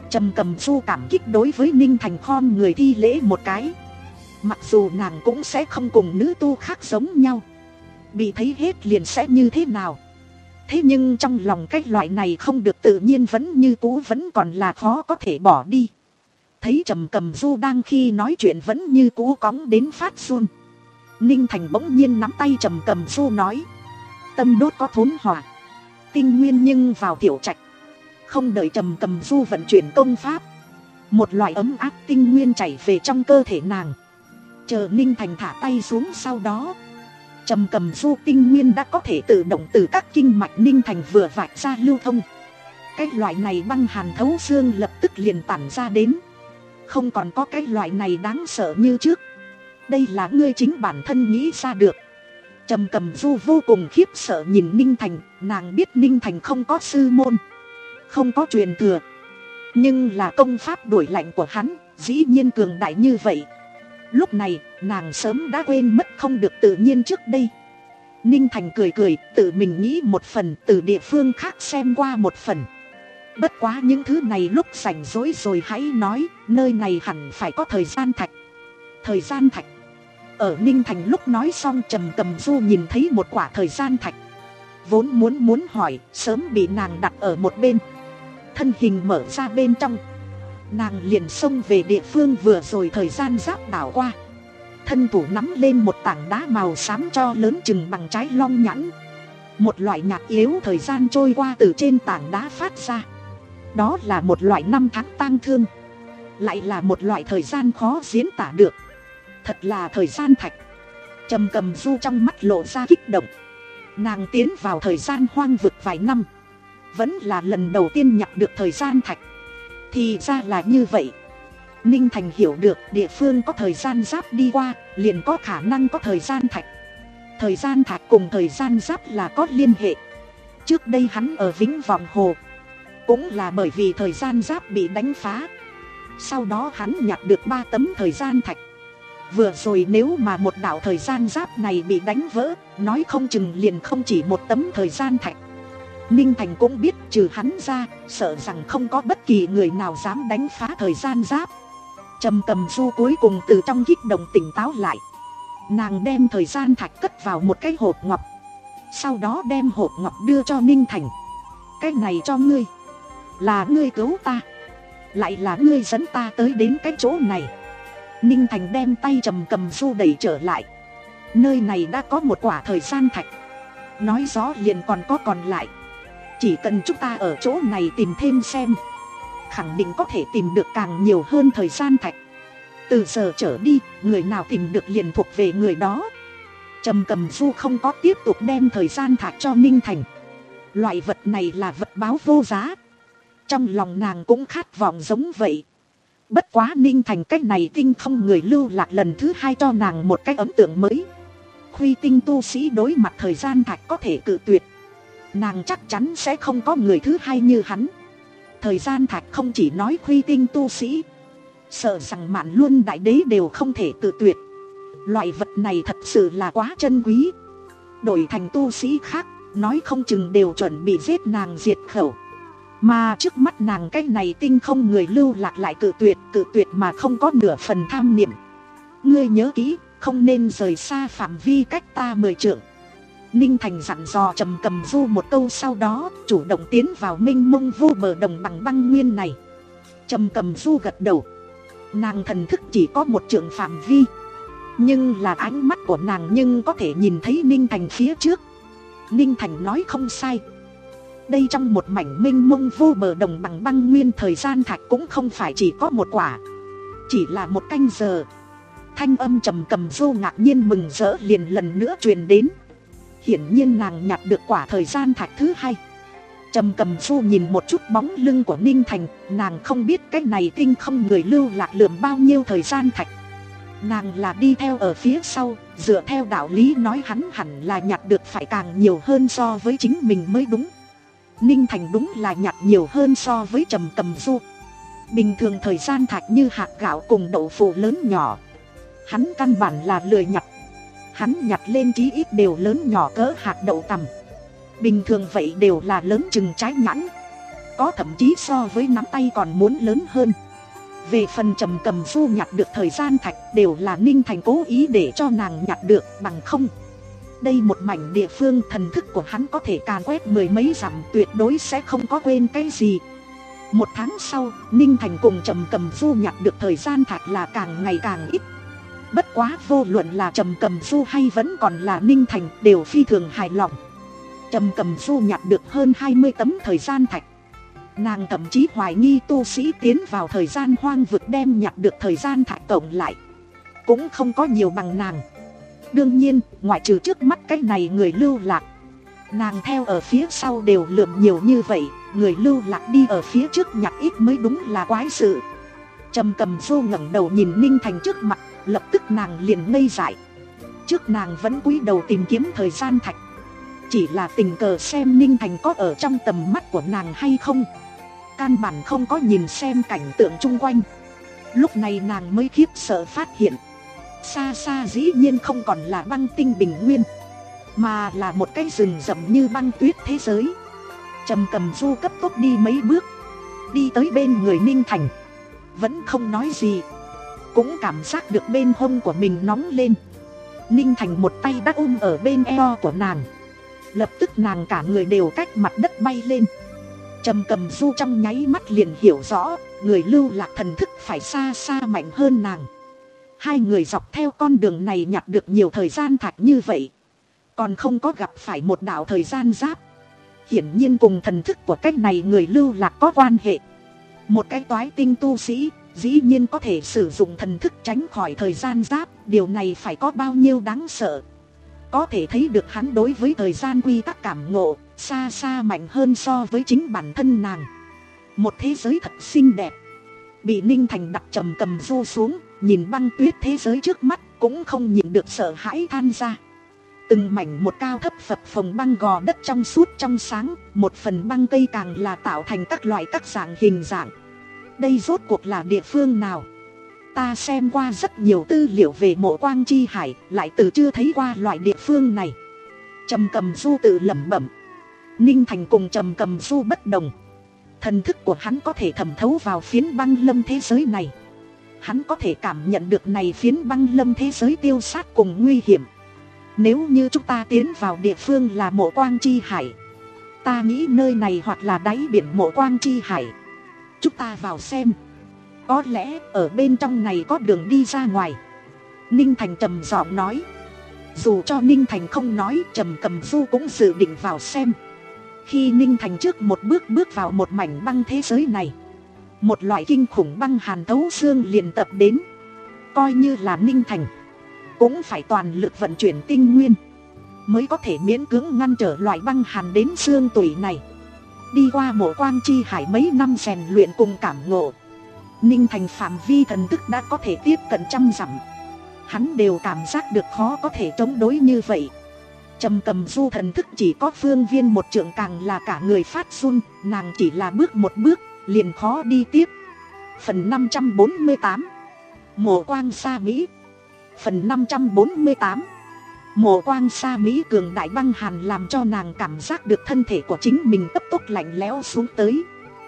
Trầm Cầm Du cảm kích đối với Ninh Thành khom người thi lễ một cái. Mặc dù nàng cũng sẽ không cùng nữ tu khác giống nhau, bị thấy hết liền sẽ như thế nào. Thế nhưng trong lòng cái loại này không được tự nhiên vẫn như cũ vẫn còn là khó có thể bỏ đi. Thấy Trầm Cầm Du đang khi nói chuyện vẫn như cũ cóng đến phát run, Ninh Thành bỗng nhiên nắm tay Trầm Cầm Du nói: tâm đốt có thốn hỏa, tinh nguyên nhưng vào tiểu trạch. Không đợi Trầm Cầm Du vận chuyển công pháp, một loại ấm áp tinh nguyên chảy về trong cơ thể nàng. Chờ Ninh Thành thả tay xuống sau đó, Trầm Cầm Du tinh nguyên đã có thể tự động từ các kinh mạch Ninh Thành vừa vạch ra lưu thông. Cái loại này băng hàn thấu xương lập tức liền tản ra đến, không còn có cái loại này đáng sợ như trước. Đây là ngươi chính bản thân nghĩ ra được. Trầm Cầm Du vô cùng khiếp sợ nhìn Ninh Thành. Nàng biết Ninh Thành không có sư môn, không có truyền thừa, nhưng là công pháp đuổi lạnh của hắn dĩ nhiên cường đại như vậy. Lúc này nàng sớm đã quên mất không được tự nhiên trước đây. Ninh Thành cười cười, tự mình nghĩ một phần, từ địa phương khác xem qua một phần. Bất quá những thứ này lúc rảnh rỗi rồi hãy nói, nơi này hẳn phải có thời gian thạch. Thời gian thạch. Ở Ninh Thành lúc nói xong, Trầm Cầm Du nhìn thấy một quả thời gian thạch. Vốn muốn muốn hỏi, sớm bị nàng đặt ở một bên. Thân hình mở ra bên trong, nàng liền xông về địa phương vừa rồi thời gian giáp đảo qua. Thân thủ nắm lên một tảng đá màu xám cho lớn chừng bằng trái long nhãn. Một loại nhạc yếu thời gian trôi qua từ trên tảng đá phát ra. Đó là một loại năm tháng tang thương, lại là một loại thời gian khó diễn tả được. Thật là thời gian thạch. Trầm Cầm Du trong mắt lộ ra kích động. Nàng tiến vào thời gian hoang vực vài năm, vẫn là lần đầu tiên nhặt được thời gian thạch. Thì ra là như vậy. Ninh Thành hiểu được địa phương có thời gian giáp đi qua, liền có khả năng có thời gian thạch. Thời gian thạch cùng thời gian giáp là có liên hệ. Trước đây hắn ở Vĩnh Vọng Hồ, cũng là bởi vì thời gian giáp bị đánh phá. Sau đó hắn nhặt được ba tấm thời gian thạch. Vừa rồi nếu mà một đạo thời gian giáp này bị đánh vỡ, nói không chừng liền không chỉ một tấm thời gian thạch. Ninh Thành cũng biết trừ hắn ra, sợ rằng không có bất kỳ người nào dám đánh phá thời gian giáp. Trầm Cầm Du cuối cùng từ trong kích động tỉnh táo lại. Nàng đem thời gian thạch cất vào một cái hộp ngọc, sau đó đem hộp ngọc đưa cho Ninh Thành. Cái này cho ngươi, là ngươi cứu ta, lại là ngươi dẫn ta tới đến cái chỗ này. Ninh Thành đem tay Trầm Cầm Du đẩy trở lại. Nơi này đã có một quả thời gian thạch, nói rõ liền còn có còn lại. Chỉ cần chúng ta ở chỗ này tìm thêm xem, khẳng định có thể tìm được càng nhiều hơn thời gian thạch. Từ giờ trở đi, người nào tìm được liền thuộc về người đó. Trầm Cầm Du không có tiếp tục đem thời gian thạch cho Ninh Thành. Loại vật này là vật báo vô giá. Trong lòng nàng cũng khát vọng giống vậy. Bất quá Ninh Thành cách này tinh không người lưu lạc lần thứ hai cho nàng một cái ấn tượng mới. Khuy tinh tu sĩ đối mặt thời gian thạch có thể cự tuyệt, nàng chắc chắn sẽ không có người thứ hai như hắn. Thời gian thạch không chỉ nói khuy tinh tu sĩ, sợ rằng Mạn Luân đại đế đều không thể cự tuyệt. Loại vật này thật sự là quá chân quý. Đổi thành tu sĩ khác, nói không chừng đều chuẩn bị giết nàng diệt khẩu. Mà trước mắt nàng cái này tinh không người lưu lạc lại cự tuyệt, cự tuyệt mà không có nửa phần tham niệm. Ngươi nhớ kỹ, không nên rời xa phạm vi cách ta mười trượng. Ninh Thành dặn dò Trầm Cầm Du một câu, sau đó chủ động tiến vào mênh mông vô bờ đồng bằng băng nguyên này. Trầm Cầm Du gật đầu. Nàng thần thức chỉ có một trượng phạm vi, nhưng là ánh mắt của nàng nhưng có thể nhìn thấy Ninh Thành phía trước. Ninh Thành nói không sai. Đây trong một mảnh mênh mông vô bờ đồng bằng băng nguyên, thời gian thạch cũng không phải chỉ có một quả, chỉ là một canh giờ. Thanh âm Trầm Cầm Du ngạc nhiên mừng rỡ liền lần nữa truyền đến. Hiển nhiên nàng nhặt được quả thời gian thạch thứ hai. Trầm Cầm Du nhìn một chút bóng lưng của Ninh Thành, nàng không biết cái này tinh không người lưu lạc lượm bao nhiêu thời gian thạch. Nàng là đi theo ở phía sau, dựa theo đạo lý nói hắn hẳn là nhặt được phải càng nhiều hơn so với chính mình mới đúng. Ninh Thành đúng là nhặt nhiều hơn so với Trầm Cầm Du. Bình thường thời gian thạch như hạt gạo cùng đậu phụ lớn nhỏ, hắn căn bản là lười nhặt. Hắn nhặt lên chí ít đều lớn nhỏ cỡ hạt đậu tằm. Bình thường vậy đều là lớn chừng trái nhãn. có thậm chí so với nắm tay còn muốn lớn hơn. Về phần Trầm Cầm Du nhặt được thời gian thạch đều là Ninh Thành cố ý để cho nàng nhặt được, bằng không đây một mảnh địa phương thần thức của hắn có thể càn quét mười mấy dặm, tuyệt đối sẽ không có quên cái gì. Một tháng sau, Ninh Thành cùng Trầm Cầm Du nhặt được thời gian thạch là càng ngày càng ít. Bất quá vô luận là Trầm Cầm Du hay vẫn còn là Ninh Thành đều phi thường hài lòng. Trầm Cầm Du nhặt được hơn hai mươi tấm thời gian thạch. Nàng thậm chí hoài nghi tu sĩ tiến vào thời gian hoang vực đem nhặt được thời gian thạch tổng lại cũng không có nhiều bằng nàng. Đương nhiên, ngoại trừ trước mắt cái này người lưu lạc, nàng theo ở phía sau đều lượm nhiều như vậy, người lưu lạc đi ở phía trước nhặt ít mới đúng là quái sự. Trầm Cầm Du ngẩng đầu nhìn Ninh Thành trước mặt, lập tức nàng liền ngây dại. Trước nàng vẫn cúi đầu tìm kiếm thời gian thạch, chỉ là tình cờ xem Ninh Thành có ở trong tầm mắt của nàng hay không, căn bản không có nhìn xem cảnh tượng chung quanh. Lúc này nàng mới khiếp sợ phát hiện, xa xa dĩ nhiên không còn là băng tinh bình nguyên, mà là một cái rừng rậm như băng tuyết thế giới. Trầm Cầm Du cấp tốc đi mấy bước, đi tới bên người Ninh Thành, vẫn không nói gì, cũng cảm giác được bên hông của mình nóng lên. Ninh Thành một tay đã ôm ở bên eo của nàng, lập tức nàng cả người đều cách mặt đất bay lên. Trầm Cầm Du trong nháy mắt liền hiểu rõ, người lưu lạc thần thức phải xa xa mạnh hơn nàng. Hai người dọc theo con đường này nhặt được nhiều thời gian thạch như vậy, còn không có gặp phải một đạo thời gian giáp. Hiển nhiên cùng thần thức của cách này người lưu lạc có quan hệ. Một cái toái tinh tu sĩ dĩ nhiên có thể sử dụng thần thức tránh khỏi thời gian giáp, điều này phải có bao nhiêu đáng sợ. Có thể thấy được hắn đối với thời gian quy tắc cảm ngộ xa xa mạnh hơn so với chính bản thân nàng. Một thế giới thật xinh đẹp. Bị Ninh Thành đặt Trầm Cầm Du xuống, nhìn băng tuyết thế giới trước mắt cũng không nhịn được sợ hãi than ra. Từng mảnh một cao thấp phập phồng băng gò đất trong suốt trong sáng, một phần băng cây càng là tạo thành các loại các dạng hình dạng. Đây rốt cuộc là địa phương nào? Ta xem qua rất nhiều tư liệu về Mộ Quang Chi Hải, lại từ chưa thấy qua loại địa phương này. Trầm Cầm Du tự lẩm bẩm. Ninh Thành cùng Trầm Cầm Du bất đồng. Thần thức của hắn có thể thẩm thấu vào phiến băng lâm thế giới này. Hắn có thể cảm nhận được này phiến băng lâm thế giới tiêu sát cùng nguy hiểm. Nếu như chúng ta tiến vào địa phương là Mộ Quang Chi Hải, ta nghĩ nơi này hoặc là đáy biển Mộ Quang Chi Hải. Chúng ta vào xem, có lẽ ở bên trong này có đường đi ra ngoài. Ninh Thành trầm giọng nói. Dù cho Ninh Thành không nói, Trầm Cầm Du cũng dự định vào xem. Khi Ninh Thành trước một bước bước vào một mảnh băng thế giới này, một loại kinh khủng băng hàn thấu xương liền tập đến. Coi như là Ninh Thành cũng phải toàn lực vận chuyển tinh nguyên mới có thể miễn cưỡng ngăn trở loại băng hàn đến xương tủy này. Đi qua Mộ Quang Chi Hải mấy năm rèn luyện cùng cảm ngộ, Ninh Thành phạm vi thần thức đã có thể tiếp cận trăm dặm. Hắn đều cảm giác được khó có thể chống đối như vậy. Trầm Cầm Du thần thức chỉ có phương viên một trượng, càng là cả người phát run. Nàng chỉ là bước một bước liền khó đi tiếp. Phần năm trăm bốn mươi tám, Mộ Quang Sa Mỹ. Phần năm trăm bốn mươi tám, Mộ Quang Sa Mỹ. Cường đại băng hàn làm cho nàng cảm giác được thân thể của chính mình cấp tốc lạnh lẽo xuống tới.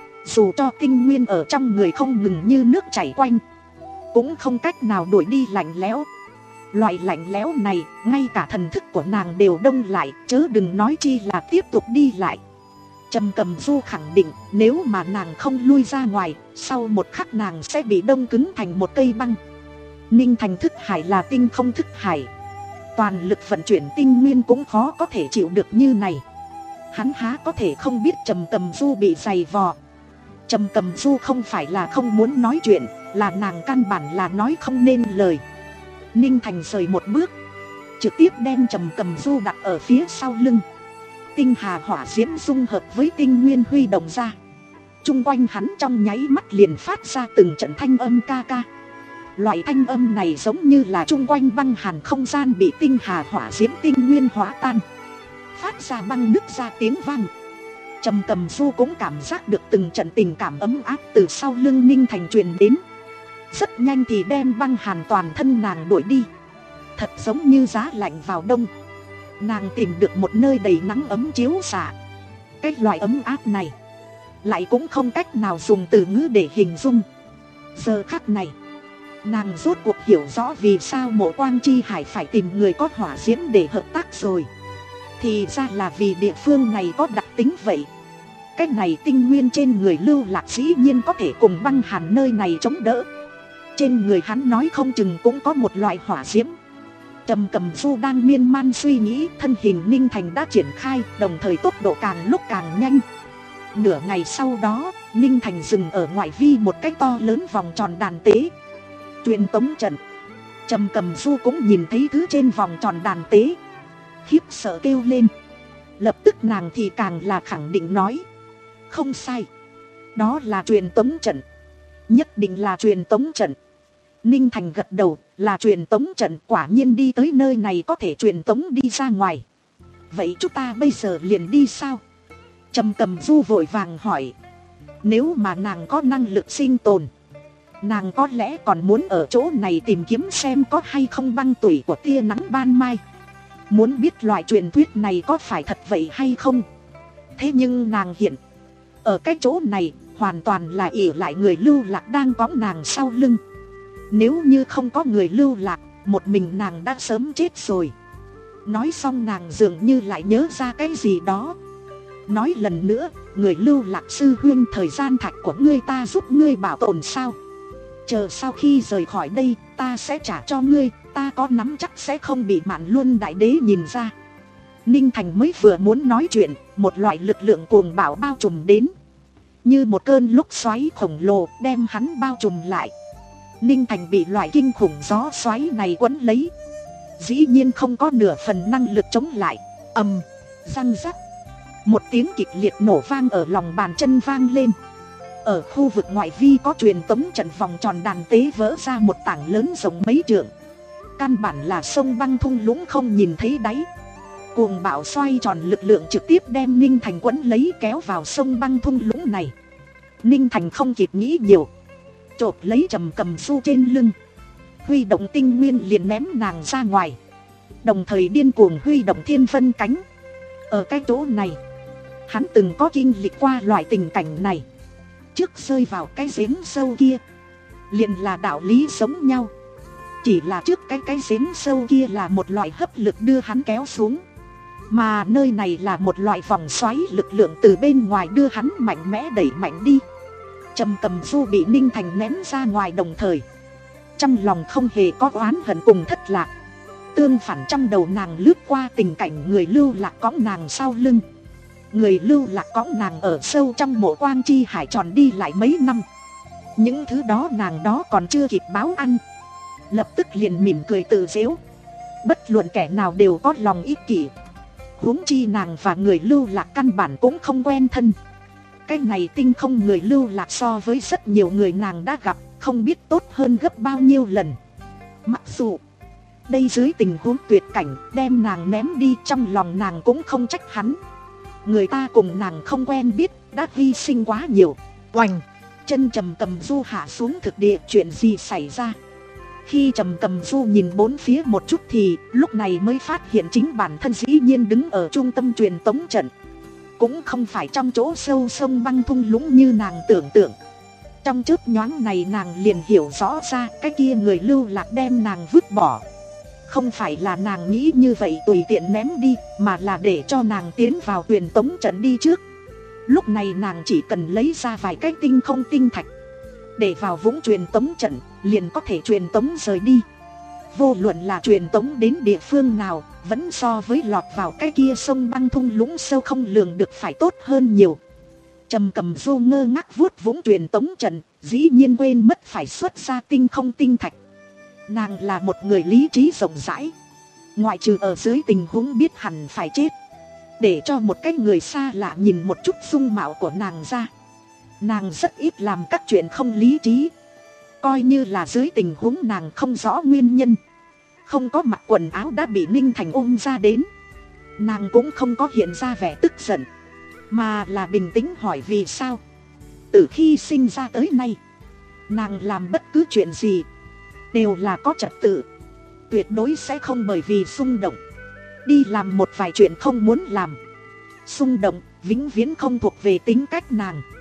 Dù cho tinh nguyên ở trong người không ngừng như nước chảy quanh, cũng không cách nào đuổi đi lạnh lẽo. Loại lạnh lẽo này, ngay cả thần thức của nàng đều đông lại, chớ đừng nói chi là tiếp tục đi lại. Trầm Cầm Du khẳng định, nếu mà nàng không lui ra ngoài, sau một khắc nàng sẽ bị đông cứng thành một cây băng. Ninh Thành thức hải là tinh không thức hải, toàn lực vận chuyển tinh nguyên cũng khó có thể chịu được như này. Hắn há có thể không biết Trầm Cầm Du bị giày vò. Trầm Cầm Du không phải là không muốn nói chuyện, là nàng căn bản là nói không nên lời. Ninh Thành rời một bước, trực tiếp đem Trầm Cầm Du đặt ở phía sau lưng. Tinh hà hỏa diễm dung hợp với tinh nguyên huy động ra, chung quanh hắn trong nháy mắt liền phát ra từng trận thanh âm ca ca. Loại thanh âm này giống như là chung quanh băng hàn không gian bị tinh hà hỏa diễm tinh nguyên hóa tan, phát ra băng nứt ra tiếng vang. Trầm Cầm Du cũng cảm giác được từng trận tình cảm ấm áp từ sau lưng Ninh Thành truyền đến. Rất nhanh thì đem băng hàn toàn thân nàng đuổi đi. Thật giống như giá lạnh vào đông, nàng tìm được một nơi đầy nắng ấm chiếu xạ. Cái loại ấm áp này lại cũng không cách nào dùng từ ngữ để hình dung. Giờ khắc này, nàng rốt cuộc hiểu rõ vì sao Mộ Quang Chi Hải phải tìm người có hỏa diễm để hợp tác rồi. Thì ra là vì địa phương này có đặc tính vậy. Cái này tinh nguyên trên người Lưu Lạc dĩ nhiên có thể cùng băng hàn nơi này chống đỡ. Trên người hắn nói không chừng cũng có một loại hỏa diễm. Trầm Cầm Du đang miên man suy nghĩ, thân hình Ninh Thành đã triển khai, đồng thời tốc độ càng lúc càng nhanh. Nửa ngày sau đó, Ninh Thành dừng ở ngoại vi một cái to lớn vòng tròn đàn tế. Truyền tống trận. Trầm Cầm Du cũng nhìn thấy thứ trên vòng tròn đàn tế, khiếp sợ kêu lên. Lập tức nàng thì càng là khẳng định nói, không sai, đó là truyền tống trận, nhất định là truyền tống trận. Ninh Thành gật đầu, là truyền tống trận, quả nhiên đi tới nơi này có thể truyền tống đi ra ngoài. Vậy chúng ta bây giờ liền đi sao? Trầm Cầm Du vội vàng hỏi. Nếu mà nàng có năng lực sinh tồn, nàng có lẽ còn muốn ở chỗ này tìm kiếm xem có hay không băng tủy của tia nắng ban mai. Muốn biết loại truyền thuyết này có phải thật vậy hay không. Thế nhưng nàng hiện ở cái chỗ này hoàn toàn là ỷ lại người Lưu Lạc đang cõng nàng sau lưng. Nếu như không có người Lưu Lạc, một mình nàng đã sớm chết rồi. Nói xong nàng dường như lại nhớ ra cái gì đó. Nói lần nữa, người Lưu Lạc sư huynh, thời gian thạch của ngươi ta giúp ngươi bảo tồn sao? Chờ sau khi rời khỏi đây, ta sẽ trả cho ngươi, ta có nắm chắc sẽ không bị Mạn Luân đại đế nhìn ra. Ninh Thành mới vừa muốn nói chuyện, một loại lực lượng cuồng bạo bao trùm đến. Như một cơn lốc xoáy khổng lồ đem hắn bao trùm lại. Ninh Thành bị loại kinh khủng gió xoáy này quấn lấy, dĩ nhiên không có nửa phần năng lực chống lại. Ầm, răng rắc, một tiếng kịch liệt nổ vang ở lòng bàn chân vang lên. Ở khu vực ngoại vi có truyền tống trận vòng tròn đàn tế vỡ ra một tảng lớn rộng mấy trượng. Căn bản là sông băng thung lũng không nhìn thấy đáy. Cuồng bạo xoay tròn lực lượng trực tiếp đem Ninh Thành quấn lấy kéo vào sông băng thung lũng này. Ninh Thành không kịp nghĩ nhiều, chộp lấy Trầm Cầm Du trên lưng, huy động tinh nguyên liền ném nàng ra ngoài, đồng thời điên cuồng huy động thiên vân cánh. Ở cái chỗ này, hắn từng có kinh lịch qua loại tình cảnh này. Trước rơi vào cái giếng sâu kia, liền là đạo lý giống nhau. Chỉ là trước cái cái giếng sâu kia là một loại hấp lực đưa hắn kéo xuống, mà nơi này là một loại vòng xoáy lực lượng từ bên ngoài đưa hắn mạnh mẽ đẩy mạnh đi. Trầm Cầm Du bị Ninh Thành ném ra ngoài đồng thời, trong lòng không hề có oán hận cùng thất lạc. Tương phản trong đầu nàng lướt qua tình cảnh người Lưu Lạc cõng nàng sau lưng. Người Lưu Lạc cõng nàng ở sâu trong Mộ Quang Chi Hải tròn đi lại mấy năm. Những thứ đó nàng đó còn chưa kịp báo ăn, lập tức liền mỉm cười tự giễu. Bất luận kẻ nào đều có lòng ích kỷ, huống chi nàng và người Lưu Lạc căn bản cũng không quen thân. Cái này tinh không người Lưu Lạc so với rất nhiều người nàng đã gặp không biết tốt hơn gấp bao nhiêu lần. Mặc dù đây dưới tình huống tuyệt cảnh đem nàng ném đi, trong lòng nàng cũng không trách hắn. Người ta cùng nàng không quen biết, đã hy sinh quá nhiều. Oành, chân Trầm Cầm Du hạ xuống thực địa. Chuyện gì xảy ra? Khi Trầm Cầm Du nhìn bốn phía một chút thì lúc này mới phát hiện chính bản thân dĩ nhiên đứng ở trung tâm truyền tống trận, cũng không phải trong chỗ sâu sông băng thung lũng như nàng tưởng tượng. Trong chớp nhoáng này nàng liền hiểu rõ ra cái kia người Lưu Lạc đem nàng vứt bỏ. Không phải là nàng nghĩ như vậy tùy tiện ném đi, mà là để cho nàng tiến vào truyền tống trận đi trước. Lúc này nàng chỉ cần lấy ra vài cái tinh không tinh thạch để vào vũng truyền tống trận, liền có thể truyền tống rời đi. Vô luận là truyền tống đến địa phương nào, vẫn so với lọt vào cái kia sông băng thung lũng sâu không lường được phải tốt hơn nhiều. Trầm Cầm Du ngơ ngác vuốt vũng truyền tống trận, dĩ nhiên quên mất phải xuất ra tinh không tinh thạch. Nàng là một người lý trí rộng rãi, ngoại trừ ở dưới tình huống biết hẳn phải chết, để cho một cái người xa lạ nhìn một chút dung mạo của nàng ra, nàng rất ít làm các chuyện không lý trí. Coi như là dưới tình huống nàng không rõ nguyên nhân, không có mặc quần áo đã bị Ninh Thành ôm ra đến, nàng cũng không có hiện ra vẻ tức giận, mà là bình tĩnh hỏi vì sao. Từ khi sinh ra tới nay, nàng làm bất cứ chuyện gì đều là có trật tự, tuyệt đối sẽ không bởi vì xung động đi làm một vài chuyện không muốn làm. Xung động vĩnh viễn không thuộc về tính cách nàng.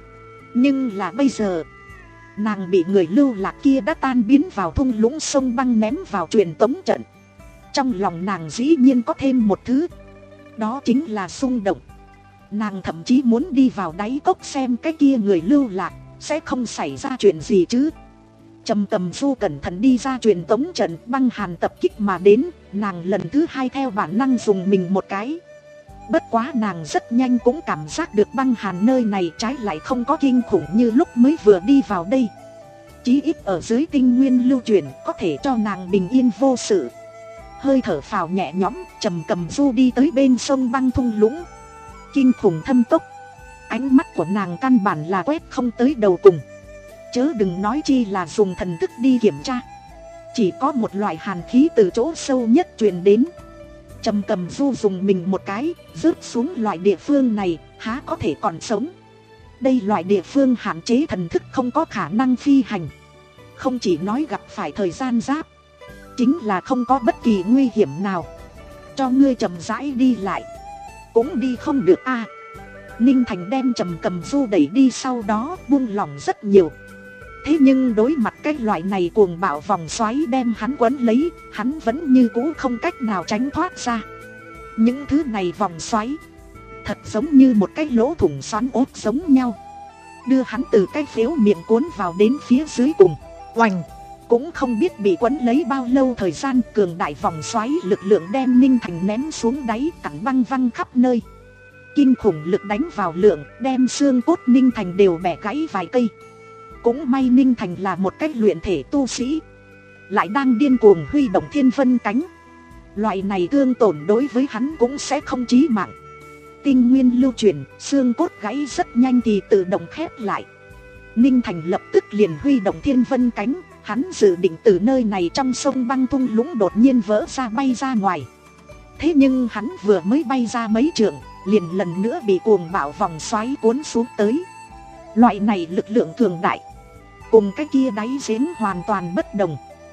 Nhưng là bây giờ, nàng bị người lưu lạc kia đã tan biến vào thung lũng sông băng ném vào truyền tống trận. Trong lòng nàng dĩ nhiên có thêm một thứ, đó chính là xung động. Nàng thậm chí muốn đi vào đáy cốc xem cái kia người lưu lạc sẽ không xảy ra chuyện gì chứ. Trầm Cầm Du cẩn thận đi ra truyền tống trận, băng hàn tập kích mà đến, nàng lần thứ hai theo bản năng dùng mình một cái. Bất quá nàng rất nhanh cũng cảm giác được băng hàn nơi này trái lại không có kinh khủng như lúc mới vừa đi vào đây. Chí ít ở dưới tinh nguyên lưu truyền có thể cho nàng bình yên vô sự. Hơi thở phào nhẹ nhõm, Trầm Cầm Du đi tới bên sông băng thung lũng. Kinh khủng thâm tốc, ánh mắt của nàng căn bản là quét không tới đầu cùng, chớ đừng nói chi là dùng thần thức đi kiểm tra. Chỉ có một loại hàn khí từ chỗ sâu nhất truyền đến. Trầm Cầm Du dùng mình một cái, rớt xuống loại địa phương này, há có thể còn sống. Đây loại địa phương hạn chế thần thức, không có khả năng phi hành. Không chỉ nói gặp phải thời gian giáp, chính là không có bất kỳ nguy hiểm nào. Cho ngươi chậm rãi đi lại cũng đi không được a. À, Ninh Thành đem Trầm Cầm Du đẩy đi, sau đó buông lỏng rất nhiều. Thế nhưng đối mặt cái loại này cuồng bạo vòng xoáy đem hắn quấn lấy, hắn vẫn như cũ không cách nào tránh thoát ra. Những thứ này vòng xoáy thật giống như một cái lỗ thủng xoắn ốt giống nhau, đưa hắn từ cái phếu miệng cuốn vào đến phía dưới cùng. Oành! Cũng không biết bị quấn lấy bao lâu thời gian, cường đại vòng xoáy lực lượng đem Ninh Thành ném xuống đáy, cặn băng văng khắp nơi. Kinh khủng lực đánh vào lượng, đem xương cốt Ninh Thành đều bẻ gãy vài cây. Cũng may Ninh Thành là một cách luyện thể tu sĩ, lại đang điên cuồng huy động thiên vân cánh. Loại này thương tổn đối với hắn cũng sẽ không chí mạng. Tinh nguyên lưu truyền, xương cốt gãy rất nhanh thì tự động khép lại. Ninh Thành lập tức liền huy động thiên vân cánh. Hắn dự định từ nơi này trong sông băng thung lũng đột nhiên vỡ ra bay ra ngoài. Thế nhưng hắn vừa mới bay ra mấy trượng, liền lần nữa bị cuồng bạo vòng xoáy cuốn xuống tới. Loại này lực lượng cường đại, cùng cái kia đáy giếng hoàn toàn bất đồng.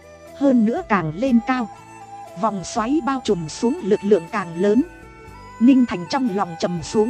Hơn nữa càng lên cao, vòng xoáy bao trùm xuống lực lượng càng lớn. Ninh Thành trong lòng trầm xuống.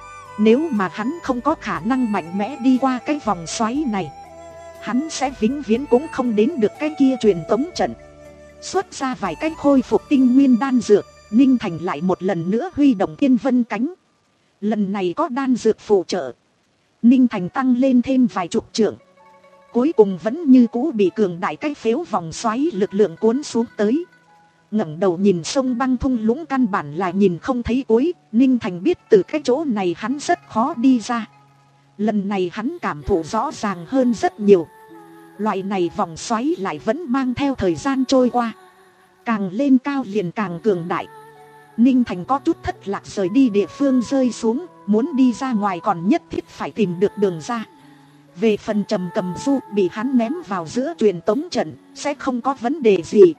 Nếu mà hắn không có khả năng mạnh mẽ đi qua cái vòng xoáy này, hắn sẽ vĩnh viễn cũng không đến được cái kia truyền tống trận. Xuất ra vài cách khôi phục tinh nguyên đan dược, Ninh Thành lại một lần nữa huy động thiên vân cánh. Lần này có đan dược phụ trợ, Ninh Thành tăng lên thêm vài chục trượng. Cuối cùng vẫn như cũ bị cường đại cái phếu vòng xoáy lực lượng cuốn xuống tới. Ngẩng đầu nhìn sông băng thung lũng căn bản là nhìn không thấy cuối. Ninh Thành biết từ cái chỗ này hắn rất khó đi ra. Lần này hắn cảm thụ rõ ràng hơn rất nhiều. Loại này vòng xoáy lại vẫn mang theo thời gian trôi qua, càng lên cao liền càng cường đại. Ninh Thành có chút thất lạc rời đi địa phương rơi xuống. Muốn đi ra ngoài còn nhất thiết phải tìm được đường ra. Về phần Trầm Cầm Du bị hắn ném vào giữa truyền tống trận, sẽ không có vấn đề gì.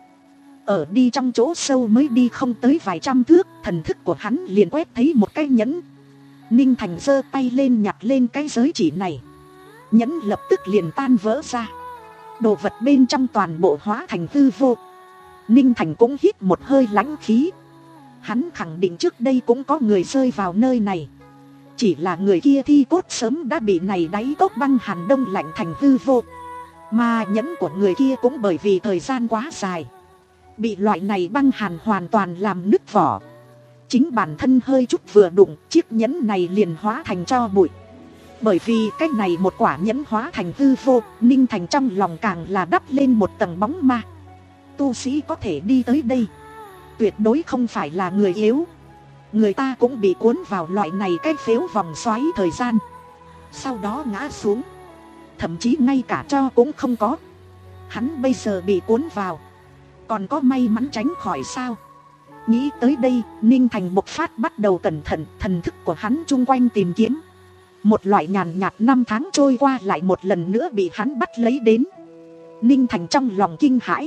Ở đi trong chỗ sâu mới đi không tới vài trăm thước, thần thức của hắn liền quét thấy một cái nhẫn. Ninh Thành giơ tay lên nhặt lên cái giới chỉ này, nhẫn lập tức liền tan vỡ ra. Đồ vật bên trong toàn bộ hóa thành hư vô. Ninh Thành cũng hít một hơi lãnh khí. Hắn khẳng định trước đây cũng có người rơi vào nơi này, chỉ là người kia thi cốt sớm đã bị này đáy cốc băng hàn đông lạnh thành hư vô. Mà nhẫn của người kia cũng bởi vì thời gian quá dài, bị loại này băng hàn hoàn toàn làm nứt vỏ. Chính bản thân hơi chút vừa đụng, chiếc nhẫn này liền hóa thành tro bụi. Bởi vì cái này một quả nhẫn hóa thành hư vô, Ninh Thành trong lòng càng là đắp lên một tầng bóng ma. Tu sĩ có thể đi tới đây, tuyệt đối không phải là người yếu. Người ta cũng bị cuốn vào loại này cái phếu vòng xoáy thời gian, sau đó ngã xuống. Thậm chí ngay cả tro cũng không có. Hắn bây giờ bị cuốn vào, còn có may mắn tránh khỏi sao? Nghĩ tới đây, Ninh Thành bộc phát bắt đầu cẩn thận, thần thức của hắn chung quanh tìm kiếm. Một loại nhàn nhạt năm tháng trôi qua lại một lần nữa bị hắn bắt lấy đến. Ninh Thành trong lòng kinh hãi.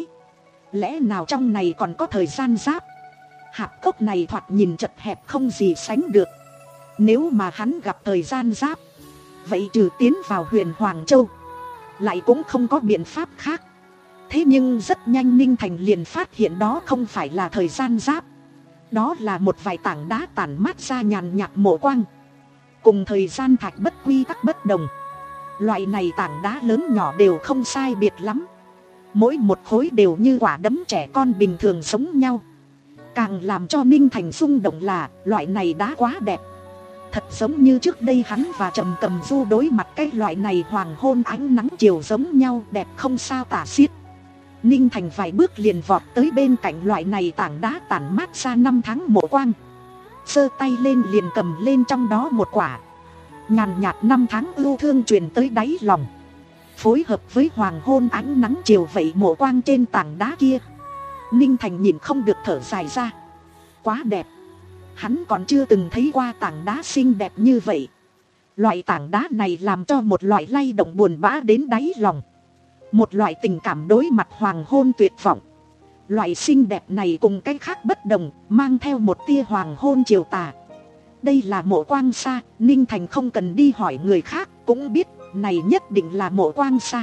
Lẽ nào trong này còn có thời gian giáp? Hạp cốc này thoạt nhìn chật hẹp không gì sánh được. Nếu mà hắn gặp thời gian giáp, vậy trừ tiến vào huyền Hoàng Châu, lại cũng không có biện pháp khác. Thế nhưng rất nhanh Ninh Thành liền phát hiện đó không phải là thời gian giáp. Đó là một vài tảng đá tản mát ra nhàn nhạt mộ quang, cùng thời gian thạch bất quy tắc bất đồng. Loại này tảng đá lớn nhỏ đều không sai biệt lắm, mỗi một khối đều như quả đấm trẻ con bình thường giống nhau. Càng làm cho Ninh Thành rung động là loại này đá quá đẹp, thật giống như trước đây hắn và Trầm Cầm Du đối mặt cái loại này hoàng hôn ánh nắng chiều giống nhau, đẹp không sao tả xiết. Ninh Thành vài bước liền vọt tới bên cạnh loại này tảng đá tản mát ra năm tháng mộ quang, giơ tay lên liền cầm lên trong đó một quả. Nhàn nhạt năm tháng ưu thương truyền tới đáy lòng, phối hợp với hoàng hôn ánh nắng chiều vậy mộ quang trên tảng đá kia, Ninh Thành nhìn không được thở dài ra. Quá đẹp, hắn còn chưa từng thấy qua tảng đá xinh đẹp như vậy. Loại tảng đá này làm cho một loại lay động buồn bã đến đáy lòng, một loại tình cảm đối mặt hoàng hôn tuyệt vọng. Loại xinh đẹp này cùng cái khác bất đồng, mang theo một tia hoàng hôn chiều tà. Đây là mộ Quang Sa, Ninh Thành không cần đi hỏi người khác cũng biết này nhất định là mộ Quang Sa.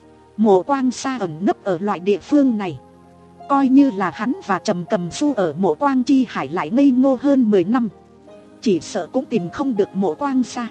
Mộ Quang Sa ẩn nấp ở loại địa phương này, coi như là hắn và Trầm Cầm Du ở mộ Quang Chi Hải lại ngây ngô hơn mười năm, chỉ sợ cũng tìm không được mộ Quang Sa.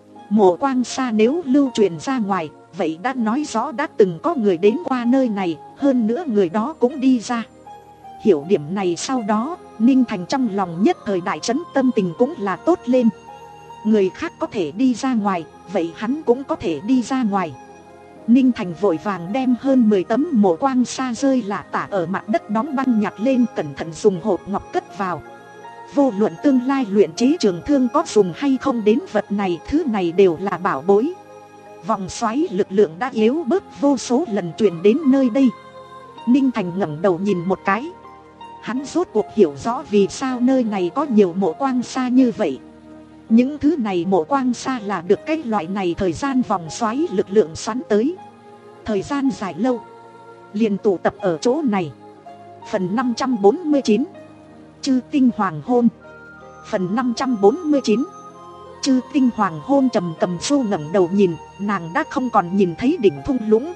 Mộ Quang Sa nếu lưu truyền ra ngoài, vậy đã nói rõ đã từng có người đến qua nơi này, hơn nữa người đó cũng đi ra. Hiểu điểm này sau đó, Ninh Thành trong lòng nhất thời đại chấn, tâm tình cũng là tốt lên. Người khác có thể đi ra ngoài, vậy hắn cũng có thể đi ra ngoài. Ninh Thành vội vàng đem hơn mười tấm mộ Quang Sa rơi lả tả ở mặt đất đóng băng nhặt lên, cẩn thận dùng hộp ngọc cất vào. Vô luận tương lai luyện chế trường thương có dùng hay không đến vật này, thứ này đều là bảo bối. Vòng xoáy lực lượng đã yếu bớt vô số lần truyền đến nơi đây. Ninh Thành ngẩng đầu nhìn một cái, hắn rốt cuộc hiểu rõ vì sao nơi này có nhiều mộ Quang Sa như vậy. Những thứ này mộ Quang Sa là được cái loại này thời gian vòng xoáy lực lượng xoắn tới, thời gian dài lâu liền tụ tập ở chỗ này. Phần năm trăm bốn mươi chín, Chư tinh hoàng hôn. Phần năm trăm bốn mươi chín, Chư tinh hoàng hôn. Trầm Cầm Du ngẩng đầu nhìn, nàng đã không còn nhìn thấy đỉnh thung lũng.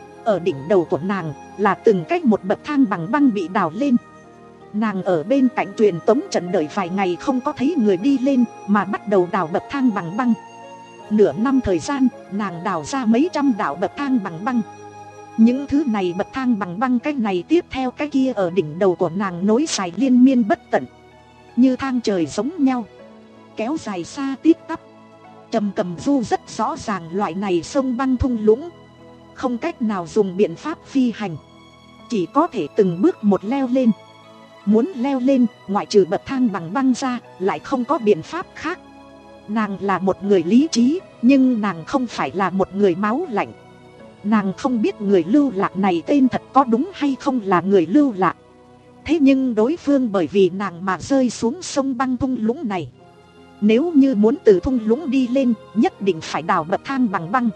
Ở đỉnh đầu của nàng là từng cách một bậc thang bằng băng bị đào lên. Nàng ở bên cạnh truyền tống trận đợi vài ngày không có thấy người đi lên, mà bắt đầu đào bậc thang bằng băng. Nửa năm thời gian, nàng đào ra mấy trăm đạo bậc thang bằng băng. Những thứ này bậc thang bằng băng, cái này tiếp theo cái kia ở đỉnh đầu của nàng nối dài liên miên bất tận, như thang trời giống nhau, kéo dài xa tít tắp. Trầm Cầm Du rất rõ ràng loại này sông băng thung lũng không cách nào dùng biện pháp phi hành, chỉ có thể từng bước một leo lên. Muốn leo lên, ngoại trừ bậc thang bằng băng ra, lại không có biện pháp khác. Nàng là một người lý trí, nhưng nàng không phải là một người máu lạnh. Nàng không biết người lưu lạc này tên thật có đúng hay không là người lưu lạc. Thế nhưng đối phương bởi vì nàng mà rơi xuống sông băng thung lũng này. Nếu như muốn từ thung lũng đi lên, nhất định phải đào bậc thang bằng băng.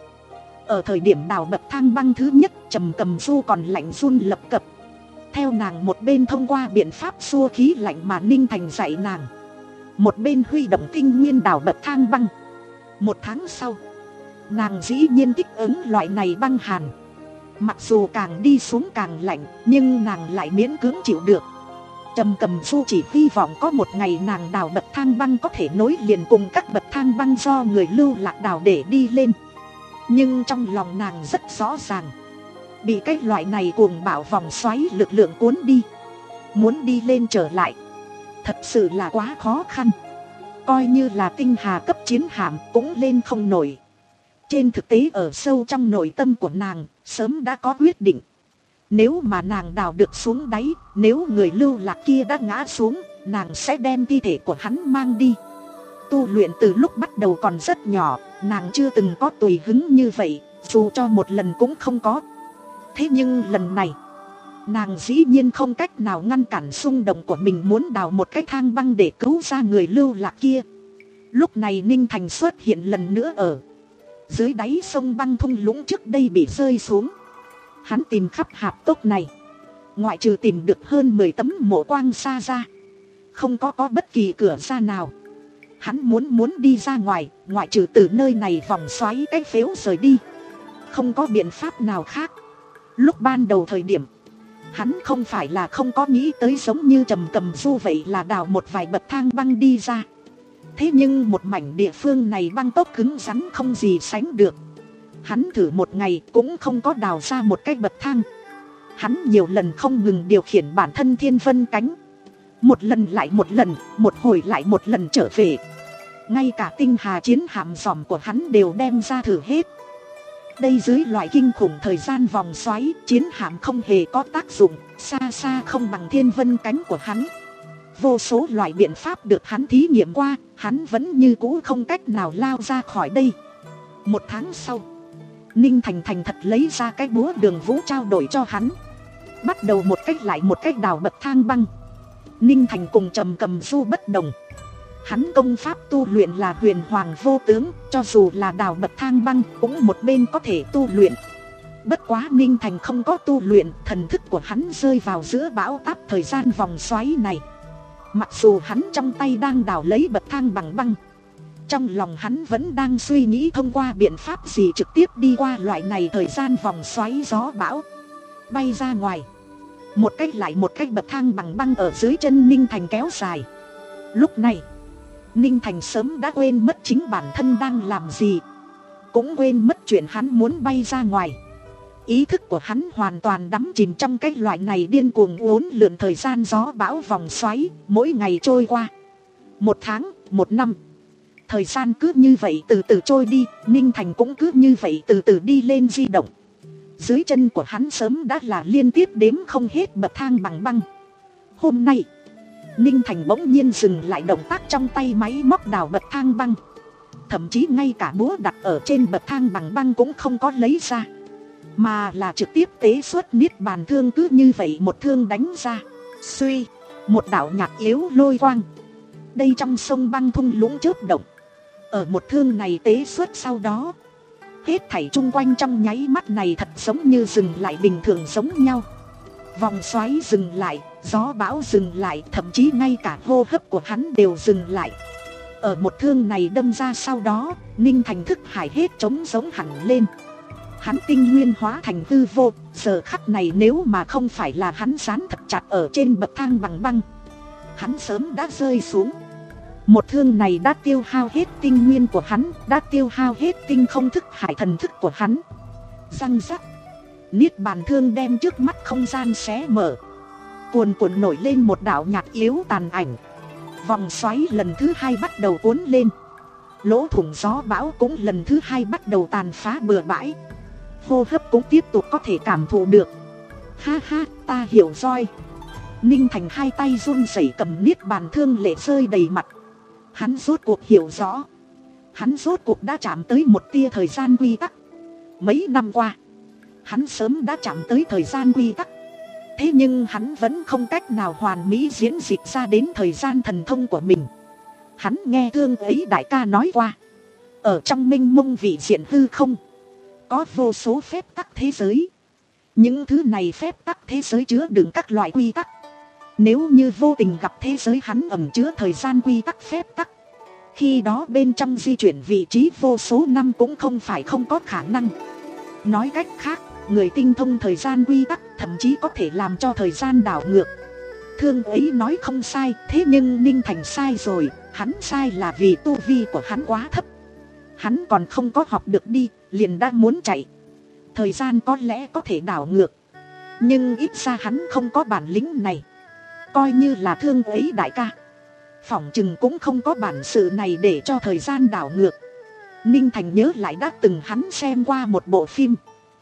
Ở thời điểm đào bậc thang băng thứ nhất, Trầm Cầm Du còn lạnh run lập cập. Theo nàng một bên thông qua biện pháp xua khí lạnh mà Ninh Thành dạy nàng, một bên huy động tinh nguyên đào bậc thang băng. Một tháng sau, nàng dĩ nhiên thích ứng loại này băng hàn. Mặc dù càng đi xuống càng lạnh, nhưng nàng lại miễn cưỡng chịu được. Trầm Cầm Du chỉ hy vọng có một ngày nàng đào bậc thang băng có thể nối liền cùng các bậc thang băng do người lưu lạc đào để đi lên. Nhưng trong lòng nàng rất rõ ràng, bị cái loại này cuồng bạo vòng xoáy lực lượng cuốn đi, muốn đi lên trở lại thật sự là quá khó khăn. Coi như là tinh hà cấp chiến hạm cũng lên không nổi. Trên thực tế ở sâu trong nội tâm của nàng sớm đã có quyết định. Nếu mà nàng đào được xuống đáy, nếu người lưu lạc kia đã ngã xuống, nàng sẽ đem thi thể của hắn mang đi. Tu luyện từ lúc bắt đầu còn rất nhỏ, nàng chưa từng có tùy hứng như vậy, dù cho một lần cũng không có. Thế nhưng lần này, nàng dĩ nhiên không cách nào ngăn cản xung động của mình muốn đào một cái thang băng để cứu ra người lưu lạc kia. Lúc này Ninh Thành xuất hiện lần nữa ở dưới đáy sông băng thung lũng trước đây bị rơi xuống. Hắn tìm khắp hạp cốc này, ngoại trừ tìm được hơn mười tấm mộ Quang Sa ra, không có có bất kỳ cửa ra nào. Hắn muốn muốn đi ra ngoài, ngoại trừ từ nơi này vòng xoáy cái phếu rời đi, không có biện pháp nào khác. Lúc ban đầu thời điểm, hắn không phải là không có nghĩ tới giống như Trầm Cầm Du vậy là đào một vài bậc thang băng đi ra. Thế nhưng một mảnh địa phương này băng tốc cứng rắn không gì sánh được. Hắn thử một ngày cũng không có đào ra một cái bậc thang. Hắn nhiều lần không ngừng điều khiển bản thân thiên vân cánh. Một lần lại một lần, một hồi lại một lần trở về. Ngay cả tinh hà chiến hạm giòm của hắn đều đem ra thử hết. Đây dưới loại kinh khủng thời gian vòng xoáy, chiến hạm không hề có tác dụng, xa xa không bằng thiên vân cánh của hắn. Vô số loại biện pháp được hắn thí nghiệm qua, hắn vẫn như cũ không cách nào lao ra khỏi đây. Một tháng sau, Ninh Thành thành thật lấy ra cái búa Đường Vũ trao đổi cho hắn. Bắt đầu một cách lại một cách đào bậc thang băng. Ninh Thành cùng Trầm Cầm Du bất đồng. Hắn công pháp tu luyện là huyền hoàng vô tướng, cho dù là đào bậc thang băng cũng một bên có thể tu luyện. Bất quá Ninh Thành không có tu luyện, thần thức của hắn rơi vào giữa bão táp thời gian vòng xoáy này. Mặc dù hắn trong tay đang đào lấy bậc thang bằng băng, trong lòng hắn vẫn đang suy nghĩ thông qua biện pháp gì trực tiếp đi qua loại này thời gian vòng xoáy gió bão, bay ra ngoài. Một cách lại một cách bậc thang bằng băng ở dưới chân Ninh Thành kéo dài. Lúc này Ninh Thành sớm đã quên mất chính bản thân đang làm gì, cũng quên mất chuyện hắn muốn bay ra ngoài. Ý thức của hắn hoàn toàn đắm chìm trong cái loại này điên cuồng uốn lượn thời gian gió bão vòng xoáy. Mỗi ngày trôi qua, một tháng, một năm, thời gian cứ như vậy từ từ trôi đi. Ninh Thành cũng cứ như vậy từ từ đi lên di động. Dưới chân của hắn sớm đã là liên tiếp đếm không hết bậc thang bằng băng. Hôm nay Ninh Thành bỗng nhiên dừng lại động tác trong tay máy móc đào bậc thang băng. Thậm chí ngay cả búa đặt ở trên bậc thang bằng băng cũng không có lấy ra, mà là trực tiếp tế xuất niết bàn thương, cứ như vậy một thương đánh ra. Suy, một đạo nhạc yếu lôi quang. Đây trong sông băng thung lũng chớp động. Ở một thương này tế xuất sau đó, hết thảy chung quanh trong nháy mắt này thật giống như dừng lại bình thường giống nhau. Vòng xoáy dừng lại, gió bão dừng lại, thậm chí ngay cả hô hấp của hắn đều dừng lại. Ở một thương này đâm ra sau đó, Ninh Thành thức hải hết trống giống hẳn lên. Hắn tinh nguyên hóa thành hư vô. Giờ khắc này nếu mà không phải là hắn dán thật chặt ở trên bậc thang bằng băng, hắn sớm đã rơi xuống. Một thương này đã tiêu hao hết tinh nguyên của hắn, đã tiêu hao hết tinh không thức hải thần thức của hắn. Răng rắc, niết bàn thương đem trước mắt không gian xé mở. Cuồn cuộn nổi lên một đạo nhạt yếu tàn ảnh. Vòng xoáy lần thứ hai bắt đầu cuốn lên. Lỗ thủng gió bão cũng lần thứ hai bắt đầu tàn phá bừa bãi. Hô hấp cũng tiếp tục có thể cảm thụ được. Ha ha, ta hiểu rồi. Ninh Thành hai tay run rẩy cầm niết bàn thương, lệ rơi đầy mặt. Hắn rốt cuộc hiểu rõ. Hắn rốt cuộc đã chạm tới một tia thời gian quy tắc. Mấy năm qua, hắn sớm đã chạm tới thời gian quy tắc. Thế nhưng hắn vẫn không cách nào hoàn mỹ diễn dịch ra đến thời gian thần thông của mình. Hắn nghe Thương ấy đại ca nói qua, ở trong minh mông vị diện hư không, có vô số phép tắc thế giới. Những thứ này phép tắc thế giới chứa đựng các loại quy tắc. Nếu như vô tình gặp thế giới hắn ẩn chứa thời gian quy tắc phép tắc, khi đó bên trong di chuyển vị trí vô số năm cũng không phải không có khả năng. Nói cách khác, người tinh thông thời gian quy tắc thậm chí có thể làm cho thời gian đảo ngược. Thương ấy nói không sai, thế nhưng Ninh Thành sai rồi. Hắn sai là vì tu vi của hắn quá thấp. Hắn còn không có học được đi, liền đã muốn chạy. Thời gian có lẽ có thể đảo ngược, nhưng ít ra hắn không có bản lĩnh này. Coi như là Thương ấy đại ca, phỏng chừng cũng không có bản sự này để cho thời gian đảo ngược. Ninh Thành nhớ lại đã từng hắn xem qua một bộ phim.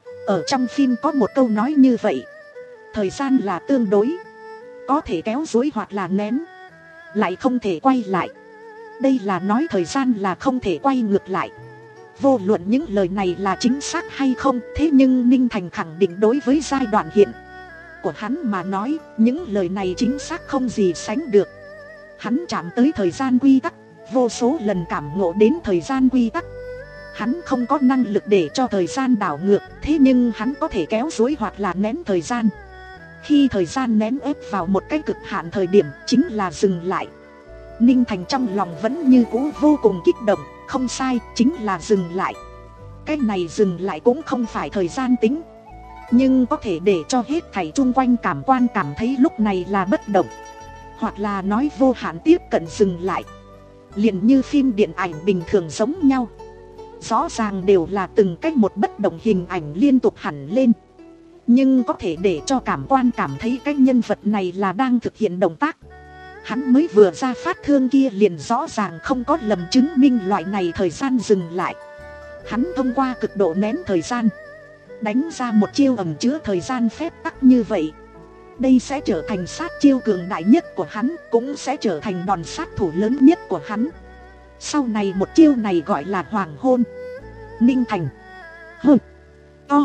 Ở trong phim có một câu nói như vậy: thời gian là tương đối, có thể kéo duỗi hoặc là nén, lại không thể quay lại. Đây là nói thời gian là không thể quay ngược lại. Vô luận những lời này là chính xác hay không, thế nhưng Ninh Thành khẳng định đối với giai đoạn hiện của hắn mà nói, những lời này chính xác không gì sánh được. Hắn chạm tới thời gian quy tắc, vô số lần cảm ngộ đến thời gian quy tắc. Hắn không có năng lực để cho thời gian đảo ngược, thế nhưng hắn có thể kéo duỗi hoặc là nén thời gian. Khi thời gian nén ép vào một cái cực hạn thời điểm, chính là dừng lại. Ninh Thành trong lòng vẫn như cũ vô cùng kích động. Không sai, chính là dừng lại. Cái này dừng lại cũng không phải thời gian tính, nhưng có thể để cho hết thảy chung quanh cảm quan cảm thấy lúc này là bất động, hoặc là nói vô hạn tiếp cận dừng lại. Liền như phim điện ảnh bình thường giống nhau. Rõ ràng đều là từng cách một bất động hình ảnh liên tục hẳn lên, nhưng có thể để cho cảm quan cảm thấy cái nhân vật này là đang thực hiện động tác. Hắn mới vừa ra phát thương kia liền rõ ràng không có lầm chứng minh loại này thời gian dừng lại. Hắn thông qua cực độ nén thời gian đánh ra một chiêu ẩn chứa thời gian phép tắc như vậy. Đây sẽ trở thành sát chiêu cường đại nhất của hắn, cũng sẽ trở thành đòn sát thủ lớn nhất của hắn. Sau này một chiêu này gọi là hoàng hôn. Ninh Thành Hơ To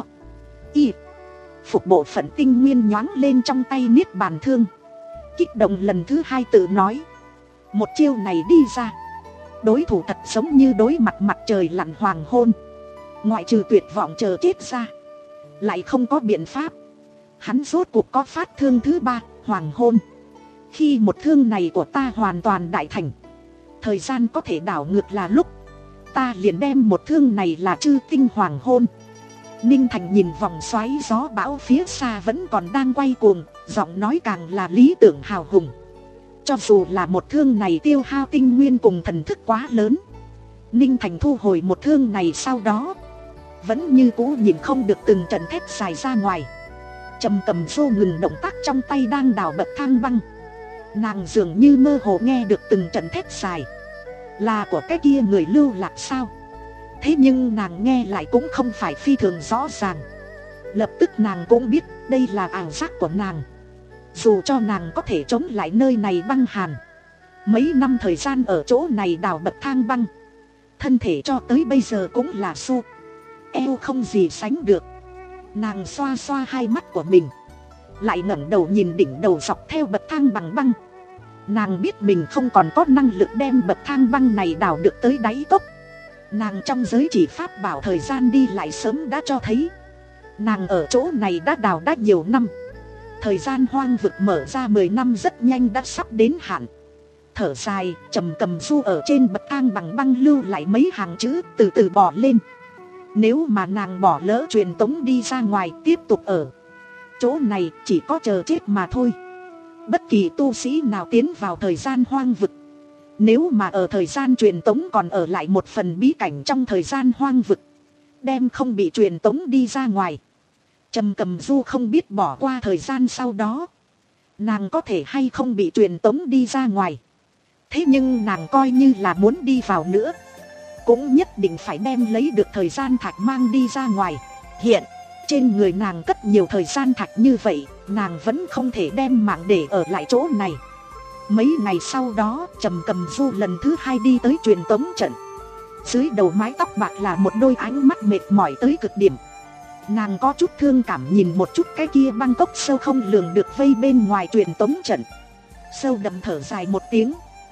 Y phục bộ phận tinh nguyên nhoáng lên trong tay niết bàn thương, kích động lần thứ hai tự nói. Một chiêu này đi ra, đối thủ thật giống như đối mặt mặt trời lặn hoàng hôn. Ngoại trừ tuyệt vọng chờ chết ra, lại không có biện pháp. Hắn rốt cuộc có phát thương thứ ba, hoàng hôn. Khi một thương này của ta hoàn toàn đại thành, thời gian có thể đảo ngược là lúc, ta liền đem một thương này là chư tinh hoàng hôn. Ninh Thành nhìn vòng xoáy gió bão phía xa vẫn còn đang quay cuồng, giọng nói càng là lý tưởng hào hùng. Cho dù là một thương này tiêu hao tinh nguyên cùng thần thức quá lớn, Ninh Thành thu hồi một thương này sau đó vẫn như cũ nhìn không được từng trận thét dài ra ngoài. Trầm Cầm Du ngừng động tác trong tay đang đào bậc thang băng. Nàng dường như mơ hồ nghe được từng trận thét dài, là của cái kia người lưu lạc sao? Thế nhưng nàng nghe lại cũng không phải phi thường rõ ràng. Lập tức nàng cũng biết đây là ảo giác của nàng. Dù cho nàng có thể chống lại nơi này băng hàn, mấy năm thời gian ở chỗ này đào bậc thang băng, thân thể cho tới bây giờ cũng là su eo không gì sánh được. Nàng xoa xoa hai mắt của mình, lại ngẩng đầu nhìn đỉnh đầu dọc theo bậc thang bằng băng. Nàng biết mình không còn có năng lực đem bậc thang băng này đào được tới đáy cốc. Nàng trong giới chỉ pháp bảo thời gian đi lại sớm đã cho thấy, nàng ở chỗ này đã đào đã nhiều năm. Thời gian hoang vực mở ra mười năm rất nhanh đã sắp đến hạn. Thở dài, Trầm Cầm Du ở trên bậc thang bằng băng lưu lại mấy hàng chữ, từ từ bỏ lên. Nếu mà nàng bỏ lỡ truyền tống đi ra ngoài, tiếp tục ở chỗ này chỉ có chờ chết mà thôi. Bất kỳ tu sĩ nào tiến vào thời gian hoang vực, nếu mà ở thời gian truyền tống còn ở lại một phần bí cảnh trong thời gian hoang vực, đem không bị truyền tống đi ra ngoài. Trầm Cầm Du không biết bỏ qua thời gian sau đó, nàng có thể hay không bị truyền tống đi ra ngoài. Thế nhưng nàng coi như là muốn đi vào nữa, cũng nhất định phải đem lấy được thời gian thạch mang đi ra ngoài. Hiện trên người nàng cất nhiều thời gian thạch như vậy, nàng vẫn không thể đem mạng để ở lại chỗ này. Mấy ngày sau đó, Trầm Cầm Du lần thứ hai đi tới truyền tống trận. Dưới đầu mái tóc bạc là một đôi ánh mắt mệt mỏi tới cực điểm. Nàng có chút thương cảm nhìn một chút cái kia băng cốc sâu không lường được vây bên ngoài truyền tống trận. Sâu đầm thở dài một tiếng,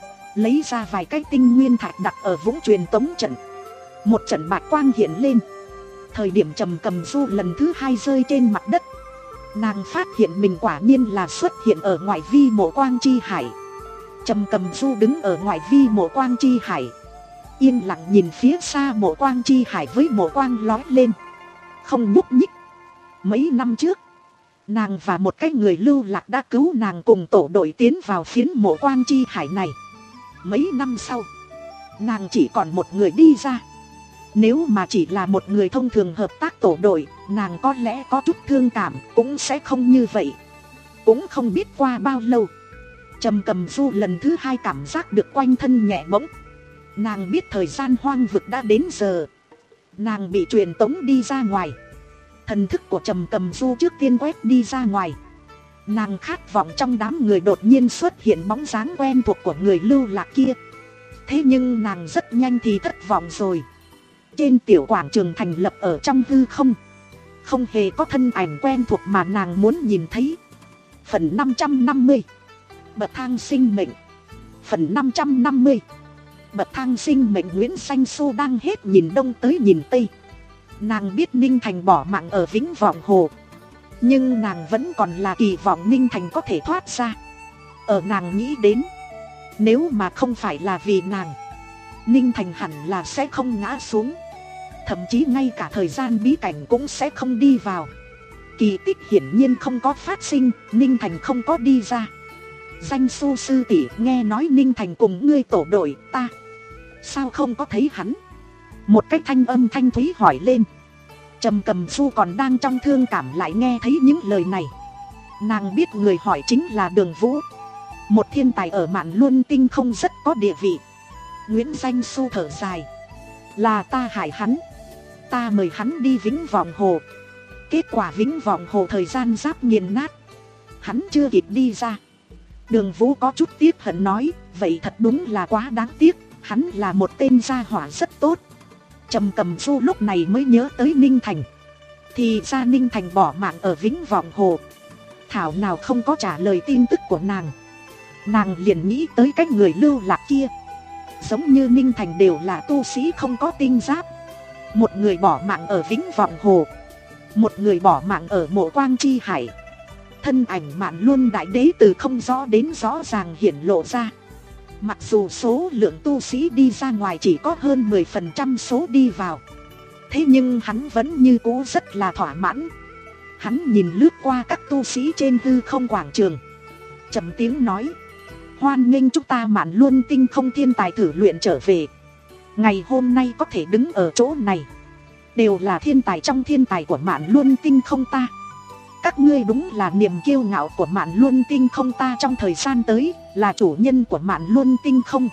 lấy ra vài cái tinh nguyên thạch đặt ở vũng truyền tống trận. Một trận bạch quang hiện lên. Thời điểm Trầm Cầm Du lần thứ hai rơi trên mặt đất, nàng phát hiện mình quả nhiên là xuất hiện ở ngoại vi mộ quang chi hải. Trầm Cầm Du đứng ở ngoại vi mộ quang chi hải, yên lặng nhìn phía xa mộ quang chi hải với mộ quang lói lên, không nhúc nhích. Mấy năm trước, nàng và một cái người lưu lạc đã cứu nàng cùng tổ đội tiến vào phiến mộ quang chi hải này. Mấy năm sau, nàng chỉ còn một người đi ra. Nếu mà chỉ là một người thông thường hợp tác tổ đội, nàng có lẽ có chút thương cảm, cũng sẽ không như vậy. Cũng không biết qua bao lâu, Trầm Cầm Du lần thứ hai cảm giác được quanh thân nhẹ bỗng. Nàng biết thời gian hoang vực đã đến giờ. Nàng bị truyền tống đi ra ngoài. Thần thức của Trầm Cầm Du trước tiên quét đi ra ngoài. Nàng khát vọng trong đám người đột nhiên xuất hiện bóng dáng quen thuộc của người lưu lạc kia. Thế nhưng nàng rất nhanh thì thất vọng rồi. Trên tiểu quảng trường thành lập ở trong hư không, không hề có thân ảnh quen thuộc mà nàng muốn nhìn thấy. Phần năm trăm năm mươi, bậc thang sinh mệnh. Phần năm trăm năm mươi, bậc thang sinh mệnh. Nguyễn Xanh Xô đang hết nhìn đông tới nhìn tây. Nàng biết Ninh Thành bỏ mạng ở Vĩnh Vọng Hồ, nhưng nàng vẫn còn là kỳ vọng Ninh Thành có thể thoát ra. Ở nàng nghĩ đến, nếu mà không phải là vì nàng, Ninh Thành hẳn là sẽ không ngã xuống. Thậm chí ngay cả thời gian bí cảnh cũng sẽ không đi vào. Kỳ tích hiển nhiên không có phát sinh, Ninh Thành không có đi ra. Danh Xu sư tỷ, nghe nói Ninh Thành cùng ngươi tổ đội, ta sao không có thấy hắn? Một cái thanh âm thanh thúy hỏi lên. Trầm Cầm Du còn đang trong thương cảm lại nghe thấy những lời này. Nàng biết người hỏi chính là Đường Vũ, một thiên tài ở Mạn Luân Tinh không rất có địa vị. Nguyễn Danh Xu thở dài. Là ta hại hắn. Ta mời hắn đi Vĩnh Vọng Hồ. Kết quả Vĩnh Vọng Hồ thời gian giáp nghiền nát, hắn chưa kịp đi ra. Đường Vũ có chút tiếc hận nói. Vậy thật đúng là quá đáng tiếc. Hắn là một tên gia hỏa rất tốt. Trầm Cầm Du lúc này mới nhớ tới Ninh Thành. Thì ra Ninh Thành bỏ mạng ở Vĩnh Vọng Hồ. Thảo nào không có trả lời tin tức của nàng. Nàng liền nghĩ tới cái người lưu lạc kia. Giống như Ninh Thành đều là tu sĩ không có tinh giáp. Một người bỏ mạng ở Vĩnh Vọng Hồ, một người bỏ mạng ở Mộ Quang Chi Hải. Thân ảnh Mạn Luân Đại Đế từ không rõ đến rõ ràng hiển lộ ra. Mặc dù số lượng tu sĩ đi ra ngoài chỉ có hơn mười phần trăm số đi vào, thế nhưng hắn vẫn như cũ rất là thỏa mãn. Hắn nhìn lướt qua các tu sĩ trên hư không quảng trường, trầm tiếng nói. Hoan nghênh chúng ta Mạn Luân Tinh không thiên tài thử luyện trở về. Ngày hôm nay có thể đứng ở chỗ này đều là thiên tài trong thiên tài của Mạn Luân Tinh không ta. Các ngươi đúng là niềm kiêu ngạo của Mạn Luân Tinh không ta trong thời gian tới, là chủ nhân của Mạn Luân Tinh không.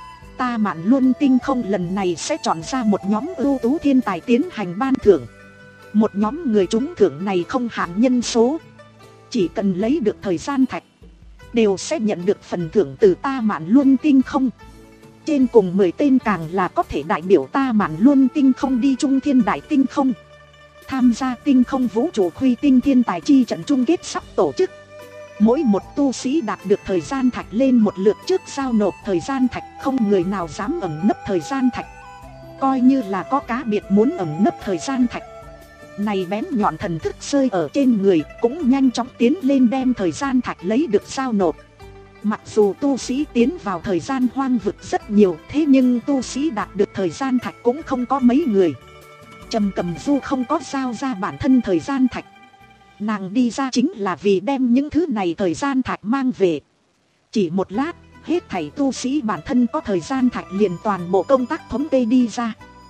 Ta Mạn Luân Tinh không lần này sẽ chọn ra một nhóm ưu tú thiên tài tiến hành ban thưởng. Một nhóm người trúng thưởng này không hạn nhân số, chỉ cần lấy được thời gian thạch đều sẽ nhận được phần thưởng từ ta Mạn Luân Tinh không. Trên cùng mười tên càng là có thể đại biểu ta Mạn Luân Tinh không đi Trung Thiên Đại Tinh không, tham gia tinh không vũ trụ khuy tinh thiên tài chi trận chung kết sắp tổ chức. Mỗi một tu sĩ đạt được thời gian thạch lên một lượt trước giao nộp thời gian thạch, không người nào dám ẩn nấp thời gian thạch. Coi như là có cá biệt muốn ẩn nấp thời gian thạch này, bén nhọn thần thức rơi ở trên người cũng nhanh chóng tiến lên đem thời gian thạch lấy được giao nộp. Mặc dù tu sĩ tiến vào thời gian hoang vực rất nhiều, thế nhưng tu sĩ đạt được thời gian thạch cũng không có mấy người. Trầm Cầm Du không có giao ra bản thân thời gian thạch. Nàng đi ra chính là vì đem những thứ này thời gian thạch mang về. Chỉ một lát, hết thảy tu sĩ bản thân có thời gian thạch liền toàn bộ công tác thống kê đi ra.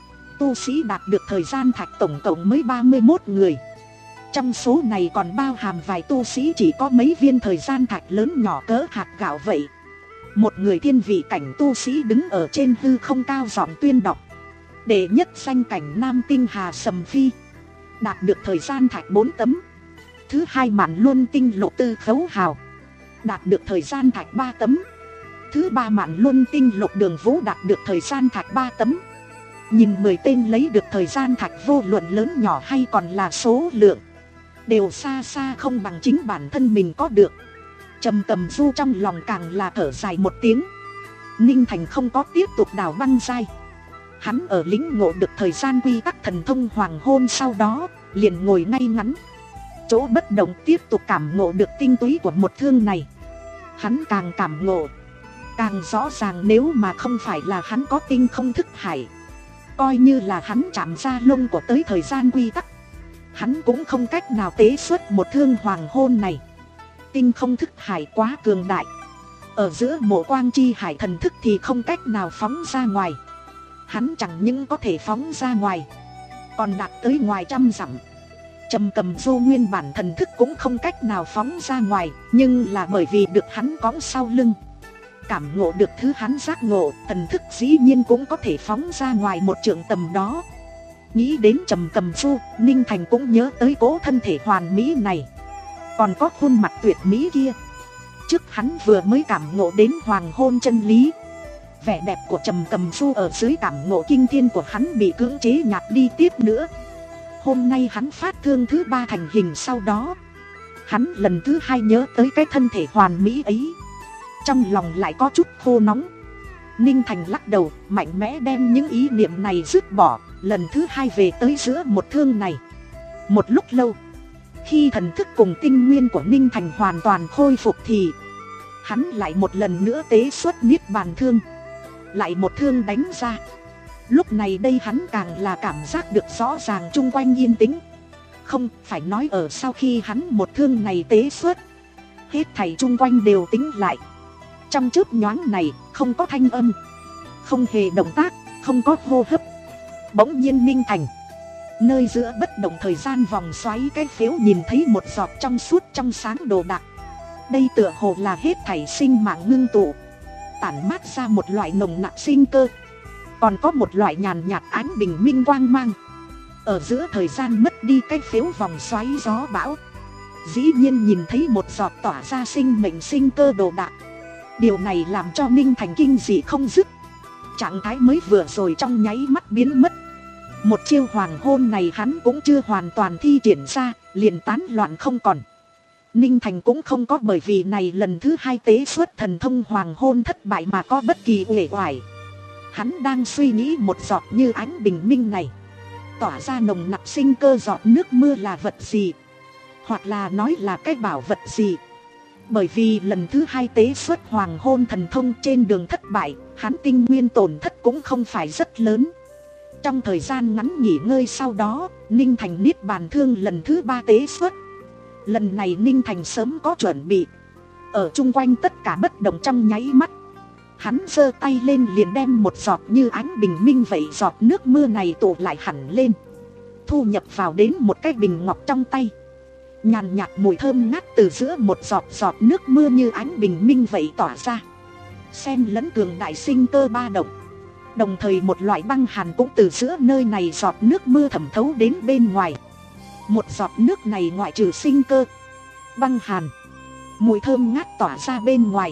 Tu sĩ đạt được thời gian thạch tổng cộng mới ba mươi mốt người. Trong số này còn bao hàm vài tu sĩ chỉ có mấy viên thời gian thạch lớn nhỏ cỡ hạt gạo vậy. Một người thiên vị cảnh tu sĩ đứng ở trên hư không cao giọng tuyên đọc. Đệ nhất danh cảnh Nam Tinh Hà Sầm Phi, đạt được thời gian thạch bốn tấm. Thứ hai Mạn Luân Tinh Lộ Tư Khấu Hào, đạt được thời gian thạch ba tấm. Thứ ba Mạn Luân Tinh Lộ Đường Vũ, đạt được thời gian thạch ba tấm. Nhìn mười tên lấy được thời gian thạch, vô luận lớn nhỏ hay còn là số lượng, đều xa xa không bằng chính bản thân mình có được. Trầm Cầm Du trong lòng càng là thở dài một tiếng. Ninh Thành không có tiếp tục đào băng giai. Hắn ở lĩnh ngộ được thời gian quy tắc thần thông hoàng hôn sau đó, liền ngồi ngay ngắn chỗ bất động, tiếp tục cảm ngộ được tinh túy của một thương này. Hắn càng cảm ngộ càng rõ ràng, nếu mà không phải là hắn có tinh không thức hải, coi như là hắn chạm ra lông của tới thời gian quy tắc, hắn cũng không cách nào tế xuất một thương hoàng hôn này. Tinh không thức hải quá cường đại, ở giữa Mộ Quang Chi Hải thần thức thì không cách nào phóng ra ngoài. Hắn chẳng những có thể phóng ra ngoài, còn đạt tới ngoài trăm dặm. Trầm Cầm Du nguyên bản thần thức cũng không cách nào phóng ra ngoài, nhưng là bởi vì được hắn cõng sau lưng, cảm ngộ được thứ hắn giác ngộ, thần thức dĩ nhiên cũng có thể phóng ra ngoài một trượng tầm đó. Nghĩ đến Trầm Cầm Du, Ninh Thành cũng nhớ tới cố thân thể hoàn mỹ này, còn có khuôn mặt tuyệt mỹ kia. Trước hắn vừa mới cảm ngộ đến hoàng hôn chân lý, vẻ đẹp của Trầm Cầm Du ở dưới cảm ngộ kinh thiên của hắn bị cưỡng chế nhạt đi tiếp nữa. Hôm nay hắn phát thương thứ ba thành hình sau đó, hắn lần thứ hai nhớ tới cái thân thể hoàn mỹ ấy, trong lòng lại có chút khô nóng. Ninh Thành lắc đầu, mạnh mẽ đem những ý niệm này dứt bỏ, lần thứ hai về tới giữa một thương này. Một lúc lâu, khi thần thức cùng tinh nguyên của Ninh Thành hoàn toàn khôi phục thì hắn lại một lần nữa tế xuất niết bàn thương, lại một thương đánh ra. Lúc này đây hắn càng là cảm giác được rõ ràng chung quanh yên tĩnh. Không phải nói ở sau khi hắn một thương này tế xuất, hết thảy chung quanh đều tĩnh lại. Trong chớp nhoáng này, không có thanh âm, không hề động tác, không có hô hấp. Bỗng nhiên Ninh Thành nơi giữa bất động thời gian vòng xoáy cái phếu nhìn thấy một giọt trong suốt trong sáng đồ đạc. Đây tựa hồ là hết thảy sinh mạng ngưng tụ, tản mát ra một loại nồng nặc sinh cơ. Còn có một loại nhàn nhạt ánh bình minh quang mang. Ở giữa thời gian mất đi cái phếu vòng xoáy gió bão, dĩ nhiên nhìn thấy một giọt tỏa ra sinh mệnh sinh cơ đồ đạc. Điều này làm cho Ninh Thành kinh dị không dứt. Trạng thái mới vừa rồi trong nháy mắt biến mất. Một chiêu hoàng hôn này hắn cũng chưa hoàn toàn thi triển ra, liền tán loạn không còn. Ninh Thành cũng không có bởi vì này lần thứ hai tế xuất thần thông hoàng hôn thất bại mà có bất kỳ uể oải. Hắn đang suy nghĩ một giọt như ánh bình minh này tỏa ra nồng nặc sinh cơ giọt nước mưa là vật gì, hoặc là nói là cái bảo vật gì. Bởi vì lần thứ hai tế xuất hoàng hôn thần thông trên đường thất bại, hắn tinh nguyên tổn thất cũng không phải rất lớn. Trong thời gian ngắn nghỉ ngơi sau đó, Ninh Thành niết bàn thương lần thứ ba tế xuất. Lần này Ninh Thành sớm có chuẩn bị, ở chung quanh tất cả bất động trong nháy mắt. Hắn giơ tay lên liền đem một giọt như ánh bình minh vậy giọt nước mưa này tụ lại hẳn lên, thu nhập vào đến một cái bình ngọc trong tay. Nhàn nhạt mùi thơm ngát từ giữa một giọt giọt nước mưa như ánh bình minh vậy tỏa ra, xen lẫn cường đại sinh cơ ba động. Đồng thời một loại băng hàn cũng từ giữa nơi này giọt nước mưa thẩm thấu đến bên ngoài. Một giọt nước này ngoại trừ sinh cơ, băng hàn, mùi thơm ngát tỏa ra bên ngoài,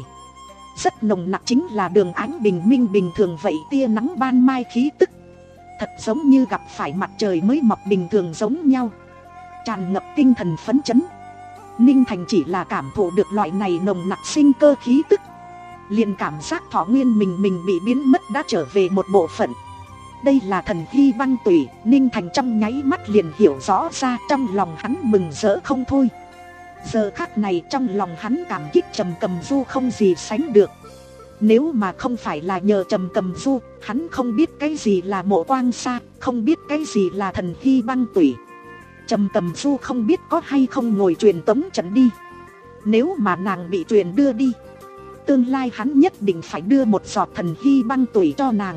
rất nồng nặc chính là đường ánh bình minh bình thường vậy tia nắng ban mai khí tức. Thật giống như gặp phải mặt trời mới mọc bình thường giống nhau, tràn ngập tinh thần phấn chấn. Ninh Thành chỉ là cảm thụ được loại này nồng nặc sinh cơ khí tức, liền cảm giác thọ nguyên mình mình bị biến mất đã trở về một bộ phận. Đây là thần hy băng tủy. Ninh Thành trong nháy mắt liền hiểu rõ ra, trong lòng hắn mừng rỡ không thôi. Giờ khắc này trong lòng hắn cảm kích Trầm Cầm Du không gì sánh được. Nếu mà không phải là nhờ Trầm Cầm Du, hắn không biết cái gì là mộ quang sa, không biết cái gì là thần hy băng tủy. Trầm Cầm Du không biết có hay không ngồi truyền tống trận đi. Nếu mà nàng bị truyền đưa đi, tương lai hắn nhất định phải đưa một giọt thần hy băng tủy cho nàng,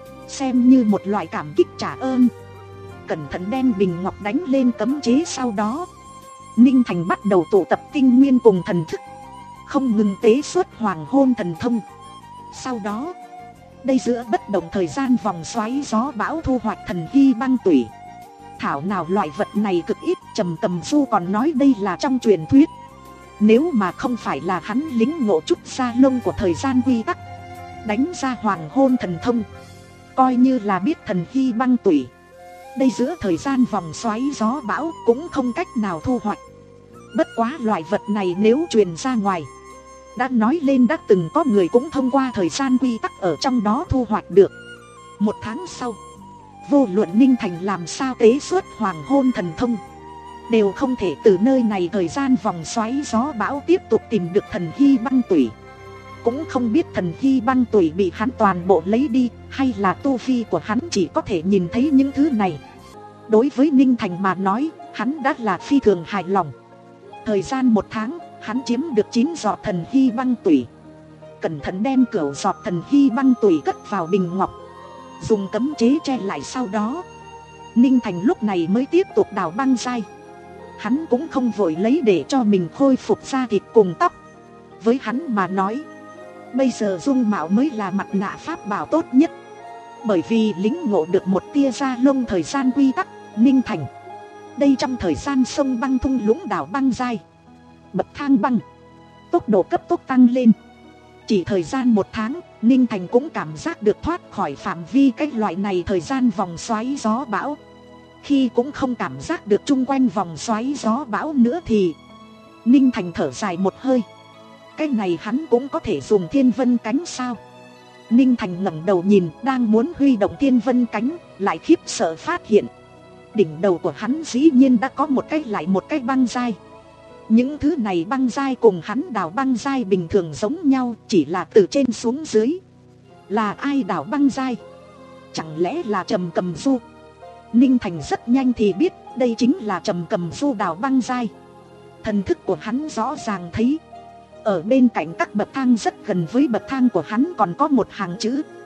xem như một loại cảm kích trả ơn. Cẩn thận đem bình ngọc đánh lên cấm chế sau đó, Ninh Thành bắt đầu tụ tập tinh nguyên cùng thần thức, không ngừng tế xuất hoàng hôn thần thông. Sau đó, đây giữa bất động thời gian vòng xoáy gió bão thu hoạch thần hy băng tủy. Thảo nào loại vật này cực ít, Trầm Cầm Du còn nói đây là trong truyền thuyết. Nếu mà không phải là hắn lính ngộ chút sa lông của thời gian quy tắc, đánh ra hoàng hôn thần thông, coi như là biết thần hy băng tủy, đây giữa thời gian vòng xoáy gió bão cũng không cách nào thu hoạch. Bất quá loại vật này nếu truyền ra ngoài, đã nói lên đã từng có người cũng thông qua thời gian quy tắc ở trong đó thu hoạch được. Một tháng sau, vô luận Ninh Thành làm sao tế xuất hoàng hôn thần thông, đều không thể từ nơi này thời gian vòng xoáy gió bão tiếp tục tìm được thần hy băng tủy. Cũng không biết thần hy băng tủy bị hắn toàn bộ lấy đi, hay là tu vi của hắn chỉ có thể nhìn thấy những thứ này. Đối với Ninh Thành mà nói, hắn đã là phi thường hài lòng. Thời gian một tháng, hắn chiếm được chín giọt thần hy băng tủy. Cẩn thận đem cửu giọt thần hy băng tủy cất vào bình ngọc, dùng cấm chế che lại. Sau đó, Ninh Thành lúc này mới tiếp tục đào băng giai. Hắn cũng không vội lấy để cho mình khôi phục da thịt cùng tóc. Với hắn mà nói, bây giờ dung mạo mới là mặt nạ pháp bảo tốt nhất. Bởi vì lính ngộ được một tia da lông thời gian quy tắc, Ninh Thành đây trong thời gian sông băng thung lũng đảo băng giai, bậc thang băng, tốc độ cấp tốc tăng lên. Chỉ thời gian một tháng, Ninh Thành cũng cảm giác được thoát khỏi phạm vi cái loại này thời gian vòng xoáy gió bão. Khi cũng không cảm giác được chung quanh vòng xoáy gió bão nữa thì Ninh Thành thở dài một hơi. Cái này hắn cũng có thể dùng thiên vân cánh sao? Ninh Thành ngẩng đầu nhìn, đang muốn huy động thiên vân cánh, lại khiếp sợ phát hiện đỉnh đầu của hắn dĩ nhiên đã có một cái lại một cái băng giai. Những thứ này băng giai cùng hắn đào băng giai bình thường giống nhau, chỉ là từ trên xuống dưới. Là ai đào băng giai? Chẳng lẽ là Trầm Cầm Du? Ninh Thành rất nhanh thì biết đây chính là Trầm Cầm Du đào băng giai. Thần thức của hắn rõ ràng thấy, ở bên cạnh các bậc thang rất gần với bậc thang của hắn còn có một hàng chữ.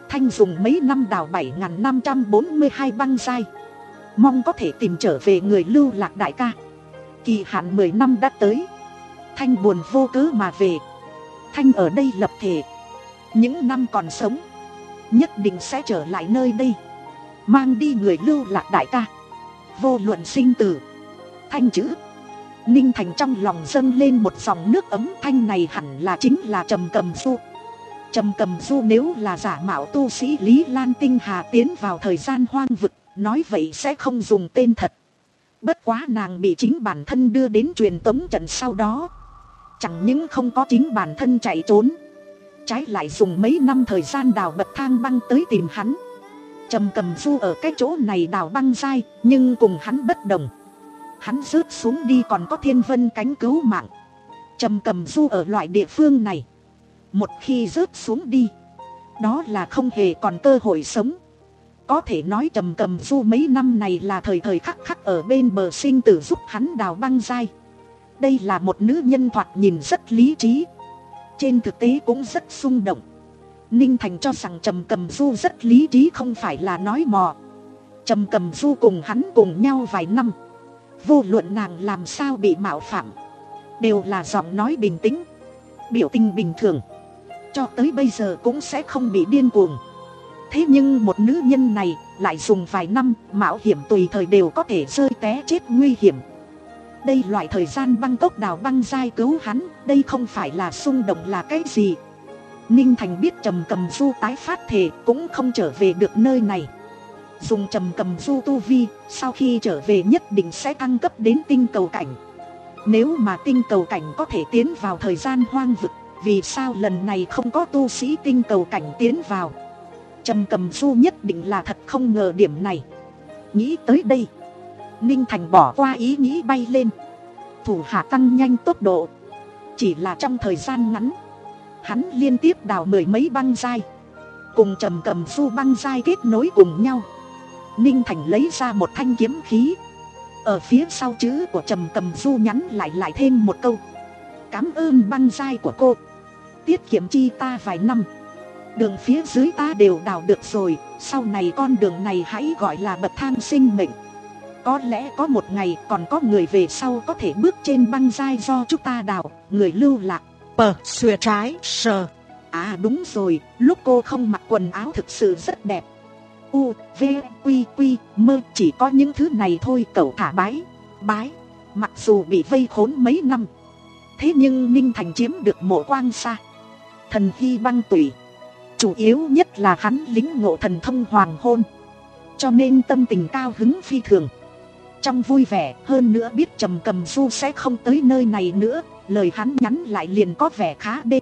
Thanh dùng mấy năm đào bảy nghìn năm trăm bốn mươi hai băng giai, mong có thể tìm trở về người lưu lạc đại ca. Kỳ hạn mười năm đã tới, Thanh buồn vô cớ mà về. Thanh ở đây lập thề, những năm còn sống nhất định sẽ trở lại nơi đây, mang đi người lưu lạc đại ca, vô luận sinh tử. Thanh chữ Ninh Thành trong lòng dâng lên một dòng nước ấm. Thanh này hẳn là chính là Trầm Cầm Du. Trầm Cầm Du nếu là giả mạo tu sĩ Lý Lan Tinh Hà tiến vào thời gian hoang vực, nói vậy sẽ không dùng tên thật. Bất quá nàng bị chính bản thân đưa đến truyền tống trận sau đó, chẳng những không có chính bản thân chạy trốn, trái lại dùng mấy năm thời gian đào bậc thang băng tới tìm hắn. Trầm Cầm Du ở cái chỗ này đào băng dai, nhưng cùng hắn bất đồng. Hắn rớt xuống đi còn có Thiên Vân cánh cứu mạng. Trầm Cầm Du ở loại địa phương này, một khi rớt xuống đi, đó là không hề còn cơ hội sống. Có thể nói Trầm Cầm Du mấy năm này là thời thời khắc khắc ở bên bờ sinh tử giúp hắn đào băng dai. Đây là một nữ nhân thoạt nhìn rất lý trí, trên thực tế cũng rất xung động. Ninh Thành cho rằng Trầm Cầm Du rất lý trí không phải là nói mò. Trầm Cầm Du cùng hắn cùng nhau vài năm, vô luận nàng làm sao bị mạo phạm, đều là giọng nói bình tĩnh, biểu tình bình thường, cho tới bây giờ cũng sẽ không bị điên cuồng. Thế nhưng một nữ nhân này lại dùng vài năm mạo hiểm tùy thời đều có thể rơi té chết nguy hiểm. Đây loại thời gian băng cốc đào băng dai cứu hắn, đây không phải là xung động là cái gì. Ninh Thành biết Trầm Cầm Du tái phát thề cũng không trở về được nơi này. Dùng Trầm Cầm Du tu vi, sau khi trở về nhất định sẽ thăng cấp đến tinh cầu cảnh. Nếu mà tinh cầu cảnh có thể tiến vào thời gian hoang vực, vì sao lần này không có tu sĩ tinh cầu cảnh tiến vào? Trầm Cầm Du nhất định là thật không ngờ điểm này. Nghĩ tới đây, Ninh Thành bỏ qua ý nghĩ bay lên, thủ hạ tăng nhanh tốc độ. Chỉ là trong thời gian ngắn, hắn liên tiếp đào mười mấy băng dai, cùng Trầm Cầm Du băng dai kết nối cùng nhau. Ninh Thành lấy ra một thanh kiếm khí, ở phía sau chữ của Trầm Cầm Du nhắn lại lại thêm một câu: cảm ơn băng dai của cô, tiết kiệm chi ta vài năm. Đường phía dưới ta đều đào được rồi, sau này con đường này hãy gọi là bậc thang sinh mệnh. Có lẽ có một ngày còn có người về sau có thể bước trên băng dai do chúng ta đào. Người lưu lạc Pờ xuề trái sờ. À đúng rồi, lúc cô không mặc quần áo thực sự rất đẹp. U, V, Quy, Quy, Mơ, chỉ có những thứ này thôi. Cậu thả bái bái. Mặc dù bị vây khốn mấy năm, thế nhưng Ninh Thành chiếm được Mộ Quang Sa, thần hy băng tủy. Chủ yếu nhất là hắn lính ngộ thần thông hoàng hôn, cho nên tâm tình cao hứng phi thường. Trong vui vẻ, hơn nữa biết Trầm Cầm Du sẽ không tới nơi này nữa, lời hắn nhắn lại liền có vẻ khá đê